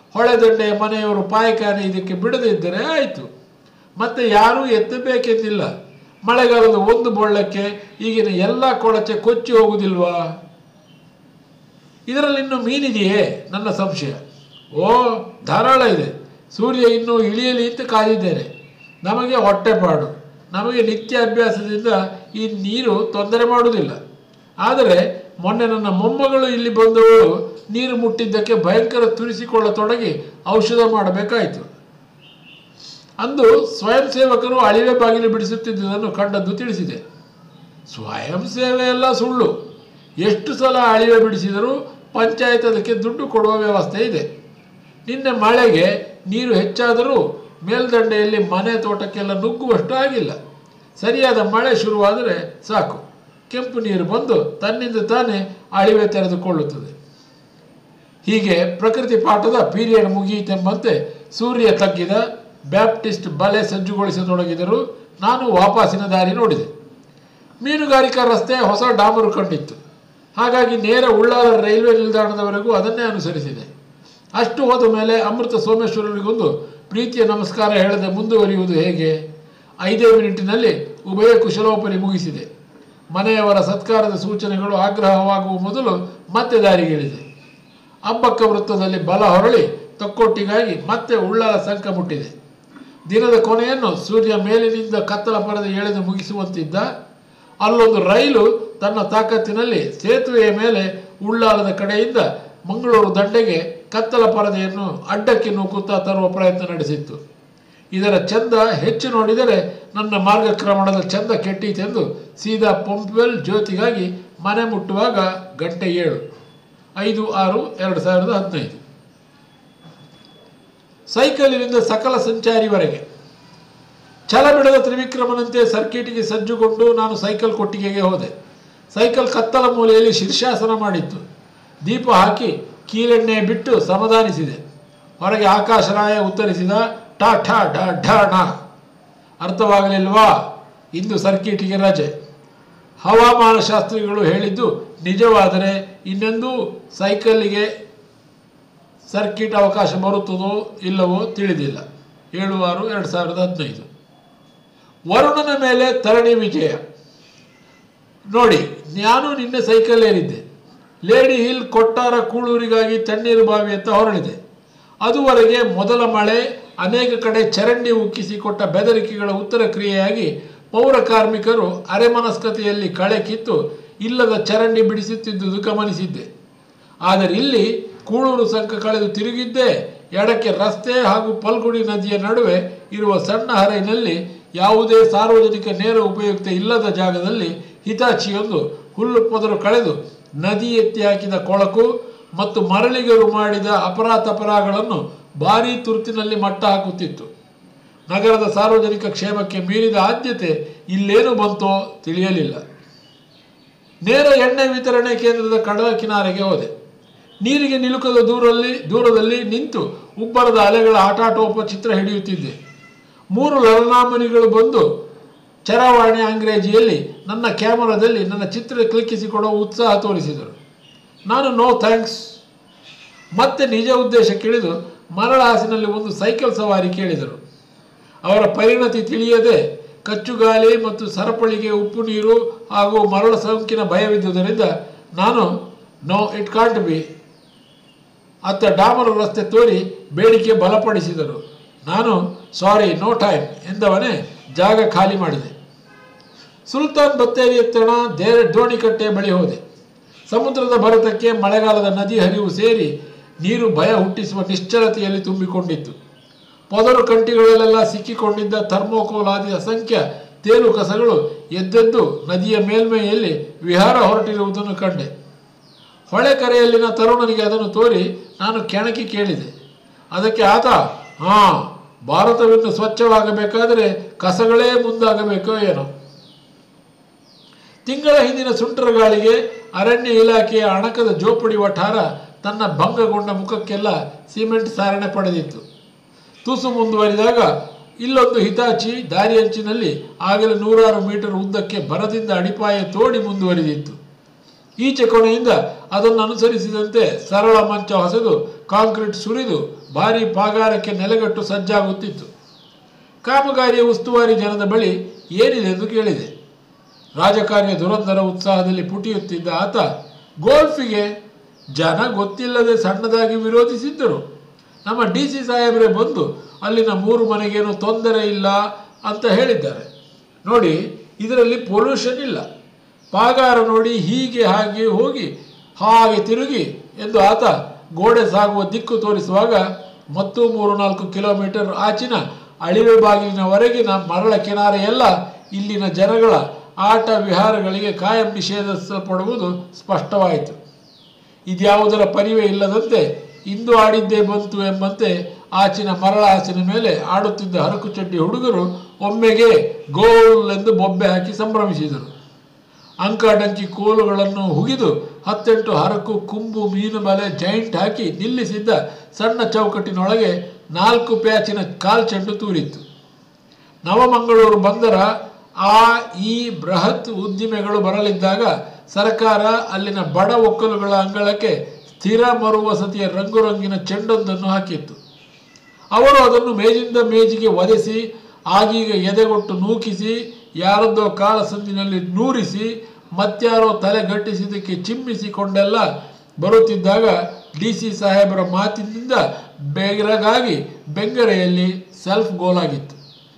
ಹೊಳೆದಂಡೆಯ ಮನೆಯವರು ಪಾಯಖಾನೆ ಇದಕ್ಕೆ ಬಿಡದಿದ್ದರೆ ಆಯಿತು. ಮತ್ತೆ ಯಾರೂ ಎತ್ತಬೇಕೆಂದಿಲ್ಲ. ಮಳೆಗಾಲದ ಒಂದು ಬೊಳ್ಳಕ್ಕೆ ಈಗಿನ ಎಲ್ಲ ಕೊಳಚೆ ಕೊಚ್ಚಿ ಹೋಗುವುದಿಲ್ವಾ? ಇದರಲ್ಲಿ ಇನ್ನೂ ಮೀನಿದೆಯೇ? ನನ್ನ ಸಂಶಯ. ಓ, ಧಾರಾಳ ಇದೆ. ಸೂರ್ಯ ಇನ್ನೂ ಇಳಿಯಲಿ ಅಂತ ಕಾದಿದ್ದೇನೆ. ನಮಗೆ ಹೊಟ್ಟೆಪಾಡು. ನಮಗೆ ನಿತ್ಯ ಅಭ್ಯಾಸದಿಂದ ಈ ನೀರು ತೊಂದರೆ ಮಾಡುವುದಿಲ್ಲ. ಆದರೆ ಮೊನ್ನೆ ನನ್ನ ಮೊಮ್ಮಗಳು ಇಲ್ಲಿ ಬಂದವಳು ನೀರು ಮುಟ್ಟಿದ್ದಕ್ಕೆ ಭಯಂಕರ ತುರಿಸಿಕೊಳ್ಳತೊಡಗಿ ಔಷಧ ಮಾಡಬೇಕಾಯಿತು. ಅಂದು ಸ್ವಯಂ ಸೇವಕರು ಅಳಿವೆ ಬಾಗಿಲು ಬಿಡಿಸುತ್ತಿದ್ದುದನ್ನು ಕಂಡದ್ದು ತಿಳಿಸಿದೆ. ಸ್ವಯಂ ಸೇವೆ ಎಲ್ಲ ಸುಳ್ಳು. ಎಷ್ಟು ಸಲ ಅಳಿವೆ ಬಿಡಿಸಿದರೂ ಪಂಚಾಯತ್ ಅದಕ್ಕೆ ದುಡ್ಡು ಕೊಡುವ ವ್ಯವಸ್ಥೆ ಇದೆ. ನಿನ್ನೆ ಮಳೆಗೆ ನೀರು ಹೆಚ್ಚಾದರೂ ಮೇಲ್ದಂಡೆಯಲ್ಲಿ ಮನೆ ತೋಟಕ್ಕೆಲ್ಲ ನುಗ್ಗುವಷ್ಟು ಆಗಿಲ್ಲ. ಸರಿಯಾದ ಮಳೆ ಶುರುವಾದರೆ ಸಾಕು, ಕೆಂಪು ನೀರು ಬಂದು ತನ್ನಿಂದ ತಾನೇ ಅಳಿವೆ ತೆರೆದುಕೊಳ್ಳುತ್ತದೆ. ಹೀಗೆ ಪ್ರಕೃತಿ ಪಾಠದ ಪೀರಿಯಡ್ ಮುಗಿಯಿತೆಂಬಂತೆ ಸೂರ್ಯ ತಗ್ಗಿದ. ಬ್ಯಾಪ್ಟಿಸ್ಟ್ ಬಲೆ ಸಜ್ಜುಗೊಳಿಸತೊಡಗಿದರು. ನಾನು ವಾಪಸ್ಸಿನ ದಾರಿ ನೋಡಿದೆ. ಮೀನುಗಾರಿಕಾ ರಸ್ತೆ ಹೊಸ ಡಾಮರು ಕಂಡಿತ್ತು. ಹಾಗಾಗಿ ನೇರ ಉಳ್ಳಾಲ ರೈಲ್ವೆ ನಿಲ್ದಾಣದವರೆಗೂ ಅದನ್ನೇ ಅನುಸರಿಸಿದೆ. ಅಷ್ಟು ಹೋದ ಮೇಲೆ ಅಮೃತ ಸೋಮೇಶ್ವರರಿಗೊಂದು ಪ್ರೀತಿಯ ನಮಸ್ಕಾರ ಹೇಳದೆ ಮುಂದುವರಿಯುವುದು ಹೇಗೆ? ಐದೇ ಮಿನಿಟಿನಲ್ಲಿ ಉಭಯ ಕುಶಲೋಪರಿ ಮುಗಿಸಿದೆ. ಮನೆಯವರ ಸತ್ಕಾರದ ಸೂಚನೆಗಳು ಆಗ್ರಹವಾಗುವ ಮೊದಲು ಮತ್ತೆ ದಾರಿಗಿಳಿದೆ. ಅಬ್ಬಕ್ಕ ವೃತ್ತದಲ್ಲಿ ಬಲ ಹೊರಳಿ ತೊಕ್ಕೊಟ್ಟಿಗಾಗಿ ಮತ್ತೆ ಉಳ್ಳಾಲ ಸಂಕ ಮುಟ್ಟಿದೆ. ದಿನದ ಕೊನೆಯನ್ನು ಸೂರ್ಯ ಮೇಲಿನಿಂದ ಕತ್ತಲ ಪರದೆ ಎಳೆದು ಮುಗಿಸುವಂತಿದ್ದ. ಅಲ್ಲೊಂದು ರೈಲು ತನ್ನ ತಾಕತ್ತಿನಲ್ಲಿ ಸೇತುವೆಯ ಮೇಲೆ ಉಳ್ಳಾಲದ ಕಡೆಯಿಂದ ಮಂಗಳೂರು ದಂಡೆಗೆ ಕತ್ತಲ ಪರದೆಯನ್ನು ಅಡ್ಡಕ್ಕೆ ನೂಕುತ್ತಾ ತರುವ ಪ್ರಯತ್ನ ನಡೆಸಿತ್ತು. ಇದರ ಚಂದ ಹೆಚ್ಚು ನೋಡಿದರೆ ನನ್ನ ಮಾರ್ಗಕ್ರಮಣದ ಚಂದ ಕೆಟ್ಟೀತೆಂದು ಸೀದಾ ಪಂಪ್ವೆಲ್ ಜ್ಯೋತಿಗಾಗಿ ಮನೆ ಮುಟ್ಟುವಾಗ ಗಂಟೆ ಏಳು. ಐದು ಆರು ಎರಡು ಸಾವಿರದ ಹದಿನೈದು. ಸೈಕಲಿನಿಂದ ಸಕಲ ಸಂಚಾರಿವರೆಗೆ ಛಲ ಬಿಡದ ತ್ರಿವಿಕ್ರಮನಂತೆ ಸರ್ಕಿಟಿಗೆ ಸಜ್ಜುಗೊಂಡು ನಾನು ಸೈಕಲ್ ಕೊಟ್ಟಿಗೆಗೆ ಹೋದೆ. ಸೈಕಲ್ ಕತ್ತಲ ಮೂಲೆಯಲ್ಲಿ ಶೀರ್ಷಾಸನ ಮಾಡಿತ್ತು. ದೀಪ ಹಾಕಿ ಕೀಲೆಣ್ಣೆ ಬಿಟ್ಟು ಸಮಾಧಾನಿಸಿದೆ. ಹೊರಗೆ ಆಕಾಶರಾಯ ಉತ್ತರಿಸಿದ, ಟಾ ಠಾ ಡಾ ಢಾ ಣಾ. ಅರ್ಥವಾಗಲಿಲ್ವಾ? ಇಂದು ಸರ್ಕಿಟಿಗೆ ರಜೆ. ಹವಾಮಾನ ಶಾಸ್ತ್ರಿಗಳು ಹೇಳಿದ್ದು ನಿಜವಾದರೆ ಇನ್ನೆಂದೂ ಸೈಕಲ್ಲಿಗೆ ಸರ್ಕಿಟ್ ಅವಕಾಶ ಬರುತ್ತದೋ ಇಲ್ಲವೋ ತಿಳಿದಿಲ್ಲ. ಏಳು ಆರು ಎರಡು ಸಾವಿರದ ಹದಿನೈದು. ವರುಣನ ಮೇಲೆ ತರಣಿ ವಿಜಯ. ನೋಡಿ, ನಾನು ನಿನ್ನೆ ಸೈಕಲ್ ಏರಿದ್ದೆ. ಲೇಡಿ ಹಿಲ್ ಕೊಟ್ಟಾರ ಕೂಳೂರಿಗಾಗಿ ತಣ್ಣೀರು ಬಾವಿ ಅಂತ ಹೊರಳಿದೆ. ಅದುವರೆಗೆ ಮೊದಲ ಮಳೆ, ಅನೇಕ ಕಡೆ ಚರಂಡಿ ಉಕ್ಕಿಸಿಕೊಟ್ಟ ಬೆದರಿಕೆಗಳ ಉತ್ತರ ಕ್ರಿಯೆಯಾಗಿ ಪೌರ ಕಾರ್ಮಿಕರು ಅರೆಮನಸ್ಕತೆಯಲ್ಲಿ ಕಳೆ ಕಿತ್ತು ಇಲ್ಲದ ಚರಂಡಿ ಬಿಡಿಸುತ್ತಿದ್ದುದು ಗಮನಿಸಿದ್ದೆ. ಆದರೆ ಇಲ್ಲಿ ಕೂಳೂರು ಸಂಕ ಕಳೆದು ತಿರುಗಿದ್ದೇ ಎಡಕ್ಕೆ ರಸ್ತೆ ಹಾಗೂ ಪಲ್ಗುಡಿ ನದಿಯ ನಡುವೆ ಇರುವ ಸಣ್ಣ ಹರೈನಲ್ಲಿ ಯಾವುದೇ ಸಾರ್ವಜನಿಕ ನೇರ ಉಪಯುಕ್ತ ಇಲ್ಲದ ಜಾಗದಲ್ಲಿ ಹಿತಾಚಿಯೊಂದು ಹುಲ್ಲು ಪೊದರು ಕಳೆದು ನದಿ ಎತ್ತಿ ಹಾಕಿದ ಕೊಳಕು ಮತ್ತು ಮರಳಿಗರು ಮಾಡಿದ ಅಪರಾಧಪರಾಗಳನ್ನು ಭಾರೀ ತುರ್ತಿನಲ್ಲಿ ಮಟ್ಟ ಹಾಕುತ್ತಿತ್ತು. ನಗರದ ಸಾರ್ವಜನಿಕ ಕ್ಷೇಮಕ್ಕೆ ಮೀರಿದ ಆದ್ಯತೆ ಇಲ್ಲೇನು ಬಂತೋ ತಿಳಿಯಲಿಲ್ಲ. ನೇರ ಎಣ್ಣೆ ವಿತರಣೆ ಕೇಂದ್ರದ ಕಡಲ ಕಿನಾರೆಗೆ ಹೋದೆ. ನೀರಿಗೆ ನಿಲುಕದ ದೂರಲ್ಲಿ ದೂರದಲ್ಲಿ ನಿಂತು ಉಬ್ಬರದ ಅಲೆಗಳ ಆಟಾಟೋಪ ಚಿತ್ರ ಹಿಡಿಯುತ್ತಿದ್ದೆ. ಮೂರು ಲಲನಾಮನಿಗಳು ಬಂದು ಚರವಾಣಿ ಅಂಗ್ರೇಜಿಯಲ್ಲಿ ನನ್ನ ಕ್ಯಾಮರಾದಲ್ಲಿ ನನ್ನ ಚಿತ್ರ ಕ್ಲಿಕ್ಕಿಸಿಕೊಡುವ ಉತ್ಸಾಹ ತೋರಿಸಿದರು. ನಾನು ನೋ ಥ್ಯಾಂಕ್ಸ್. ಮತ್ತೆ ನಿಜ ಉದ್ದೇಶ ಕೇಳಿದು ಮರಳಹಾಸಿನಲ್ಲಿ ಒಂದು ಸೈಕಲ್ ಸವಾರಿ ಕೇಳಿದರು. ಅವರ ಪರಿಣತಿ ತಿಳಿಯದೆ ಕಚ್ಚುಗಾಲಿ ಮತ್ತು ಸರಪಳಿಗೆ ಉಪ್ಪು ನೀರು ಹಾಗೂ ಮರಳ ಸೋಂಕಿನ ಭಯವಿದ್ದುದರಿಂದ ನಾನು ನೋ ಇಟ್ ಕಾಂಟ್ ಬಿ ಅತ್ತ ಡಾಮರು ರಸ್ತೆ ತೋರಿ ಬೇಡಿಕೆ ಬಲಪಡಿಸಿದರು. ನಾನು ಸಾರಿ ನೋ ಟೈಮ್ ಎಂದವನೇ ಜಾಗ ಖಾಲಿ ಮಾಡಿದೆ. ಸುಲ್ತಾನ್ ಬತ್ತೇರಿ ಎತ್ತಣ ದೇ ದೋಣಿಕಟ್ಟೆ ಬಳಿ ಹೋದೆ. ಸಮುದ್ರದ ಭರತಕ್ಕೆ ಮಳೆಗಾಲದ ನದಿ ಹರಿವು ಸೇರಿ ನೀರು ಭಯ ಹುಟ್ಟಿಸುವ ನಿಶ್ಚಲತೆಯಲ್ಲಿ ತುಂಬಿಕೊಂಡಿತ್ತು. ಪೊದರು ಕಂಟಿಗಳಲ್ಲೆಲ್ಲ ಸಿಕ್ಕಿಕೊಂಡಿದ್ದ ಥರ್ಮೋಕೋಲ್ ಆದಿ ಅಸಂಖ್ಯ ತೇಲು ಕಸಗಳು ಎದ್ದೆದ್ದು ನದಿಯ ಮೇಲ್ಮೈಯಲ್ಲಿ ವಿಹಾರ ಹೊರಟಿರುವುದನ್ನು ಕಂಡೆ. ಹೊಳೆ ಕರೆಯಲ್ಲಿನ ತರುಣನಿಗೆ ಅದನ್ನು ತೋರಿ ನಾನು ಕೆಣಕಿ ಕೇಳಿದೆ. ಅದಕ್ಕೆ ಆತ, ಹಾಂ, ಭಾರತವಿನ್ನು ಸ್ವಚ್ಛವಾಗಬೇಕಾದರೆ ಕಸಗಳೇ ಮುಂದಾಗಬೇಕೋ ಏನೋ. ತಿಂಗಳ ಹಿಂದಿನ ಸುಂಟರ ಗಾಳಿಗೆ ಅರಣ್ಯ ಇಲಾಖೆಯ ಅಣಕದ ಜೋಪಡಿ ವಠಾರ ತನ್ನ ಭಂಗಗೊಂಡ ಮುಖಕ್ಕೆಲ್ಲ ಸಿಮೆಂಟ್ ಸಾರಣೆ ಪಡೆದಿತ್ತು. ತುಸು ಮುಂದುವರಿದಾಗ ಇಲ್ಲೊಂದು ಹಿತಾಚಿ ದಾರಿಯಂಚಿನಲ್ಲಿ ಆಗಲೇ ನೂರಾರು ಮೀಟರ್ ಉದ್ದಕ್ಕೆ ಬರದಿಂದ ಅಡಿಪಾಯ ತೋಡಿ ಮುಂದುವರಿದಿತ್ತು. ಈಚೆ ಕೊನೆಯಿಂದ ಅದನ್ನು ಅನುಸರಿಸಿದಂತೆ ಸರಳ ಮಂಚ ಹೊಸೆದು ಕಾಂಕ್ರೀಟ್ ಸುರಿದು ಭಾರೀ ಪಾಗಾರಕ್ಕೆ ನೆಲೆಗಟ್ಟು ಸಜ್ಜಾಗುತ್ತಿತ್ತು. ಕಾಮಗಾರಿಯ ಉಸ್ತುವಾರಿ ಜನದ ಬಳಿ ಏನಿದೆ ಎಂದು ಕೇಳಿದೆ. ರಾಜಕಾರ್ಯ ದುರಂಧರ ಉತ್ಸಾಹದಲ್ಲಿ ಪುಟಿಯುತ್ತಿದ್ದ ಆತ, ಗೋಲ್ಫಿಗೆ ಜನ ಗೊತ್ತಿಲ್ಲದೆ ಸಣ್ಣದಾಗಿ ವಿರೋಧಿಸಿದ್ದರು. ನಮ್ಮ ಡಿ ಸಿ ಸಾಹೇಬರೇ ಬಂದು ಅಲ್ಲಿನ ಮೂರು ಮನೆಗೇನು ತೊಂದರೆ ಇಲ್ಲ ಅಂತ ಹೇಳಿದ್ದಾರೆ. ನೋಡಿ, ಇದರಲ್ಲಿ ಪೊಲ್ಯೂಷನ್ ಇಲ್ಲ. ಪಾಗಾರ ನೋಡಿ, ಹೀಗೆ ಹಾಗೆ ಹೋಗಿ ಹಾಗೆ ತಿರುಗಿ ಎಂದು ಆತ ಗೋಡೆ ಸಾಗುವ ದಿಕ್ಕು ತೋರಿಸುವಾಗ ಮತ್ತು ಮೂರು ನಾಲ್ಕು ಕಿಲೋಮೀಟರ್ ಆಚಿನ ಅಳಿವೆ ಬಾಗಿಲಿನವರೆಗಿನ ಮರಳ ಕಿನಾರೆಯೆಲ್ಲ ಇಲ್ಲಿನ ಜನಗಳ ಆಟ ವಿಹಾರಗಳಿಗೆ ಕಾಯಂ ನಿಷೇಧಿಸಲ್ಪಡುವುದು ಸ್ಪಷ್ಟವಾಯಿತು. ಇದ್ಯಾವುದರ ಪರಿವೆ ಇಲ್ಲದಂತೆ ಇಂದು ಆಡಿದ್ದೇ ಬಂತು ಎಂಬಂತೆ ಆಚಿನ ಮರಳ ಹಾಸಿನ ಮೇಲೆ ಆಡುತ್ತಿದ್ದ ಹರಕು ಚಡ್ಡಿ ಹುಡುಗರು ಒಮ್ಮೆಗೆ ಗೋಲ್ ಎಂದು ಬೊಬ್ಬೆ ಹಾಕಿ ಸಂಭ್ರಮಿಸಿದರು. ಅಂಕಡಂಕಿ ಕೋಲುಗಳನ್ನು ಹುಗಿದು ಹತ್ತೆಂಟು ಹರಕು, ಕುಂಬು, ಮೀನು ಬಲೆ, ಜೈಂಟ್ ಹಾಕಿ ನಿಲ್ಲಿಸಿದ್ದ ಸಣ್ಣ ಚೌಕಟ್ಟಿನೊಳಗೆ ನಾಲ್ಕು ಪ್ಯಾಚಿನ ಕಾಲ್ಚೆಂಡು ತೂರಿತ್ತು. ನವಮಂಗಳೂರು ಬಂದರ ಆ ಈ ಬೃಹತ್ ಉದ್ದಿಮೆಗಳು ಬರಲಿದ್ದಾಗ ಸರ್ಕಾರ ಅಲ್ಲಿನ ಬಡ ಒಕ್ಕಲುಗಳ ಅಂಗಳಕ್ಕೆ ಸ್ಥಿರ ಮರುವಸತಿಯ ರಂಗುರಂಗಿನ ಚೆಂಡೊಂದನ್ನು ಹಾಕಿತ್ತು. ಅವರು ಅದನ್ನು ಮೇಜಿಂದ ಮೇಜಿಗೆ ಒದೆಸಿ, ಆಗೀಗ ಎದೆಗೊಟ್ಟು ನೂಕಿಸಿ, ಯಾರದ್ದೋ ಕಾಳ ಸಂದಿನಲ್ಲಿ ನೂರಿಸಿ, ಮತ್ಯಾರೋ ತಲೆ ಗಟ್ಟಿಸಿದ್ದಕ್ಕೆ ಚಿಮ್ಮಿಸಿಕೊಂಡೆಲ್ಲ ಬರುತ್ತಿದ್ದಾಗ ಡಿ ಸಿ ಸಾಹೇಬರ ಮಾತಿನಿಂದ ಬೆರಗಾಗಿ ಬೆಂಗರೆಯಲ್ಲಿ ಸೆಲ್ಫ್ ಗೋಲಾಗಿತ್ತು.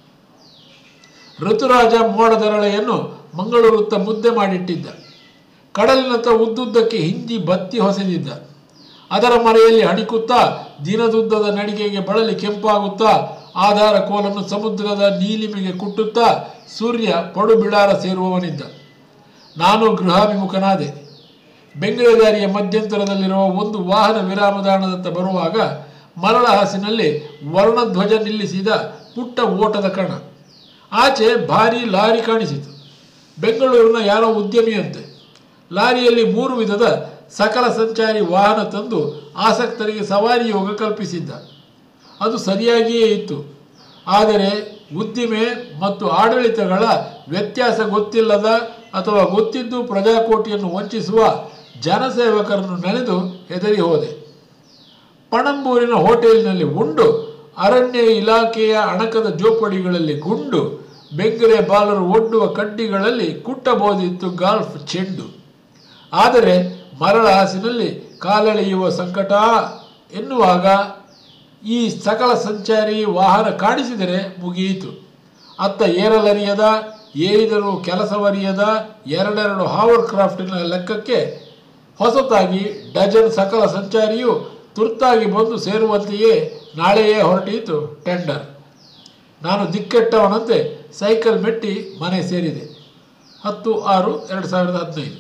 ಋತುರಾಜ ಮೋಡದರಳೆಯನ್ನು ಮಂಗಳೂರುತ್ತ ಮುದ್ದೆ ಮಾಡಿಟ್ಟಿದ್ದ. ಕಡಲಿನತ್ತ ಉದ್ದುದ್ದಕ್ಕೆ ಹಿಂದಿ ಬತ್ತಿ ಹೊಸೆದಿದ್ದ. ಅದರ ಮರೆಯಲ್ಲಿ ಹಣಿಕುತ್ತಾ ದಿನದುದ್ದದ ನಡಿಗೆಗೆ ಬಳಲಿ ಕೆಂಪಾಗುತ್ತಾ ಆಧಾರ ಕೋಲನ್ನು ಸಮುದ್ರದ ನೀಲಿಮೆಗೆ ಕುಟ್ಟುತ್ತಾ ಸೂರ್ಯ ಪಡು ಬಿಡಾರ ಸೇರುವವನಿದ್ದ. ನಾನು ಗೃಹಾಭಿಮುಖನಾದೆ. ಬೆಂಗಳೂರು ದಾರಿಯ ಮಧ್ಯಂತರದಲ್ಲಿರುವ ಒಂದು ವಾಹನ ವಿರಾಮದಾಣದತ್ತ ಬರುವಾಗ ಮರಳ ಹಾಸಿನಲ್ಲಿ ವರ್ಣಧ್ವಜ ನಿಲ್ಲಿಸಿದ ಪುಟ್ಟ ಓಟದ ಕಣ. ಆಚೆ ಭಾರೀ ಲಾರಿ ಕಾಣಿಸಿತು. ಬೆಂಗಳೂರಿನ ಯಾರೋ ಉದ್ಯಮಿಯಂತೆ. ಲಾರಿಯಲ್ಲಿ ಮೂರು ವಿಧದ ಸಕಲ ಸಂಚಾರಿ ವಾಹನ ತಂದು ಆಸಕ್ತರಿಗೆ ಸವಾರಿ ಯೋಗ ಕಲ್ಪಿಸಿದ್ದ. ಅದು ಸರಿಯಾಗಿಯೇ ಇತ್ತು. ಆದರೆ ಉದ್ದಿಮೆ ಮತ್ತು ಆಡಳಿತಗಳ ವ್ಯತ್ಯಾಸ ಗೊತ್ತಿಲ್ಲದ ಅಥವಾ ಗೊತ್ತಿದ್ದು ಪ್ರಜಾಕೋಟಿಯನ್ನು ವಂಚಿಸುವ ಜನಸೇವಕರನ್ನು ನೆನೆದು ಹೆದರಿ ಹೋದೆ. ಪಣಂಬೂರಿನ ಹೋಟೆಲ್ನಲ್ಲಿ ಉಂಡು, ಅರಣ್ಯ ಇಲಾಖೆಯ ಅಣಕದ ಜೋಪಡಿಗಳಲ್ಲಿ ಗುಂಡು, ಬೆಂಗರೆ ಬಾಲರು ಒಡ್ಡುವ ಕಡ್ಡಿಗಳಲ್ಲಿ ಕುಟ್ಟಬಹುದಿತ್ತು ಗಾಲ್ಫ್ ಚೆಂಡು. ಆದರೆ ಮರಳ ಹಾಸಿನಲ್ಲಿ ಕಾಲೆಳೆಯುವ ಸಂಕಟ ಎನ್ನುವಾಗ ಈ ಸಕಲ ಸಂಚಾರಿ ವಾಹನ ಕಾಣಿಸಿದರೆ ಮುಗಿಯಿತು. ಅತ್ತ ಏರಲರಿಯದ, ಏರಿದರೂ ಕೆಲಸವರಿಯದ ಎರಡೆರಡು ಹಾವರ್ ಕ್ರಾಫ್ಟಿನ ಲೆಕ್ಕಕ್ಕೆ ಹೊಸತಾಗಿ ಡಜನ್ ಸಕಲ ಸಂಚಾರಿಯು ತುರ್ತಾಗಿ ಬಂದು ಸೇರುವಂತೆಯೇ ನಾಳೆಯೇ ಹೊರಟೀತು ಟೆಂಡರ್. ನಾನು ದಿಕ್ಕೆಟ್ಟವನಂತೆ ಸೈಕಲ್ ಮೆಟ್ಟಿ ಮನೆ ಸೇರಿದೆ. ಹತ್ತು ಆರು ಎರಡು ಸಾವಿರದ ಹದಿನೈದು.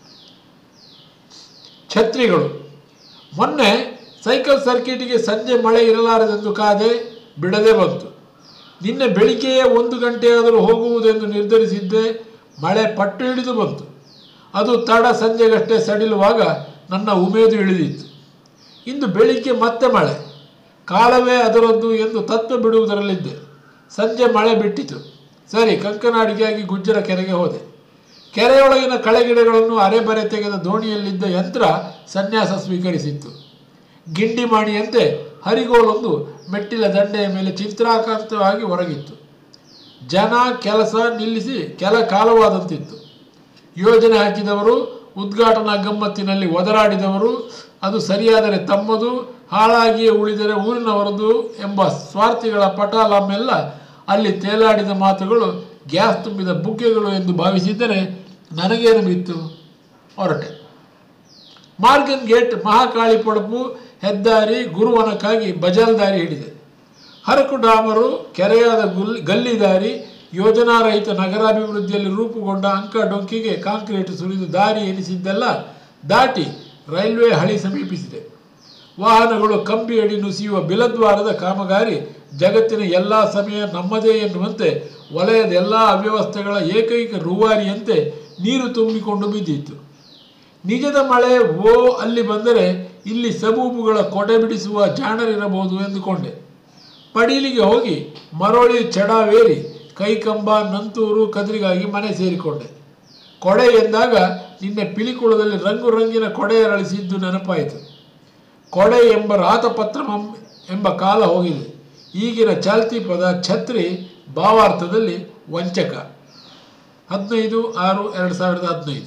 ಛತ್ರಿಗಳು. ಮೊನ್ನೆ ಸೈಕಲ್ ಸರ್ಕಿಟಿಗೆ ಸಂಜೆ ಮಳೆ ಇರಲಾರದೆಂದು ಕಾದೆ, ಬಿಡದೆ ಬಂತು. ನಿನ್ನೆ ಬೆಳಿಗ್ಗೆಯೇ ಒಂದು ಗಂಟೆಯಾದರೂ ಹೋಗುವುದೆಂದು ನಿರ್ಧರಿಸಿದ್ದೆ. ಮಳೆ ಪಟ್ಟು ಹಿಡಿದು ಬಂತು. ಅದು ತಡ ಸಂಜೆಗಷ್ಟೇ ಸಡಿಲುವಾಗ ನನ್ನ ಉಮೇದು ಇಳಿದಿತ್ತು. ಇಂದು ಬೆಳಿಗ್ಗೆ ಮತ್ತೆ ಮಳೆ. ಕಾಲವೇ ಅದರದ್ದು ಎಂದು ತತ್ವ ಬಿಡುವುದರಲ್ಲಿದ್ದೆ. ಸಂಜೆ ಮಳೆ ಬಿಟ್ಟಿತು. ಸರಿ, ಕಂಕನಾಡಿಗೆಯಾಗಿ ಗುಜ್ಜರ ಕೆರೆಗೆ ಹೋದೆ. ಕೆರೆಯೊಳಗಿನ ಕಳೆಗಿಡಗಳನ್ನು ಅರೆಬರೆ ತೆಗೆದ ದೋಣಿಯಲ್ಲಿದ್ದ ಯಂತ್ರ ಸನ್ಯಾಸ ಸ್ವೀಕರಿಸಿತ್ತು. ಗಿಂಡಿ ಮಾಡಿಯಂತೆ ಹರಿಗೋಲೊಂದು ಮೆಟ್ಟಿಲ ದಂಡೆಯ ಮೇಲೆ ಚಿತ್ರಾಕಾಂತವಾಗಿ ಹೊರಗಿತ್ತು. ಜನ ಕೆಲಸ ನಿಲ್ಲಿಸಿ ಕೆಲ ಕಾಲವಾದಂತಿತ್ತು. ಯೋಜನೆ ಹಾಕಿದವರು, ಉದ್ಘಾಟನಾ ಗಮ್ಮತ್ತಿನಲ್ಲಿ ಒದರಾಡಿದವರು, ಅದು ಸರಿಯಾದರೆ ತಮ್ಮದು, ಹಾಳಾಗಿಯೇ ಉಳಿದರೆ ಊರಿನವರದು ಎಂಬ ಸ್ವಾರ್ಥಿಗಳ ಪಟಾಲಮ್ಮೆಲ್ಲ ಅಲ್ಲಿ ತೇಲಾಡಿದ ಮಾತುಗಳು ಗ್ಯಾಸ್ ತುಂಬಿದ ಬುಗ್ಗೆಗಳು ಎಂದು ಭಾವಿಸಿದ್ದರೆ ನನಗೇನು ಬಿತ್ತು? ಹೊರಟೆ. ಮಾರ್ಗನ್ ಗೇಟ್, ಮಹಾಕಾಳಿ ಪೊಡಪು, ಹೆದ್ದಾರಿ, ಗುರುವನಕ್ಕಾಗಿ ಬಜಾಲ್ ದಾರಿ ಹಿಡಿದೆ. ಹರಕು ಡಾಮರು, ಕೆರೆಯಾದ ಗುಲ್ ಗಲ್ಲಿದಾರಿ, ಯೋಜನಾರಹಿತ ನಗರಾಭಿವೃದ್ಧಿಯಲ್ಲಿ ರೂಪುಗೊಂಡ ಅಂಕ ಡೊಂಕಿಗೆ ಕಾಂಕ್ರೀಟ್ ಸುರಿದು ದಾರಿ ಎನಿಸಿದ್ದೆಲ್ಲ ದಾಟಿ ರೈಲ್ವೆ ಹಳಿ ಸಮೀಪಿಸಿದೆ. ವಾಹನಗಳು ಕಂಬಿಯಡಿ ನುಸಿಯುವ ಬಿಲದ್ವಾರದ ಕಾಮಗಾರಿ ಜಗತ್ತಿನ ಎಲ್ಲ ಸಮಯ ನಮ್ಮದೇ ಎನ್ನುವಂತೆ ವಲಯದ ಎಲ್ಲ ಅವ್ಯವಸ್ಥೆಗಳ ಏಕೈಕ ರೂವಾರಿಯಂತೆ ನೀರು ತುಂಬಿಕೊಂಡು ಬಿದ್ದಿತ್ತು. ನಿಜದ ಮಳೆ ಓ ಅಲ್ಲಿ ಬಂದರೆ ಇಲ್ಲಿ ಸಬೂಬುಗಳ ಕೊಡೆ ಬಿಡಿಸುವ ಜಾಣರಿರಬಹುದು ಎಂದುಕೊಂಡೆ. ಪಡೀಲಿಗೆ ಹೋಗಿ ಮರಳಿ ಚಡಾವೇರಿ ಕೈಕಂಬ, ನಂತೂರು, ಕದ್ರಿಗಾಗಿ ಮನೆ ಸೇರಿಕೊಂಡೆ. ಕೊಡೆ ಎಂದಾಗ ನಿನ್ನೆ ಪಿಲಿಕುಳದಲ್ಲಿ ರಂಗು ರಂಗಿನ ಕೊಡೆ ಅರಳಿಸಿದ್ದು ನೆನಪಾಯಿತು. ಕೊಡೆ ಎಂಬ ರಾತಪತ್ರ ಎಂಬ ಕಾಲ ಹೋಗಿದೆ. ಈಗಿನ ಚಾಲ್ತಿ ಪದ ಛತ್ರಿ ಭಾವಾರ್ಥದಲ್ಲಿ ವಂಚಕ. ಹದಿನೈದು ಆರು ಎರಡು ಸಾವಿರದ ಹದಿನೈದು.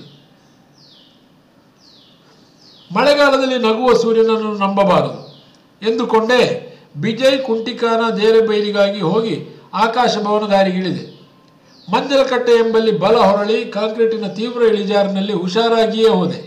ಮಳೆಗಾಲದಲ್ಲಿ ನಗುವ ಸೂರ್ಯನನ್ನು ನಂಬಬಾರದು ಎಂದುಕೊಂಡೇ ಬಿಜಯ್ ಕುಂಟಿಕಾನ ದೇರೆಬೈಲಿಗಾಗಿ ಹೋಗಿ ಆಕಾಶ ಭವನ ದಾರಿಗಿಳಿದೆ. ಮಂಜಲಕಟ್ಟೆ ಎಂಬಲ್ಲಿ ಬಲ ಹೊರಳಿ ಕಾಂಕ್ರೀಟಿನ ತೀವ್ರ ಇಳಿಜಾರಿನಲ್ಲಿ ಹುಷಾರಾಗಿಯೇ ಹೋದೆ.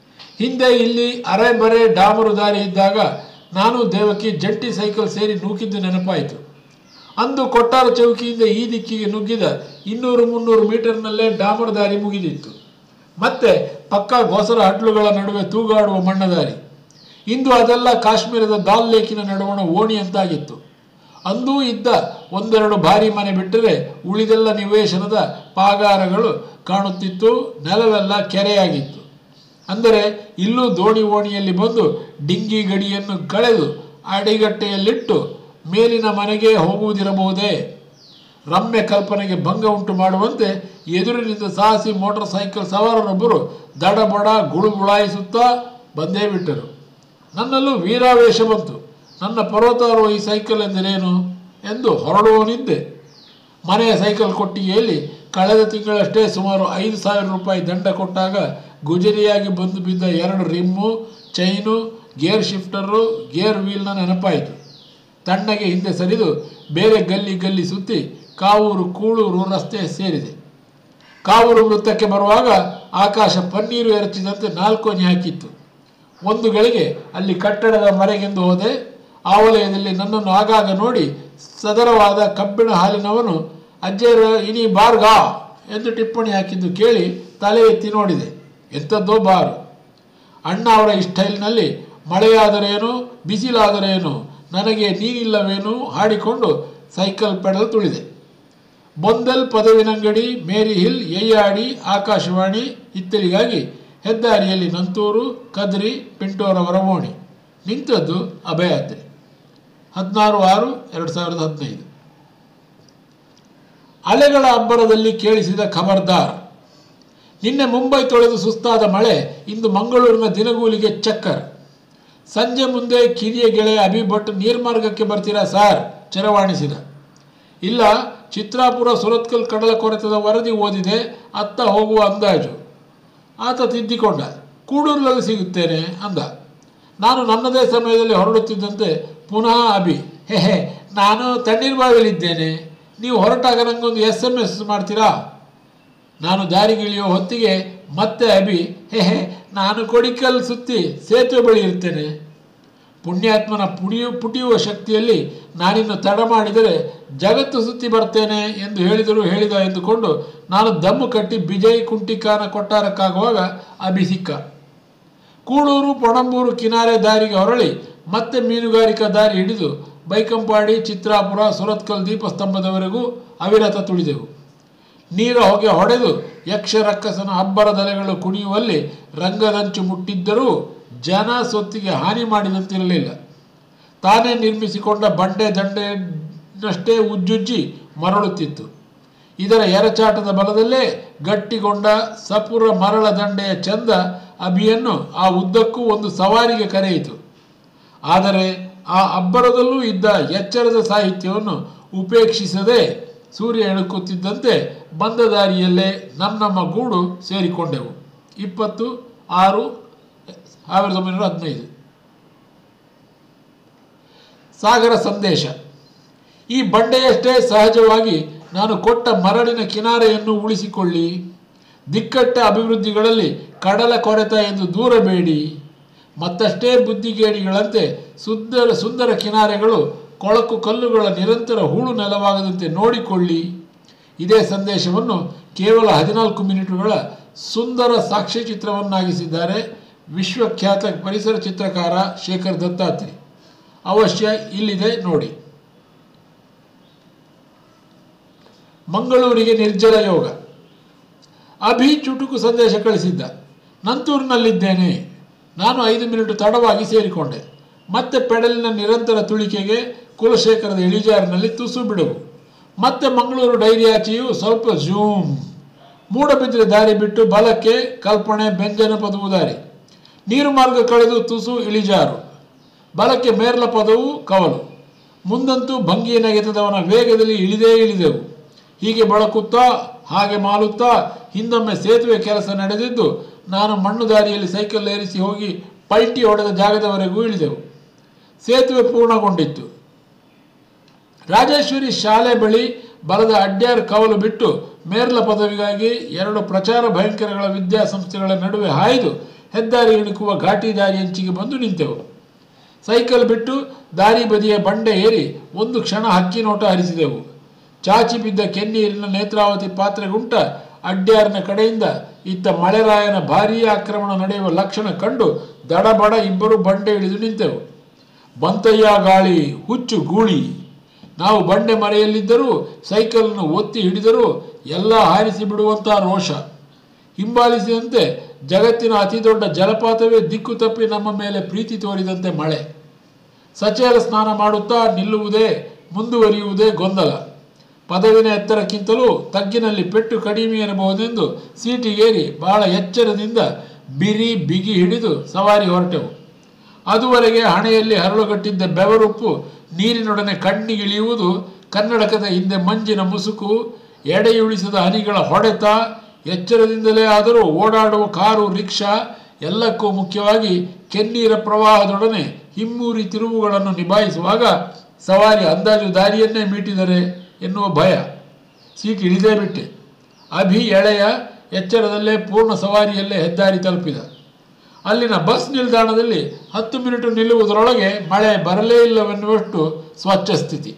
ಹಿಂದೆ ಇಲ್ಲಿ ಅರೆ ಬರೆ ಡಾಮರು ದಾರಿ ಇದ್ದಾಗ ನಾನು ದೇವಕಿ ಜಂಟಿ ಸೈಕಲ್ ಸೇರಿ ನೂಕಿದ್ದು ನೆನಪಾಯಿತು. ಅಂದು ಕೊಟ್ಟಾರ ಚೌಕಿಯಿಂದ ಈ ದಿಕ್ಕಿಗೆ ನುಗ್ಗಿದ ಇನ್ನೂರು ಮುನ್ನೂರು ಮೀಟರ್ನಲ್ಲೇ ಡಾಮರ್ ದಾರಿ ಮುಗಿದಿತ್ತು. ಮತ್ತೆ ಪಕ್ಕ ಗೊಸರ ಹಟ್ಲುಗಳ ನಡುವೆ ತೂಗಾಡುವ ಮಣ್ಣದಾರಿ. ಇಂದು ಅದೆಲ್ಲ ಕಾಶ್ಮೀರದ ದಾಲ್ ಲೇಕಿನ ನಡುವಣ ಓಣಿ ಅಂತಾಗಿತ್ತು. ಅಂದೂ ಇದ್ದ ಒಂದೆರಡು ಭಾರಿ ಮನೆ ಬಿಟ್ಟರೆ ಉಳಿದೆಲ್ಲ ನಿವೇಶನದ ಪಾಗಾರಗಳು ಕಾಣುತ್ತಿತ್ತು. ನೆಲವೆಲ್ಲ ಕೆರೆಯಾಗಿತ್ತು. ಅಂದರೆ ಇಲ್ಲೂ ದೋಣಿ ಓಣಿಯಲ್ಲಿ ಬಂದು ಡಿಂಗಿ ಗಡಿಯನ್ನು ಕಳೆದು ಅಡಿಗಟ್ಟೆಯಲ್ಲಿಟ್ಟು ಮೇಲಿನ ಮನೆಗೆ ಹೋಗುವುದಿರಬಹುದೇ? ರಮ್ಯ ಕಲ್ಪನೆಗೆ ಭಂಗ ಉಂಟು ಮಾಡುವಂತೆ ಎದುರಿನಿಂದ ಸಾಹಸಿ ಮೋಟಾರ್ ಸೈಕಲ್ ಸವಾರರೊಬ್ಬರು ದಡಬಡ ಗುಳುಗುಳಾಯಿಸುತ್ತಾ ಬಂದೇ ಬಿಟ್ಟರು. ನನ್ನಲ್ಲೂ ವೀರಾವೇಶ ಬಂತು. ನನ್ನ ಪರ್ವತಾರೋಹಿ ಸೈಕಲ್ ಎಂದರೇನು ಎಂದು ಹೊರಡುವನಿದ್ದೆ. ಮನೆಯ ಸೈಕಲ್ ಕೊಟ್ಟಿಗೆಯಲ್ಲಿ ಕಳೆದ ತಿಂಗಳಷ್ಟೇ ಸುಮಾರು ಐದು ಸಾವಿರ ರೂಪಾಯಿ ದಂಡ ಕೊಟ್ಟಾಗ ಗುಜರಿಯಾಗಿ ಬಂದು ಬಿದ್ದ ಎರಡು rim, chain, gear shifter, gear ವೀಲ್ನ ನೆನಪಾಯಿತು. ತಣ್ಣಗೆ ಹಿಂದೆ ಸರಿದು ಬೇರೆ ಗಲ್ಲಿ ಗಲ್ಲಿ ಸುತ್ತಿ ಕಾವೂರು ಕೂಳೂರು ರಸ್ತೆ ಸೇರಿದೆ. ಕಾವೂರು ವೃತ್ತಕ್ಕೆ ಬರುವಾಗ ಆಕಾಶ ಪನ್ನೀರು ಎರಚಿದಂತೆ ನಾಲ್ಕೋನಿ ಹಾಕಿತ್ತು. ಒಂದು ಗಳಿಗೆ ಅಲ್ಲಿ ಕಟ್ಟಡದ ಮರೆಗೆಂದು ಹೋದೆ. ಆ ವಲಯದಲ್ಲಿ ನನ್ನನ್ನು ಆಗಾಗ ನೋಡಿ ಸದರವಾದ ಕಬ್ಬಿಣ ಹಾಲಿನವನು ಅಜ್ಜೇರ ಇನಿ ಬಾರ್ಗಾ ಎಂದು ಟಿಪ್ಪಣಿ ಹಾಕಿದ್ದು ಕೇಳಿ ತಲೆ ಎತ್ತಿ ನೋಡಿದೆ. ಎಂಥದ್ದೋ ಬಾರು. ಅಣ್ಣ ಅವರ ಈ ಸ್ಟೈಲ್ನಲ್ಲಿ ಮಳೆಯಾದರೇನು ಬಿಸಿಲಾದರೇನು ನನಗೆ ನೀನಿಲ್ಲವೇನು ಹಾಡಿಕೊಂಡು ಸೈಕಲ್ ಪೆಡಲ್ ತುಳಿದೆ. ಬೊಂದಲ್ ಪದವಿನಂಗಡಿ, ಮೇರಿ ಹಿಲ್, ಯಯ್ಯಾಡಿ, ಆಕಾಶವಾಣಿ ಇತ್ತೆಲಿಗಾಗಿ ಹೆದ್ದಾರಿಯಲ್ಲಿ ನಂತೂರು, ಕದ್ರಿ, ಪಿಂಟೋರವರ ಓಣಿ. ನಿಂತದ್ದು ಅಭಯಾದ್ರಿ. ಹದಿನಾರು ಆರು ಎರಡು ಸಾವಿರದ ಹದಿನೈದು. ಅಲೆಗಳ ಅಬ್ಬರದಲ್ಲಿ ಕೇಳಿಸಿದ ಖಬರ್ದಾರ್. ನಿನ್ನೆ ಮುಂಬೈ ತೊಳೆದು ಸುಸ್ತಾದ ಮಳೆ ಇಂದು ಮಂಗಳೂರಿನ ದಿನಗೂಲಿಗೆ ಚಕ್ಕರ್. ಸಂಜೆ ಮುಂದೆ ಕಿರಿಯ ಗೆಳೆಯ ಅಭಿಭಟ್ ನೀರ್ಮಾರ್ಗಕ್ಕೆ ಬರ್ತೀರಾ ಸಾರ್ ಚರವಾಣಿಸಿದ. ಇಲ್ಲ, ಚಿತ್ರಾಪುರ ಸುರತ್ಕಲ್ ಕಡಲ ಕೊರೆತದ ವರದಿ ಓದಿದೆ, ಅತ್ತ ಹೋಗುವ ಅಂದಾಜು. ಆತ ತಿದ್ದಿಕೊಂಡ. ಕೂಡೂರಿನಲ್ಲಿ ಸಿಗುತ್ತೇನೆ ಅಂದ. ನಾನು ನನ್ನದೇ ಸಮಯದಲ್ಲಿ ಹೊರಡುತ್ತಿದ್ದಂತೆ ಪುನಃ ಅಭಿ, ಹೇ ಹೇ ನಾನು ತಣ್ಣೀರ್ಬಾವಿಲಿದ್ದೇನೆ, ನೀವು ಹೊರಟಾಗ ನನಗೊಂದು ಎಸ್ ಎಮ್ ಎಸ್ ಮಾಡ್ತೀರಾ? ನಾನು ದಾರಿಗಿಳಿಯೋ ಹೊತ್ತಿಗೆ ಮತ್ತೆ ಅಭಿ, ಹೇ ಹೇ ನಾನು ಕೊಡಿಕಲ್ ಸುತ್ತಿ ಸೇತುವೆ ಬಳಿ ಇರ್ತೇನೆ. ಪುಣ್ಯಾತ್ಮನ ಪುಡಿಯು ಪುಟಿಯುವ ಶಕ್ತಿಯಲ್ಲಿ ನಾನಿನ್ನು ತಡ ಮಾಡಿದರೆ ಜಗತ್ತು ಸುತ್ತಿ ಬರ್ತೇನೆ ಎಂದು ಹೇಳಿದರೂ ಹೇಳಿದ ಎಂದುಕೊಂಡು ನಾನು ದಮ್ಮು ಕಟ್ಟಿ ಬಿಜಯ್ ಕುಂಟಿಕಾನ ಕೊಟ್ಟಾರಕ್ಕಾಗುವಾಗ ಅಭಿ ಸಿಕ್ಕ. ಕೂಳೂರು ಪೊಣಂಬೂರು ಕಿನಾರೆ ದಾರಿಗೆ ಹೊರಳಿ ಮತ್ತೆ ಮೀನುಗಾರಿಕಾ ದಾರಿ ಹಿಡಿದು ಬೈಕಂಪಾಡಿ, ಚಿತ್ರಾಪುರ, ಸುರತ್ಕಲ್ ದೀಪಸ್ತಂಭದವರೆಗೂ ಅವಿರತ ತುಳಿದೆವು. ನೀರ ಹೊಗೆ ಹೊಡೆದು ಯಕ್ಷ ರಕ್ಕಸನ ಅಬ್ಬರದಲೆಗಳು ಕುಣಿಯುವಲ್ಲಿ ರಂಗದಂಚು ಮುಟ್ಟಿದ್ದರೂ ಜನ ಸೊತ್ತಿಗೆ ಹಾನಿ ಮಾಡಿದಂತಿರಲಿಲ್ಲ. ತಾನೇ ನಿರ್ಮಿಸಿಕೊಂಡ ಬಂಡೆ ದಂಡೆನಷ್ಟೇ ಉಜ್ಜುಜ್ಜಿ ಮರಳುತ್ತಿತ್ತು. ಇದರ ಎರಚಾಟದ ಬಲದಲ್ಲೇ ಗಟ್ಟಿಗೊಂಡ ಸಪುರ ಮರಳ ದಂಡೆಯ ಚಂದ ಅಭಿಯನ್ನು ಆ ಉದ್ದಕ್ಕೂ ಒಂದು ಸವಾರಿಗೆ ಕರೆಯಿತು. ಆದರೆ ಆ ಅಬ್ಬರದಲ್ಲೂ ಇದ್ದ ಎಚ್ಚರದ ಸಾಹಿತ್ಯವನ್ನು ಉಪೇಕ್ಷಿಸದೆ ಸೂರ್ಯ ಎಣುಕುತ್ತಿದ್ದಂತೆ ಬಂದ ದಾರಿಯಲ್ಲೇ ನಮ್ಮ ನಮ್ಮ ಗೂಡು ಸೇರಿಕೊಂಡೆವು. ಇಪ್ಪತ್ತು ಆರು ಸಾವಿರದ ಒಂಬೈನೂರ ಹದಿನೈದು. ಸಾಗರ ಸಂದೇಶ. ಈ ಬಂಡೆಯಷ್ಟೇ ಸಹಜವಾಗಿ ನಾನು ಕೊಟ್ಟ ಮರಳಿನ ಕಿನಾರೆಯನ್ನು ಉಳಿಸಿಕೊಳ್ಳಿ. ದಿಕ್ಕಟ್ಟ ಅಭಿವೃದ್ಧಿಗಳಲ್ಲಿ ಕಡಲ ಕೊರೆತ ಎಂದು ದೂರಬೇಡಿ. ಮತ್ತಷ್ಟೇ ಬುದ್ಧಿಗೇಡಿಗಳಂತೆ ಸುಂದರ ಸುಂದರ ಕಿನಾರೆಗಳು ಕೊಳಕು ಕಲ್ಲುಗಳ ನಿರಂತರ ಹೂಳು ನೆಲವಾಗದಂತೆ ನೋಡಿಕೊಳ್ಳಿ. ಇದೇ ಸಂದೇಶವನ್ನು ಕೇವಲ ಹದಿನಾಲ್ಕು ಮಿನಿಟುಗಳ ಸುಂದರ ಸಾಕ್ಷ್ಯಚಿತ್ರವನ್ನಾಗಿಸಿದ್ದಾರೆ ವಿಶ್ವಖ್ಯಾತ ಪರಿಸರ ಚಿತ್ರಕಾರ ಶೇಖರ್ ದತ್ತಾತ್ರಿ. ಅವಶ್ಯ ಇಲ್ಲಿದೆ ನೋಡಿ. ಮಂಗಳೂರಿಗೆ ನಿರ್ಜಲ ಯೋಗ. ಅಭಿ ಚುಟುಕು ಸಂದೇಶ ಕಳಿಸಿದ್ದ. ನಂತೂರಿನಲ್ಲಿದ್ದೇನೆ. ನಾನು ಐದು ಮಿನಿಟ್ ತಡವಾಗಿ ಸೇರಿಕೊಂಡೆ. ಮತ್ತೆ ಪೆಡಲಿನ ನಿರಂತರ ತುಳಿಕೆಗೆ ಕುಲಶೇಖರದ ಇಳಿಜಾರಿನಲ್ಲಿ ತುಸು ಬಿಡುವು. ಮತ್ತೆ ಮಂಗಳೂರು ಡೈರಿಯಾಚೆಯು ಸ್ವಲ್ಪ ಝೂಮ್. ಮೂಡಬಿದ್ರೆ ದಾರಿ ಬಿಟ್ಟು ಬಲಕ್ಕೆ ಕಲ್ಪನೆ ಬೆಂಜನ ಪದವು ದಾರಿ. ನೀರು ಮಾರ್ಗ ಕಳೆದು ತುಸು ಇಳಿಜಾರು. ಬಲಕ್ಕೆ ಮೇರ್ಲ ಪದವು ಕವಲು. ಮುಂದಂತೂ ಭಂಗಿ ನೆಗೆತದವನ ವೇಗದಲ್ಲಿ ಇಳಿದೇ ಇಳಿದೆವು. ಹೀಗೆ ಬಳಕುತ್ತಾ ಹಾಗೆ ಮಾಲುತ್ತಾ ಹಿಂದೊಮ್ಮೆ ಸೇತುವೆ ಕೆಲಸ ನಡೆದಿದ್ದು ನಾನು ಮಣ್ಣು ದಾರಿಯಲ್ಲಿ ಸೈಕಲ್ ಏರಿಸಿ ಹೋಗಿ ಪಲ್ಟಿ ಹೊಡೆದ ಜಾಗದವರೆಗೂ ಇಳಿದೆವು. ಸೇತುವೆ ಪೂರ್ಣಗೊಂಡಿತ್ತು. ರಾಜೇಶ್ವರಿ ಶಾಲೆ ಬಳಿ ಬಲದ ಅಡ್ಯಾರ್ ಕವಲು ಬಿಟ್ಟು ಮೇರ್ಲ ಪದವಿಗಾಗಿ ಎರಡು ಪ್ರಚಾರ ಭಯಂಕರಗಳ ವಿದ್ಯಾಸಂಸ್ಥೆಗಳ ನಡುವೆ ಹಾಯ್ದು ಹೆದ್ದಾರಿ ಇಣುಕುವ ಘಾಟಿ ದಾರಿಯಂಚಿಗೆ ಬಂದು ನಿಂತೆವು. ಸೈಕಲ್ ಬಿಟ್ಟು ದಾರಿ ಬದಿಯ ಬಂಡೆ ಏರಿ ಒಂದು ಕ್ಷಣ ಹಕ್ಕಿ ನೋಟ ಹರಿಸಿದೆವು. ಚಾಚಿ ಬಿದ್ದ ಕೆನ್ನೀರಿನ ನೇತ್ರಾವತಿ ಪಾತ್ರೆಗುಂಟ ಅಡ್ಯಾರ್ನ ಕಡೆಯಿಂದ ಇತ್ತ ಮಳೆರಾಯನ ಭಾರೀ ಆಕ್ರಮಣ ನಡೆಯುವ ಲಕ್ಷಣ ಕಂಡು ದಡಬಡ ಇಬ್ಬರು ಬಂಡೆ ಇಳಿದು ನಿಂತೆವು. ಬಂತಯ್ಯ ಗಾಳಿ, ಹುಚ್ಚು ಗೂಳಿ. ನಾವು ಬಂಡೆ ಮರೆಯಲ್ಲಿದ್ದರೂ ಸೈಕಲನ್ನು ಒತ್ತಿ ಹಿಡಿದರೂ ಎಲ್ಲ ಹಾರಿಸಿ ಬಿಡುವಂಥ ರೋಷ. ಹಿಂಬಾಲಿಸಿದಂತೆ ಜಗತ್ತಿನ ಅತಿದೊಡ್ಡ ಜಲಪಾತವೇ ದಿಕ್ಕು ತಪ್ಪಿ ನಮ್ಮ ಮೇಲೆ ಪ್ರೀತಿ ತೋರಿದಂತೆ ಮಳೆ. ಸಚೇಲ ಸ್ನಾನ ಮಾಡುತ್ತಾ ನಿಲ್ಲುವುದೇ ಮುಂದುವರಿಯುವುದೇ ಗೊಂದಲ. ಪದವಿನ ಎತ್ತರಕ್ಕಿಂತಲೂ ತಗ್ಗಿನಲ್ಲಿ ಪೆಟ್ಟು ಕಡಿಮೆ ಇರಬಹುದೆಂದು ಸೀಟಿಗೇರಿ ಬಹಳ ಎಚ್ಚರದಿಂದ ಬಿರಿ ಬಿಗಿ ಹಿಡಿದು ಸವಾರಿ ಹೊರಟೆವು. ಅದುವರೆಗೆ ಹಣೆಯಲ್ಲಿ ಹರಳುಗಟ್ಟಿದ್ದ ಬೆವರುಪ್ಪು ನೀರಿನೊಡನೆ ಕಣ್ಣಿಗಿಳಿಯುವುದು, ಕನ್ನಡಕದ ಹಿಂದೆ ಮಂಜಿನ ಮುಸುಕು, ಎಡೆಯುಳಿಸದ ಹನಿಗಳ ಹೊಡೆತ, ಎಚ್ಚರದಿಂದಲೇ ಆದರೂ ಓಡಾಡುವ ಕಾರು ರಿಕ್ಷಾ, ಎಲ್ಲಕ್ಕೂ ಮುಖ್ಯವಾಗಿ ಕೆನ್ನೀರ ಪ್ರವಾಹದೊಡನೆ ಹಿಮ್ಮೂರಿ ತಿರುವುಗಳನ್ನು ನಿಭಾಯಿಸುವಾಗ ಸವಾರಿ ಅಂದಾಜು ದಾರಿಯನ್ನೇ ಮೀಟಿದರೆ ಎನ್ನುವ ಭಯ. ಸೀಟ್ ಇಳಿದೇ ಬಿಟ್ಟೆ. ಅಭಿ ಎಳೆಯ ಎಚ್ಚರದಲ್ಲೇ ಪೂರ್ಣ ಸವಾರಿಯಲ್ಲೇ ಹೆದ್ದಾರಿ ತಲುಪಿದ. ಅಲ್ಲಿನ ಬಸ್ ನಿಲ್ದಾಣದಲ್ಲಿ ಹತ್ತು ಮಿನಿಟು ನಿಲ್ಲುವುದರೊಳಗೆ ಮಳೆ ಬರಲೇ ಇಲ್ಲವೆನ್ನುವಷ್ಟು ಸ್ವಚ್ಛ ಸ್ಥಿತಿ.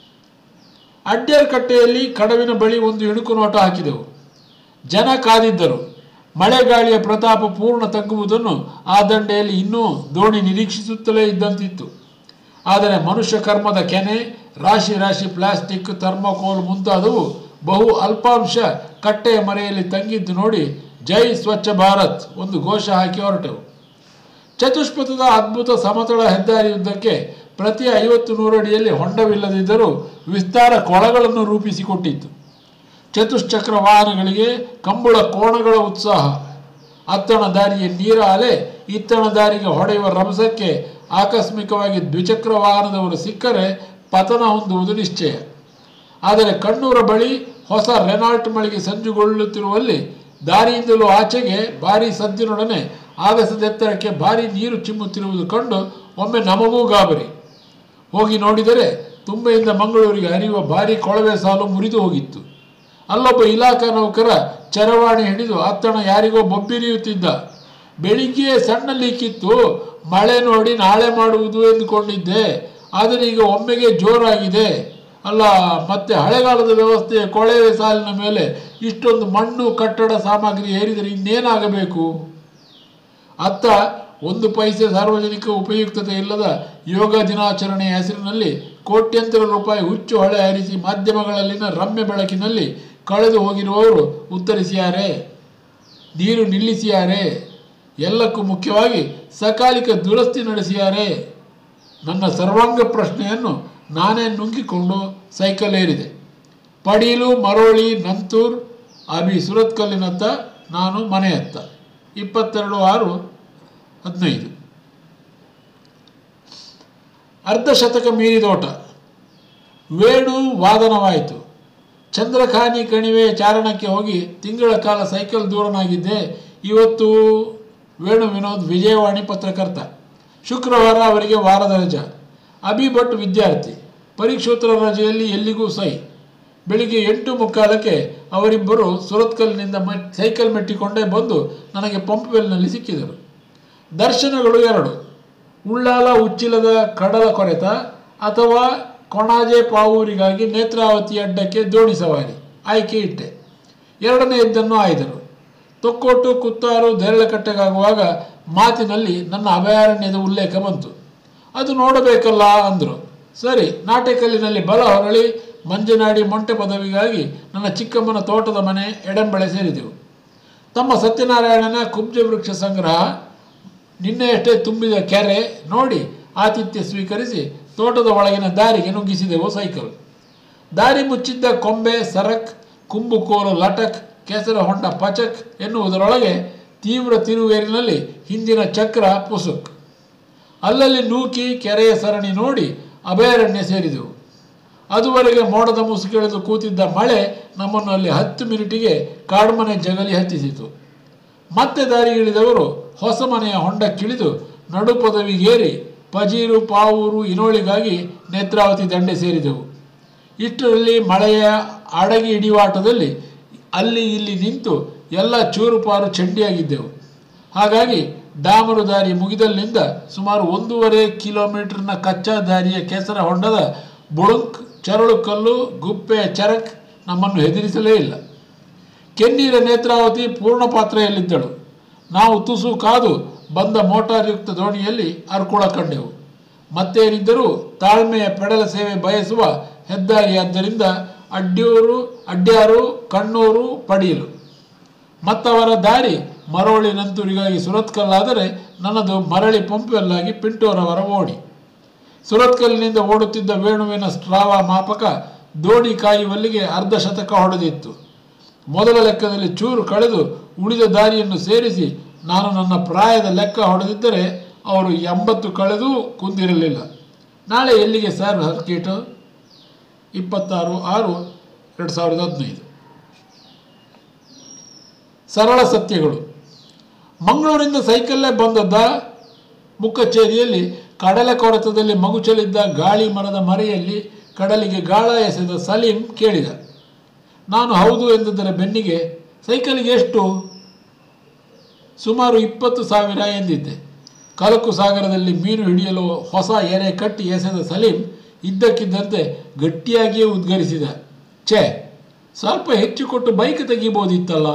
ಅಡ್ಯಾರ್ ಕಟ್ಟೆಯಲ್ಲಿ ಕಡವಿನ ಬಳಿ ಒಂದು ಇಣುಕು ನೋಟ ಹಾಕಿದೆವು. ಜನ ಕಾದಿದ್ದರು. ಮಳೆಗಾಳಿಯ ಪ್ರತಾಪ ಪೂರ್ಣ ತಗ್ಗುವುದನ್ನು ಆ ದಂಡೆಯಲ್ಲಿ ಇನ್ನೂ ದೋಣಿ ನಿರೀಕ್ಷಿಸುತ್ತಲೇ ಇದ್ದಂತಿತ್ತು. ಆದರೆ ಮನುಷ್ಯ ಕರ್ಮದ ಕೆನೆ, ರಾಶಿ ರಾಶಿ ಪ್ಲಾಸ್ಟಿಕ್, ಥರ್ಮೋಕೋಲ್ ಮುಂತಾದವು ಬಹು ಅಲ್ಪಾಂಶ ಕಟ್ಟೆಯ ಮರೆಯಲ್ಲಿ ತಂಗಿದ್ದು ನೋಡಿ ಜೈ ಸ್ವಚ್ಛ ಭಾರತ್ ಒಂದು ಘೋಷ ಹಾಕಿ ಹೊರಟೆವು. ಚತುಷ್ಪಥದ ಅದ್ಭುತ ಸಮತಳ ಹೆದ್ದಾರಿಯುದ್ದಕ್ಕೆ ಪ್ರತಿ ಐವತ್ತು ನೂರಡಿಯಲ್ಲಿ ಹೊಂಡವಿಲ್ಲದಿದ್ದರೂ ವಿಸ್ತಾರ ಕೊಳಗಳನ್ನು ರೂಪಿಸಿಕೊಟ್ಟಿತ್ತು. ಚತುಶ್ಚಕ್ರ ವಾಹನಗಳಿಗೆ ಕಂಬಳ ಕೋಣಗಳ ಉತ್ಸಾಹ. ಅತ್ತಣ ದಾರಿಯ ನೀರ ಅಲೆ ಇತ್ತಣ ದಾರಿಗೆ ಹೊಡೆಯುವ ರಭಸಕ್ಕೆ ಆಕಸ್ಮಿಕವಾಗಿ ದ್ವಿಚಕ್ರ ವಾಹನದವರು ಸಿಕ್ಕರೆ ಪತನ ಹೊಂದುವುದು ನಿಶ್ಚಯ. ಆದರೆ ಕಣ್ಣೂರ ಬಳಿ ಹೊಸ ರೆನಾಲ್ಟ್ ಮಳಿಗೆ ಸಂಜುಗೊಳ್ಳುತ್ತಿರುವಲ್ಲಿ ದಾರಿಯಿಂದಲೂ ಆಚೆಗೆ ಭಾರೀ ಸದ್ದಿನೊಡನೆ ಆಗಸದೆತ್ತರಕ್ಕೆ ಭಾರೀ ನೀರು ಚಿಮ್ಮುತ್ತಿರುವುದು ಕಂಡು ಒಮ್ಮೆ ನಮಗೂ ಗಾಬರಿ. ಹೋಗಿ ನೋಡಿದರೆ ತುಂಬೆಯಿಂದ ಮಂಗಳೂರಿಗೆ ಹರಿಯುವ ಭಾರೀ ಕೊಳವೆ ಸಾಲು ಮುರಿದು ಹೋಗಿತ್ತು. ಅಲ್ಲೊಬ್ಬ ಇಲಾಖಾ ನೌಕರ ಚರವಾಣಿ ಹಿಡಿದು ಅತ್ತಣ ಯಾರಿಗೋ ಬೊಬ್ಬಿರಿಯುತ್ತಿದ್ದ. ಬೆಳಿಗ್ಗೆ ಸಣ್ಣ ಲೀಕಿತ್ತು, ಮಳೆ ನೋಡಿ ನಾಳೆ ಮಾಡುವುದು ಎಂದುಕೊಂಡಿದ್ದೆ, ಆದರೆ ಈಗ ಒಮ್ಮೆಗೆ ಜೋರಾಗಿದೆ. ಅಲ್ಲ, ಮತ್ತೆ ಹಳೆಗಾಲದ ವ್ಯವಸ್ಥೆಯ ಕೊಳವೆ ಸಾಲಿನ ಮೇಲೆ ಇಷ್ಟೊಂದು ಮಣ್ಣು ಕಟ್ಟಡ ಸಾಮಗ್ರಿ ಏರಿದರೆ ಇನ್ನೇನಾಗಬೇಕು? ಅತ್ತ ಒಂದು ಪೈಸೆ ಸಾರ್ವಜನಿಕ ಉಪಯುಕ್ತತೆ ಇಲ್ಲದ ಯೋಗ ದಿನಾಚರಣೆಯ ಹೆಸರಿನಲ್ಲಿ ಕೋಟ್ಯಂತರ ರೂಪಾಯಿ ಹುಚ್ಚು ಹೊಳೆ ಹರಿಸಿ ಮಾಧ್ಯಮಗಳಲ್ಲಿನ ರಮ್ಯ ಬೆಳಕಿನಲ್ಲಿ ಕಳೆದು ಹೋಗಿರುವವರು ಉತ್ತರಿಸಿಯಾರೆ, ನೀರು ನಿಲ್ಲಿಸಿಯಾರೆ, ಎಲ್ಲಕ್ಕೂ ಮುಖ್ಯವಾಗಿ ಸಕಾಲಿಕ ದುರಸ್ತಿ ನಡೆಸಿಯಾರೆ. ನನ್ನ ಸರ್ವಾಂಗ ಪ್ರಶ್ನೆಯನ್ನು ನಾನೇ ನುಂಗಿಕೊಂಡು ಸೈಕಲ್ ಏರಿದೆ. ಪಡೀಲು, ಮರೋಳಿ, ನಂತೂರ್, ಅಬಿ ಸುರತ್ಕಲ್ಲಿನತ್ತ, ನಾನು ಮನೆಯತ್ತ. ಇಪ್ಪತ್ತೆರಡು ಆರು ಹದಿನೈದು. ಅರ್ಧ ಶತಕ ಮೀರಿದೋಟ. ವೇಣು ವಾದನವಾಯಿತು. ಚಂದ್ರಖಾನಿ ಕಣಿವೆ ಚಾರಣಕ್ಕೆ ಹೋಗಿ ತಿಂಗಳ ಕಾಲ ಸೈಕಲ್ ದೂರನಾಗಿದ್ದೆ. ಇವತ್ತು ವೇಣು ವಿನೋದ್ ವಿಜಯವಾಣಿ ಪತ್ರಕರ್ತ. ಶುಕ್ರವಾರ ಅವರಿಗೆ ವಾರದ ರಜಾ. ಅಭಿ ಭಟ್ ವಿದ್ಯಾರ್ಥಿ. ಪರೀಕ್ಷೋತ್ತರ ರಜೆಯಲ್ಲಿ ಎಲ್ಲಿಗೂ ಸೈ. ಬೆಳಿಗ್ಗೆ ಎಂಟು ಮುಕ್ಕಾಲಕ್ಕೆ ಅವರಿಬ್ಬರು ಸುರತ್ಕಲ್ನಿಂದ ಮ ಸೈಕಲ್ ಮೆಟ್ಟಿಕೊಂಡೇ ಬಂದು ನನಗೆ ಪಂಪ್ವೆಲ್ನಲ್ಲಿ ಸಿಕ್ಕಿದರು. ದರ್ಶನಗಳು ಎರಡು: ಉಳ್ಳಾಲ ಉಚ್ಚಿಲದ ಕಡಲ ಕೊರೆತ ಅಥವಾ ಕೊಣಾಜೆ ಪಾವೂರಿಗಾಗಿ ನೇತ್ರಾವತಿ ಅಡ್ಡಕ್ಕೆ ದೋಣಿ ಸವಾರಿ. ಆಯ್ಕೆ ಇಟ್ಟೆ. ಎರಡನೆಯದ್ದನ್ನು ಆಯ್ದರು. ತೊಕ್ಕೋಟು, ಕುತ್ತಾರು, ದೇರಳಕಟ್ಟೆಗಾಗುವಾಗ ಮಾತಿನಲ್ಲಿ ನನ್ನ ಅಭಯಾರಣ್ಯದ ಉಲ್ಲೇಖ ಬಂತು. ಅದು ನೋಡಬೇಕಲ್ಲ ಅಂದರು. ಸರಿ, ನಾಟೆಕಲ್ಲಿನಲ್ಲಿ ಬಲ ಹೊರಳಿ ಮಂಜನಾಡಿ ಮೊಂಟೆ ಪದವಿಗಾಗಿ ನನ್ನ ಚಿಕ್ಕಮ್ಮನ ತೋಟದ ಮನೆ ಎಡೆಂಬಳೆ ಸೇರಿದೆವು. ತಮ್ಮ ಸತ್ಯನಾರಾಯಣನ ಕುಬ್ಜ ವೃಕ್ಷ ಸಂಗ್ರಹ, ನಿನ್ನೆಯಷ್ಟೇ ತುಂಬಿದ ಕೆರೆ ನೋಡಿ ಆತಿಥ್ಯ ಸ್ವೀಕರಿಸಿ ತೋಟದ ಒಳಗಿನ ದಾರಿಗೆ ನುಗ್ಗಿಸಿದೆವು ಸೈಕಲ್. ದಾರಿ ಮುಚ್ಚಿದ್ದ ಕೊಂಬೆ ಸರಕ್, ಕುಂಬುಕೋಲು ಲಟಕ್, ಕೆಸರ ಹೊಂಡ ಪಚಕ್ ಎನ್ನುವುದರೊಳಗೆ ತೀವ್ರ ತಿರುವೇರಿನಲ್ಲಿ ಹಿಂದಿನ ಚಕ್ರ ಪುಸುಕ್. ಅಲ್ಲಲ್ಲಿ ನೂಕಿ ಕೆರೆಯ ಸರಣಿ ನೋಡಿ ಅಭಯಾರಣ್ಯ ಸೇರಿದೆವು. ಅದುವರೆಗೆ ಮೋಡದ ಮುಸುಕೆಳೆದು ಕೂತಿದ್ದ ಮಳೆ ನಮ್ಮನ್ನು ಅಲ್ಲಿ ಹತ್ತು ಮಿನಿಟಿಗೆ ಕಾಡ್ಮನೆ ಜಗಲಿ ಹತ್ತಿಸಿತು. ಮತ್ತೆ ದಾರಿಗಿಳಿದವರು ಹೊಸ ಮನೆಯ ಹೊಂಡಕ್ಕಿಳಿದು ನಡು ಪದವಿಗೇರಿ ಪಜೀರು, ಪಾವೂರು, ಇನೋಳಿಗಾಗಿ ನೇತ್ರಾವತಿ ದಂಡೆ ಸೇರಿದೆವು. ಇಷ್ಟರಲ್ಲಿ ಮಳೆಯ ಅಡಗಿ ಹಿಡಿವಾಟದಲ್ಲಿ ಅಲ್ಲಿ ಇಲ್ಲಿ ನಿಂತು ಎಲ್ಲ ಚೂರುಪಾರು ಚಂಡಿಯಾಗಿದ್ದೆವು. ಹಾಗಾಗಿ ಡಾಮರು ದಾರಿ ಮುಗಿದಲ್ಲಿಂದ ಸುಮಾರು ಒಂದೂವರೆ ಕಿಲೋಮೀಟರ್ನ ಕಚ್ಚಾ ದಾರಿಯ ಕೆಸರ ಹೊಂಡದ ಬುಳುಂಕ್, ಚರಳು ಕಲ್ಲು, ಗುಪ್ಪೆಯ ಚರಕ್ ನಮ್ಮನ್ನು ಹೆದರಿಸಲೇ ಇಲ್ಲ. ಕೆನ್ನೀರ ನೇತ್ರಾವತಿ ಪೂರ್ಣ ಪಾತ್ರೆಯಲ್ಲಿದ್ದಳು. ನಾವು ತುಸು ಕಾದು ಬಂದ ಮೋಟಾರ್ ಯುಕ್ತ ದೋಣಿಯಲ್ಲಿ ಅರ್ಕುಳ ಕಂಡೆವು. ಮತ್ತೇನಿದ್ದರೂ ತಾಳ್ಮೆಯ ಪೆಡಲ ಸೇವೆ ಬಯಸುವ ಹೆದ್ದಾರಿಯಾದ್ದರಿಂದ ಅಡ್ಯೂರು, ಅಡ್ಯಾರು, ಕಣ್ಣೂರು, ಪಡೀಲು ಮತ್ತವರ ದಾರಿ ಮರವಳ್ಳಿ ನಂತೂರಿಗಾಗಿ ಸುರತ್ಕಲ್ಲಾದರೆ ನನ್ನದು ಮರಳಿ ಪಂಪೆಲ್ಲಾಗಿ ಪಿಂಟೋರವರ ಓಡಿ. ಸುರತ್ಕಲ್ಲಿನಿಂದ ಓಡುತ್ತಿದ್ದ ವೇಣುವಿನ ಸ್ಟ್ರಾವ ಮಾಪಕ ದೋಣಿ ಕಾಯುವಲ್ಲಿಗೆ ಅರ್ಧ ಶತಕ ಹೊಡೆದಿತ್ತು. ಮೊದಲ ಲೆಕ್ಕದಲ್ಲಿ ಚೂರು ಕಳೆದು ಉಳಿದ ದಾರಿಯನ್ನು ಸೇರಿಸಿ ನಾನು ನನ್ನ ಪ್ರಾಯದ ಲೆಕ್ಕ ಹೊಡೆದಿದ್ದರೆ ಅವರು ಎಂಬತ್ತು ಕಳೆದೂ ಕುಂದಿರಲಿಲ್ಲ. ನಾಳೆ ಎಲ್ಲಿಗೆ ಸರ್ ಸರ್ಕೀಟು? ಇಪ್ಪತ್ತಾರು ಆರು ಎರಡು ಸಾವಿರದ ಹದಿನೈದು. ಸರಳ ಸತ್ಯಗಳು. ಮಂಗಳೂರಿಂದ ಸೈಕಲ್ಲೇ ಬಂದದ್ದ. ಮುಕ್ಕಚ್ಚೇರಿಯಲ್ಲಿ ಕಡಲ ಕೊರೆತದಲ್ಲಿ ಮಗುಚಲಿದ್ದ ಗಾಳಿ ಮರದ ಮರೆಯಲ್ಲಿ ಕಡಲಿಗೆ ಗಾಳ ಎಸೆದ ಸಲೀಂ ಕೇಳಿದ. ನಾನು ಹೌದು ಎಂದಿದ್ದರ ಬೆನ್ನಿಗೆ, ಸೈಕಲಿಗೆ ಎಷ್ಟು? ಸುಮಾರು ಇಪ್ಪತ್ತು ಸಾವಿರ ಎಂದಿದ್ದೆ. ಕಲಕು ಸಾಗರದಲ್ಲಿ ಮೀನು ಹಿಡಿಯಲು ಹೊಸ ಎರೆ ಕಟ್ಟಿ ಎಸೆದ ಸಲೀಂ ಇದ್ದಕ್ಕಿದ್ದಂತೆ ಗಟ್ಟಿಯಾಗಿಯೇ ಉದ್ಗರಿಸಿದ, ಛೇ, ಸ್ವಲ್ಪ ಹೆಚ್ಚು ಕೊಟ್ಟು ಬೈಕ್ ತೆಗಿಬೋದಿತ್ತಲ್ಲ.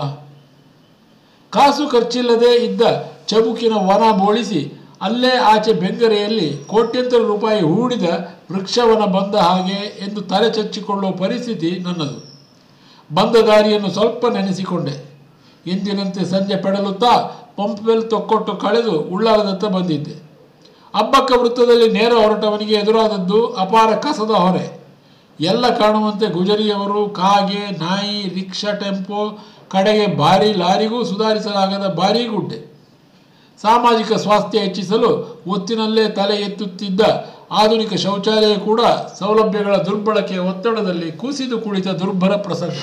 ಕಾಸು ಖರ್ಚಿಲ್ಲದೆ ಇದ್ದ ಚಬುಕಿನ ವನ ಬೋಳಿಸಿ ಅಲ್ಲೇ ಆಚೆ ಬೆಂಗರೆಯಲ್ಲಿ ಕೋಟ್ಯಂತರ ರೂಪಾಯಿ ಹೂಡಿದ ವೃಕ್ಷವನ ಬಂದ ಹಾಗೆ ಎಂದು ತಲೆ ಚಚ್ಚಿಕೊಳ್ಳುವ ಪರಿಸ್ಥಿತಿ ನನ್ನದು. ಬಂದ ದಾರಿಯನ್ನು ಸ್ವಲ್ಪ ನೆನೆಸಿಕೊಂಡೆ. ಎಂದಿನಂತೆ ಸಂಜೆ ಪೆಡಲುತ್ತಾ ಪಂಪ್ವೆಲ್ ತೊಕ್ಕೊಟ್ಟು ಕಳೆದು ಉಳ್ಳಾಲದತ್ತ ಬಂದಿದ್ದೆ. ಅಬ್ಬಕ್ಕ ವೃತ್ತದಲ್ಲಿ ನೇರ ಹೊರಟವನಿಗೆ ಎದುರಾದದ್ದು ಅಪಾರ ಕಸದ ಹೊರೆ. ಎಲ್ಲ ಕಾಣುವಂತೆ ಗುಜರಿಯವರು, ಕಾಗೆ, ನಾಯಿ, ರಿಕ್ಷಾ, ಟೆಂಪೋ, ಕಡೆಗೆ ಭಾರಿ ಲಾರಿಗೂ ಸುಧಾರಿಸಲಾಗದ ಭಾರೀ ಗುಡ್ಡೆ. ಸಾಮಾಜಿಕ ಸ್ವಾಸ್ಥ್ಯ ಹೆಚ್ಚಿಸಲು ಒತ್ತಿನಲ್ಲೇ ತಲೆ ಎತ್ತುತ್ತಿದ್ದ ಆಧುನಿಕ ಶೌಚಾಲಯ ಕೂಡ ಸೌಲಭ್ಯಗಳ ದುರ್ಬಳಕೆಯ ಒತ್ತಡದಲ್ಲಿ ಕುಸಿದು ಕುಳಿತ ದುರ್ಭರ ಪ್ರಸಂಗ.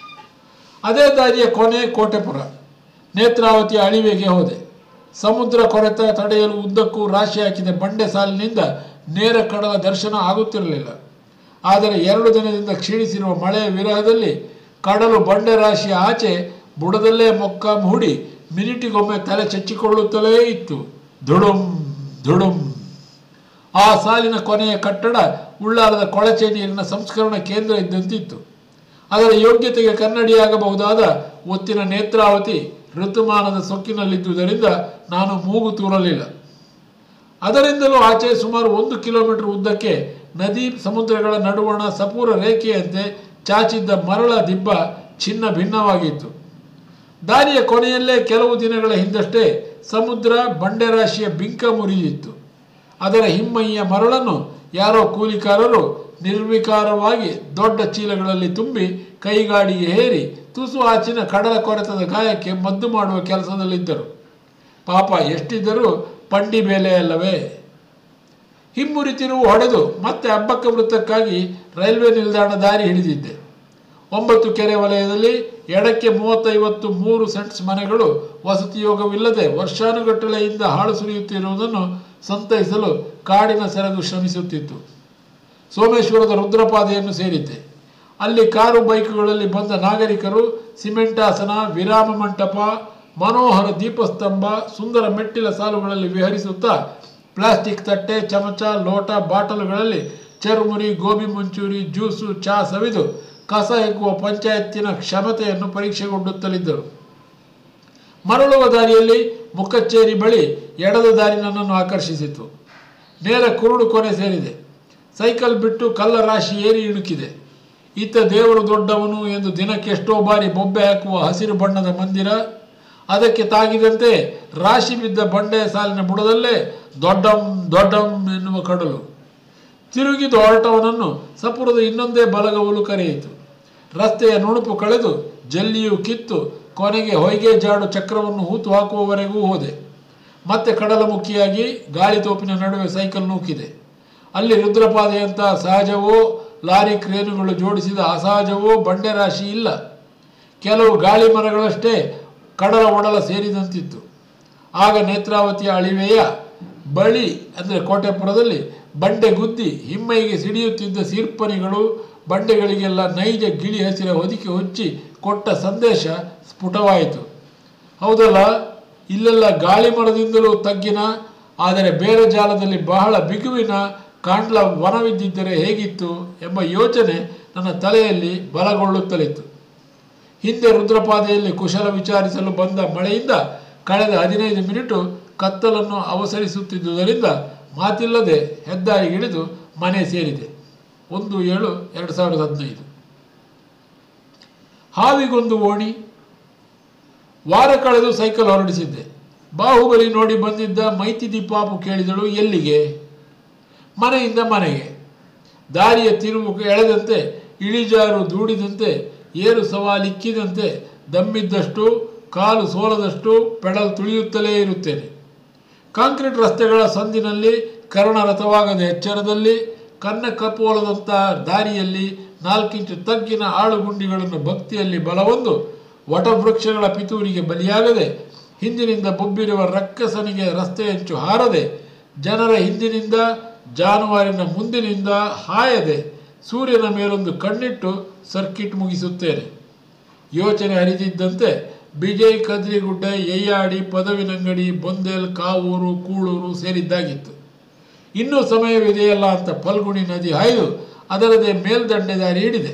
ಅದೇ ದಾರಿಯ ಕೊನೆ ಕೋಟೆಪುರ. ನೇತ್ರಾವತಿಯ ಅಳಿವೆಗೆ ಹೋದೆ. ಸಮುದ್ರ ಕೊರೆತ ತಡೆಯಲು ಉದ್ದಕ್ಕೂ ರಾಶಿ ಹಾಕಿದ ಬಂಡೆ ಸಾಲಿನಿಂದ ನೇರ ಕಡಲ ದರ್ಶನ ಆಗುತ್ತಿರಲಿಲ್ಲ. ಆದರೆ ಎರಡು ದಿನದಿಂದ ಕ್ಷೀಣಿಸಿರುವ ಮಳೆಯ ವಿರಹದಲ್ಲಿ ಕಡಲು ಬಂಡೆ ರಾಶಿಯ ಆಚೆ ಬುಡದಲ್ಲೇ ಮೊಕ್ಕಾಂ ಹೂಡಿ ಮಿನಿಟಿಗೊಮ್ಮೆ ತಲೆ ಚಚ್ಚಿಕೊಳ್ಳುತ್ತಲೇ ಇತ್ತು. ಧುಡುಂ ಧುಡುಂ. ಆ ಸಾಲಿನ ಕೊನೆಯ ಕಟ್ಟಡ ಉಳ್ಳಾಲದ ಕೊಳಚೆ ನೀರಿನ ಸಂಸ್ಕರಣ ಕೇಂದ್ರ ಇದ್ದಂತಿತ್ತು. ಅದರ ಯೋಗ್ಯತೆಗೆ ಕನ್ನಡಿಯಾಗಬಹುದಾದ ಒತ್ತಿನ ನೇತ್ರಾವತಿ ಋತುಮಾನದ ಸೊಕ್ಕಿನಲ್ಲಿದ್ದುದರಿಂದ ನಾನು ಮೂಗು ತೂರಲಿಲ್ಲ. ಅದರಿಂದಲೂ ಆಚೆ ಸುಮಾರು ಒಂದು ಕಿಲೋಮೀಟರ್ ಉದ್ದಕ್ಕೆ ನದಿ ಸಮುದ್ರಗಳ ನಡುವಣ ಸಪೂರ ರೇಖೆಯಂತೆ ಚಾಚಿದ್ದ ಮರಳ ದಿಬ್ಬ ಚಿನ್ನ ಭಿನ್ನವಾಗಿತ್ತು. ದಾರಿಯ ಕೊನೆಯಲ್ಲೇ ಕೆಲವು ದಿನಗಳ ಹಿಂದಷ್ಟೇ ಸಮುದ್ರ ಬಂಡೆ ರಾಶಿಯ ಬಿಂಕ ಮುರಿದಿತ್ತು. ಅದರ ಹಿಮ್ಮಯ್ಯ ಮರಳನ್ನು ಯಾರೋ ಕೂಲಿಕಾರರು ನಿರ್ವಿಕಾರವಾಗಿ ದೊಡ್ಡ ಚೀಲಗಳಲ್ಲಿ ತುಂಬಿ ಕೈಗಾಡಿಗೆ ಹೇರಿ ತುಸು ಆಚಿನ ಕಡಲ ಕೊರೆತದ ಗಾಯಕ್ಕೆ ಮದ್ದು ಮಾಡುವ ಕೆಲಸದಲ್ಲಿದ್ದರು. ಪಾಪ ಎಷ್ಟಿದ್ದರೂ ಪಂಡಿ ಬೇಲೆ ಅಲ್ಲವೇ. ಹಿಮ್ಮುರಿ ತಿರುವು ಹೊಡೆದು ಮತ್ತೆ ಅಬ್ಬಕ್ಕ ವೃತ್ತಕ್ಕಾಗಿ ರೈಲ್ವೆ ನಿಲ್ದಾಣ ದಾರಿ ಹಿಡಿದಿದ್ದೆ. ಒಂಬತ್ತು ಕೆರೆ ವಲಯದಲ್ಲಿ ಎಡಕ್ಕೆ ಮೂವತ್ತೈವತ್ತು ಮೂರು ಸೆಂಟ್ಸ್ ಮನೆಗಳು ವಸತಿಯೋಗವಿಲ್ಲದೆ ವರ್ಷಾನುಗಟ್ಟಲೆಯಿಂದ ಹಾಳು ಸುರಿಯುತ್ತಿರುವುದನ್ನು ಸಂತೈಸಲು ಕಾಡಿನ ಸೆರಗು ಶ್ರಮಿಸುತ್ತಿತ್ತು. ಸೋಮೇಶ್ವರದ ರುದ್ರಪಾದೆಯನ್ನು ಸೇರಿದ್ದೆ. ಅಲ್ಲಿ ಕಾರು ಬೈಕುಗಳಲ್ಲಿ ಬಂದ ನಾಗರಿಕರು ಸಿಮೆಂಟಾಸನ, ವಿರಾಮ ಮಂಟಪ, ಮನೋಹರ ದೀಪಸ್ತಂಭ, ಸುಂದರ ಮೆಟ್ಟಿಲ ಸಾಲುಗಳಲ್ಲಿ ವಿಹರಿಸುತ್ತಾ ಪ್ಲಾಸ್ಟಿಕ್ ತಟ್ಟೆ, ಚಮಚ, ಲೋಟ, ಬಾಟಲುಗಳಲ್ಲಿ ಚರುಮುರಿ, ಗೋಬಿ ಮಂಚೂರಿ, ಜ್ಯೂಸು, ಚಹಾ ಸವಿದು ಕಸ ಹೆಕ್ಕುವ ಪಂಚಾಯತ್ತಿನ ಕ್ಷಮತೆಯನ್ನು ಪರೀಕ್ಷೆಗೊಡ್ಡುತ್ತಲಿದ್ದರು. ಮರಳುವ ದಾರಿಯಲ್ಲಿ ಮುಕ್ಕಚ್ಚೇರಿ ಬಳಿ ಎಡದ ದಾರಿ ನನ್ನನ್ನು ಆಕರ್ಷಿಸಿತು. ನೇರ ಕುರುಡು ಕೊನೆ ಸೇರಿದೆ. ಸೈಕಲ್ ಬಿಟ್ಟು ಕಲ್ಲ ರಾಶಿ ಏರಿ ಇಣುಕಿದೆ. ಇತ್ತ ದೇವರು ದೊಡ್ಡವನು ಎಂದು ದಿನಕ್ಕೆಷ್ಟೋ ಬಾರಿ ಬೊಬ್ಬೆ ಹಾಕುವ ಹಸಿರು ಬಣ್ಣದ ಮಂದಿರ, ಅದಕ್ಕೆ ತಾಗಿದಂತೆ ರಾಶಿ ಬಿದ್ದ ಬಂಡೆಯ ಸಾಲಿನ ಬುಡದಲ್ಲೇ ದೊಡ್ಡಂ ದೊಡ್ಡಂ ಎನ್ನುವ ಕಡಲು. ತಿರುಗಿದು ಹೊರಟವನನ್ನು ಸಪುರದ ಇನ್ನೊಂದೇ ಬಲಗವಲು ಕರೆಯಿತು. ರಸ್ತೆಯ ನುಣುಪು ಕಳೆದು ಜಲ್ಲಿಯು ಕಿತ್ತು ಕೊನೆಗೆ ಹೊಯ್ಗೆ ಜಾಡು ಚಕ್ರವನ್ನು ಹೂತು ಹಾಕುವವರೆಗೂ ಹೋದೆ. ಮತ್ತೆ ಕಡಲಮುಖಿಯಾಗಿ ಗಾಳಿ ತೋಪಿನ ನಡುವೆ ಸೈಕಲ್ ನೂಕಿದೆ. ಅಲ್ಲಿ ರುದ್ರಪಾದೆಯಂಥ ಸಹಜವೋ ಲಾರಿ ಕ್ರೇನುಗಳು ಜೋಡಿಸಿದ ಅಸಹಜವೋ ಬಂಡೆ ರಾಶಿ ಇಲ್ಲ. ಕೆಲವು ಗಾಳಿ ಮರಗಳಷ್ಟೇ ಕಡಲ ಒಡಲ ಸೇರಿದಂತಿತ್ತು. ಆಗ ನೇತ್ರಾವತಿಯ ಅಳಿವೆಯ ಬಳಿ ಅಂದರೆ ಕೋಟೆಪುರದಲ್ಲಿ ಬಂಡೆ ಗುದ್ದಿ ಹಿಮ್ಮೈಗೆ ಸಿಡಿಯುತ್ತಿದ್ದ ಸೀರ್ಪನಿಗಳು ಬಂಡೆಗಳಿಗೆಲ್ಲ ನೈಜ ಗಿಳಿ ಹಸಿರ ಹೊದಿಕೆ ಹೊಚ್ಚಿ ಕೊಟ್ಟ ಸಂದೇಶ ಸ್ಫುಟವಾಯಿತು. ಹೌದಲ್ಲ, ಇಲ್ಲೆಲ್ಲ ಗಾಳಿ ಮರದಿಂದಲೂ ತಗ್ಗಿನ ಆದರೆ ಬೇರೆ ಜಾಲದಲ್ಲಿ ಬಹಳ ಬಿಗುವಿನ ಕಾಂಡ್ಲ ವನವಿದ್ದಿದ್ದರೆ ಹೇಗಿತ್ತು ಎಂಬ ಯೋಚನೆ ನನ್ನ ತಲೆಯಲ್ಲಿ ಬಲಗೊಳ್ಳುತ್ತಲಿತ್ತು. ಹಿಂದೆ ರುದ್ರಪಾದೆಯಲ್ಲಿ ಕುಶಲ ವಿಚಾರಿಸಲು ಬಂದ ಮಳೆಯಿಂದ ಕಳೆದ ಹದಿನೈದು ಮಿನಿಟು ಕತ್ತಲನ್ನು ಅವಸರಿಸುತ್ತಿದ್ದುದರಿಂದ ಮಾತಿಲ್ಲದೆ ಹೆದ್ದಾರಿಗಿಳಿದು ಮನೆ ಸೇರಿದೆ. ಒಂದು ಏಳು ಎರಡು ಸಾವಿರದ ಹದಿನೈದು. ಹಾವಿಗೊಂದು ಓಣಿ. ವಾರ ಕಳೆದು ಸೈಕಲ್ ಹೊರಡಿಸಿದ್ದೆ. ಬಾಹುಬಲಿ ನೋಡಿ ಬಂದಿದ್ದ ಮೈತಿದಿ ಪಾಪು ಕೇಳಿದಳು, ಎಲ್ಲಿಗೆ? ಮನೆಯಿಂದ ಮನೆಗೆ. ದಾರಿಯ ತಿರುವು ಎಳೆದಂತೆ, ಇಳಿಜಾರು ದೂಡಿದಂತೆ, ಏರು ಸವಾಲಿಕ್ಕಿದಂತೆ ದಮ್ಮಿದ್ದಷ್ಟು ಕಾಲು ಸೋಲದಷ್ಟು ಪೆಡಲ್ ತುಳಿಯುತ್ತಲೇ ಇರುತ್ತೇನೆ. ಕಾಂಕ್ರೀಟ್ ರಸ್ತೆಗಳ ಸಂದಿನಲ್ಲಿ ಕರ್ಣರಥವಾಗದ ಎಚ್ಚರದಲ್ಲಿ ಕನ್ನ ಕಪೋಲದಂಥ ದಾರಿಯಲ್ಲಿ ನಾಲ್ಕಿಂಚು ತಗ್ಗಿನ ಆಳುಗುಂಡಿಗಳನ್ನು ಭಕ್ತಿಯಲ್ಲಿ ಬಲವೊಂದು ವಟವೃಕ್ಷಗಳ ಪಿತೂರಿಗೆ ಬಲಿಯಾಗದೆ ಹಿಂದಿನಿಂದ ಬೊಬ್ಬಿರುವ ರಕ್ಕಸನಿಗೆ ರಸ್ತೆಯಂಚು ಹಾರದೆ ಜನರ ಹಿಂದಿನಿಂದ ಜಾನುವಾರಿನ ಮುಂದಿನಿಂದ ಹಾಯದೆ ಸೂರ್ಯನ ಮೇಲೊಂದು ಕಣ್ಣಿಟ್ಟು ಸರ್ಕಿಟ್ ಮುಗಿಸುತ್ತೇನೆ. ಯೋಚನೆ ಹರಿದಿದ್ದಂತೆ ಬಿಜಯ್, ಕದ್ರಿಗುಡ್ಡೆ, ಯಯ್ಯಾಡಿ, ಪದವಿನಂಗಡಿ, ಬೊಂದೇಲ್, ಕಾವೂರು, ಕೂಳೂರು ಸೇರಿದ್ದಾಗಿತ್ತು. ಇನ್ನೂ ಸಮಯವಿದೆಯಲ್ಲ ಅಂತ ಫಲ್ಗುಣಿ ನದಿ ಹಾಯ್ದು ಅದರದೇ ಮೇಲ್ದಂಡೆ ದಾರಿ ಹಿಡಿದೆ.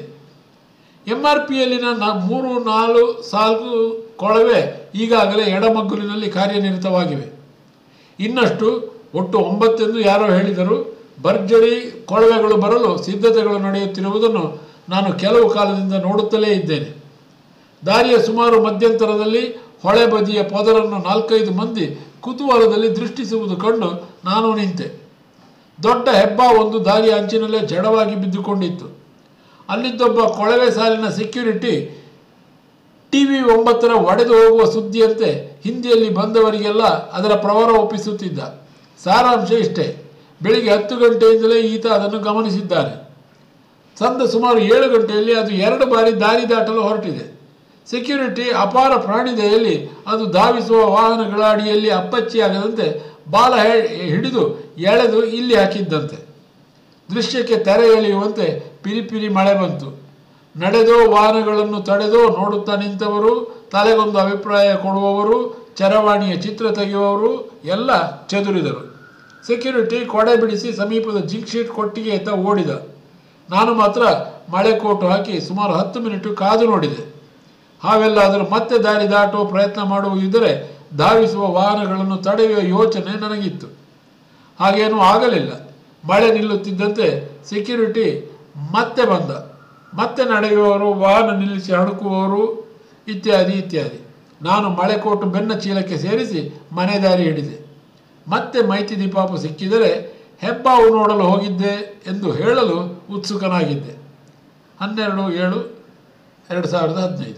ಎಂ ಆರ್ ಪಿಯಲ್ಲಿನ ನ ಮೂರು ನಾಲ್ಕು ಸಾಲು ಕೊಳವೆ ಈಗಾಗಲೇ ಎಡಮಗ್ಗುಲಿನಲ್ಲಿ ಕಾರ್ಯನಿರತವಾಗಿವೆ. ಇನ್ನಷ್ಟು ಒಟ್ಟು ಒಂಬತ್ತೆಂದು ಯಾರೋ ಹೇಳಿದರು. ಭರ್ಜರಿ ಕೊಳವೆಗಳು ಬರಲು ಸಿದ್ಧತೆಗಳು ನಡೆಯುತ್ತಿರುವುದನ್ನು ನಾನು ಕೆಲವು ಕಾಲದಿಂದ ನೋಡುತ್ತಲೇ ಇದ್ದೇನೆ. ದಾರಿಯ ಸುಮಾರು ಮಧ್ಯಂತರದಲ್ಲಿ ಹೊಳೆ ಬದಿಯ ಪೊದರನ್ನು ನಾಲ್ಕೈದು ಮಂದಿ ಕುತೂಹಲದಲ್ಲಿ ದೃಷ್ಟಿಸುವುದು ಕಂಡು ನಾನು ನಿಂತೆ. ದೊಡ್ಡ ಹೆಬ್ಬ ಒಂದು ದಾರಿಯ ಅಂಚಿನಲ್ಲೇ ಜಡವಾಗಿ ಬಿದ್ದುಕೊಂಡಿತ್ತು. ಅಲ್ಲಿದ್ದೊಬ್ಬ ಕೊಳವೆ ಸಾಲಿನ ಸೆಕ್ಯೂರಿಟಿ ಟಿ ವಿ ಒಂಬತ್ತರ ಒಡೆದು ಹೋಗುವ ಸುದ್ದಿಯಂತೆ ಹಿಂದಿಯಲ್ಲಿ ಬಂದವರಿಗೆಲ್ಲ ಅದರ ಪ್ರವರ ಒಪ್ಪಿಸುತ್ತಿದ್ದ. ಸಾರಾಂಶ ಇಷ್ಟೇ: ಬೆಳಿಗ್ಗೆ ಹತ್ತು ಗಂಟೆಯಿಂದಲೇ ಈತ ಅದನ್ನು ಗಮನಿಸಿದ್ದಾನೆ. ಸಂದ ಸುಮಾರು ಏಳು ಗಂಟೆಯಲ್ಲಿ ಅದು ಎರಡು ಬಾರಿ ದಾರಿ ದಾಟಲು ಹೊರಟಿದೆ. ಸೆಕ್ಯೂರಿಟಿ ಅಪಾರ ಪ್ರಾಣಿದೆಯಲ್ಲಿ ಅದು ಧಾವಿಸುವ ವಾಹನಗಳ ಅಡಿಯಲ್ಲಿ ಅಪ್ಪಚ್ಚಿಯಾಗದಂತೆ ಬಾಲ ಹಿಡಿದು ಎಳೆದು ಇಲ್ಲಿ ಹಾಕಿದ್ದಂತೆ. ದೃಶ್ಯಕ್ಕೆ ತೆರೆ ಎಳೆಯುವಂತೆ ಪಿರಿಪಿರಿ ಮಳೆ ಬಂತು. ನಡೆದೋ ವಾಹನಗಳನ್ನು ತಡೆದೋ ನೋಡುತ್ತಾ ನಿಂತವರು, ತಲೆಗೊಂದು ಅಭಿಪ್ರಾಯ ಕೊಡುವವರು, ಚರವಾಣಿಯ ಚಿತ್ರ ತೆಗೆಯುವವರು ಎಲ್ಲ ಚದುರಿದರು. ಸೆಕ್ಯೂರಿಟಿ ಕೊಡೆ ಬಿಡಿಸಿ ಸಮೀಪದ ಜಿಂಕ್ ಶೀಟ್ ಕೊಟ್ಟಿಗೆ ಎತ್ತ ಓಡಿದ. ನಾನು ಮಾತ್ರ ಮಳೆ ಕೋಟು ಹಾಕಿ ಸುಮಾರು ಹತ್ತು ಮಿನಿಟು ಕಾದು ನೋಡಿದೆ. ಹಾವೆಲ್ಲಾದರೂ ಮತ್ತೆ ದಾರಿ ದಾಟುವ ಪ್ರಯತ್ನ ಮಾಡುವುದಿದ್ದರೆ ಧಾವಿಸುವ ವಾಹನಗಳನ್ನು ತಡೆಯುವ ಯೋಚನೆ ನನಗಿತ್ತು. ಹಾಗೇನೂ ಆಗಲಿಲ್ಲ. ಮಳೆ ನಿಲ್ಲುತ್ತಿದ್ದಂತೆ ಸೆಕ್ಯೂರಿಟಿ ಮತ್ತೆ ಬಂದ. ಮತ್ತೆ ನಡೆಯುವವರು, ವಾಹನ ನಿಲ್ಲಿಸಿ ಹಣುಕುವವರು ಇತ್ಯಾದಿ ಇತ್ಯಾದಿ. ನಾನು ಮಳೆ ಕೋಟು ಬೆನ್ನ ಚೀಲಕ್ಕೆ ಸೇರಿಸಿ ಮನೆ ದಾರಿ ಹಿಡಿದೆ. ಮತ್ತೆ ಮೈತಿದಿ ಪಾಪು ಸಿಕ್ಕಿದರೆ ಹೆಬ್ಬಾವು ನೋಡಲು ಹೋಗಿದ್ದೆ ಎಂದು ಹೇಳಲು ಉತ್ಸುಕನಾಗಿದ್ದೆ. ಹನ್ನೆರಡು ಏಳು ಎರಡು ಸಾವಿರದ ಹದಿನೈದು.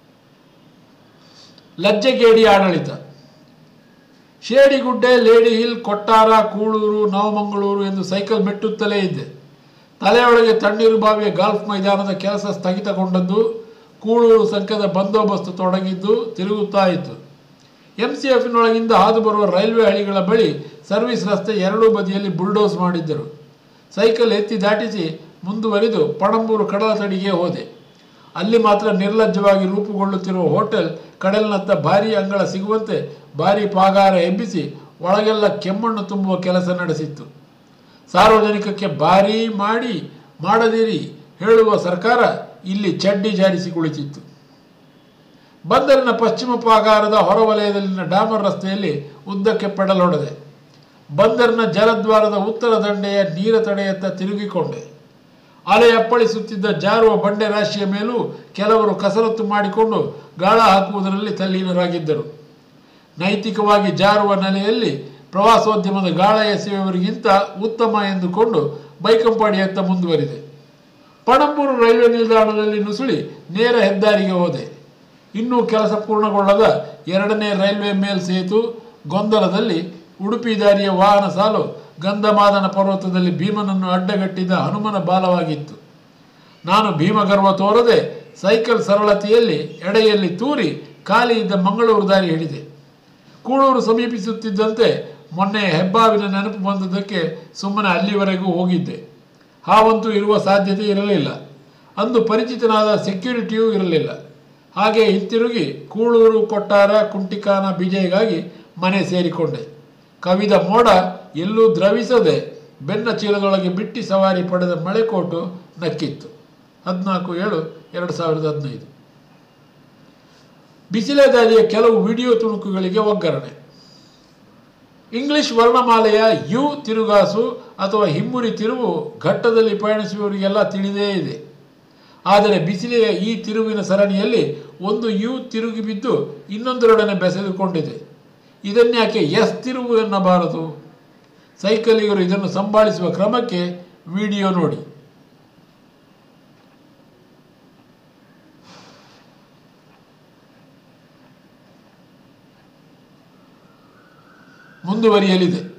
ಲಜ್ಜೆಗೇಡಿ ಆಡಳಿತ. ಶೇಡಿಗುಡ್ಡೆ, ಲೇಡಿ ಹಿಲ್, ಕೊಟ್ಟಾರ, ಕೂಳೂರು, ನವಮಂಗಳೂರು ಎಂದು ಸೈಕಲ್ ಮೆಟ್ಟುತ್ತಲೇ ಇದ್ದೆ. ತಲೆಯೊಳಗೆ ತಣ್ಣೀರು ಬಾವಿಯ ಗಾಲ್ಫ್ ಮೈದಾನದ ಕೆಲಸ ಸ್ಥಗಿತಗೊಂಡದ್ದು, ಕೂಳೂರು ಸಂಖ್ಯದ ಬಂದೋಬಸ್ತು ತೊಡಗಿದ್ದು ತಿರುಗುತ್ತಾ ಇತ್ತು. ಎಂ ಸಿ ಎಫ್ನೊಳಗಿಂದ ಹಾದು ಬರುವ ರೈಲ್ವೆ ಹಳಿಗಳ ಬಳಿ ಸರ್ವಿಸ್ ರಸ್ತೆ ಎರಡೂ ಬದಿಯಲ್ಲಿ ಬುಲ್ಡೋಸ್ ಮಾಡಿದ್ದರು. ಸೈಕಲ್ ಎತ್ತಿ ದಾಟಿಸಿ ಮುಂದುವರಿದು ಪಣಂಬೂರು ಕಡಲ ತಡಿಗೆ ಹೋದೆ. ಅಲ್ಲಿ ಮಾತ್ರ ನಿರ್ಲಜ್ಜವಾಗಿ ರೂಪುಗೊಳ್ಳುತ್ತಿರುವ ಹೋಟೆಲ್ ಕಡಲಿನತ್ತ ಭಾರೀ ಅಂಗಳ ಸಿಗುವಂತೆ ಭಾರೀ ಪಾಗಾರ ಎಬ್ಬಿಸಿ ಒಳಗೆಲ್ಲ ಕೆಮ್ಮಣ್ಣು ತುಂಬುವ ಕೆಲಸ ನಡೆಸಿತ್ತು. ಸಾರ್ವಜನಿಕಕ್ಕೆ ಭಾರೀ ಮಾಡಿ ಮಾಡದಿರಿ ಹೇಳುವ ಸರ್ಕಾರ ಇಲ್ಲಿ ಚಡ್ಡಿ ಜಾರಿಸಿ ಕುಳಿತಿತ್ತು. ಬಂದರಿನ ಪಶ್ಚಿಮ ಪಾಗಾರದ ಹೊರವಲಯದಲ್ಲಿನ ಡಾಮರ್ ರಸ್ತೆಯಲ್ಲಿ ಉದ್ದಕ್ಕೆ ಪೆಡಲ್ ಹೊಡೆದೆ. ಬಂದರಿನ ಜಲದ್ವಾರದ ಉತ್ತರ ದಂಡೆಯ ನೀರ ತಡೆಯತ್ತ ತಿರುಗಿಕೊಂಡೆ. ಅಲೆ ಅಪ್ಪಳಿಸುತ್ತಿದ್ದ ಜಾರುವ ಬಂಡೆ ರಾಶಿಯ ಮೇಲೂ ಕೆಲವರು ಕಸರತ್ತು ಮಾಡಿಕೊಂಡು ಗಾಳ ಹಾಕುವುದರಲ್ಲಿ ತಲ್ಲೀನರಾಗಿದ್ದರು. ನೈತಿಕವಾಗಿ ಜಾರುವ ನೆಲೆಯಲ್ಲಿ ಪ್ರವಾಸೋದ್ಯಮದ ಗಾಳ ಎಸೆಯುವವರಿಗಿಂತ ಉತ್ತಮ ಎಂದುಕೊಂಡು ಬೈಕಂಪಾಡಿಯತ್ತ ಮುಂದುವರಿದೆ. ಪಣಂಬೂರು ರೈಲ್ವೆ ನಿಲ್ದಾಣದಲ್ಲಿ ನುಸುಳಿ ನೇರ ಹೆದ್ದಾರಿಗೆ ಹೋದೆ. ಇನ್ನೂ ಕೆಲಸ ಪೂರ್ಣಗೊಳ್ಳದ ಎರಡನೇ ರೈಲ್ವೆ ಮೇಲ್ ಸೇತು ಗೊಂದಲದಲ್ಲಿ ಉಡುಪಿ ದಾರಿಯ ವಾಹನ ಸಾಲು ಗಂಧಮಾದನ ಪರ್ವತದಲ್ಲಿ ಭೀಮನನ್ನು ಅಡ್ಡಗಟ್ಟಿದ ಹನುಮನ ಬಾಲವಾಗಿತ್ತು. ನಾನು ಭೀಮಗರ್ವ ತೋರದೆ ಸೈಕಲ್ ಸರಳತೆಯಲ್ಲಿ ಎಡೆಯಲ್ಲಿ ತೂರಿ ಖಾಲಿ ಇದ್ದ ಮಂಗಳೂರು ದಾರಿ ಹಿಡಿದೆ. ಕೂಳೂರು ಸಮೀಪಿಸುತ್ತಿದ್ದಂತೆ ಮೊನ್ನೆ ಹೆಬ್ಬಾವಿನ ನೆನಪು ಬಂದದ್ದಕ್ಕೆ ಸುಮ್ಮನೆ ಅಲ್ಲಿವರೆಗೂ ಹೋಗಿದ್ದೆ. ಹಾವಂತೂ ಇರುವ ಸಾಧ್ಯತೆ ಇರಲಿಲ್ಲ. ಅಂದು ಪರಿಚಿತನಾದ ಸೆಕ್ಯೂರಿಟಿಯೂ ಇರಲಿಲ್ಲ. ಹಾಗೆ ಹಿಂತಿರುಗಿ ಕೂಳೂರು, ಕೊಟ್ಟಾರ, ಕುಂಟಿಕಾನ ಬಿಜೆಗಾಗಿ ಮನೆ ಸೇರಿಕೊಂಡೆ. ಕವಿದ ಮೋಡ ಎಲ್ಲೂ ದ್ರವಿಸದೆ ಬೆನ್ನ ಚೀಲದೊಳಗೆ ಬಿಟ್ಟಿ ಸವಾರಿ ಪಡೆದ ಮಳೆಕೋಟು ನಕ್ಕಿತ್ತು. ಹದಿನಾಲ್ಕು ಏಳು ಎರಡು ಸಾವಿರದ ಹದಿನೈದು. ಬಿಸಿಲೆ ದಾರಿಯ ಕೆಲವು ವಿಡಿಯೋ ತುಣುಕುಗಳಿಗೆ ಒಗ್ಗರಣೆ. ಇಂಗ್ಲಿಷ್ ವರ್ಣಮಾಲೆಯ ಯು ತಿರುಗಾಸು ಅಥವಾ ಹಿಮ್ಮುರಿ ತಿರುವು ಘಟ್ಟದಲ್ಲಿ ಪಯಣಿಸುವವರಿಗೆಲ್ಲ ತಿಳಿದೇ ಇದೆ. ಆದರೆ ಬಿಸಿಲೆಯ ಈ ತಿರುವಿನ ಸರಣಿಯಲ್ಲಿ ಒಂದು ಯು ತಿರುಗಿ ಬಿದ್ದು ಇನ್ನೊಂದರೊಡನೆ ಬೆಸೆದುಕೊಂಡಿದೆ. ಇದನ್ಯಾಕೆ ಎಸ್ ತಿರುವು ಎನ್ನಬಾರದು? ಸೈಕಲಿಗರು ಇದನ್ನು ಸಂಭಾಳಿಸುವ ಕ್ರಮಕ್ಕೆ ವಿಡಿಯೋ ನೋಡಿ. ಮುಂದುವರಿಯಲಿದೆ.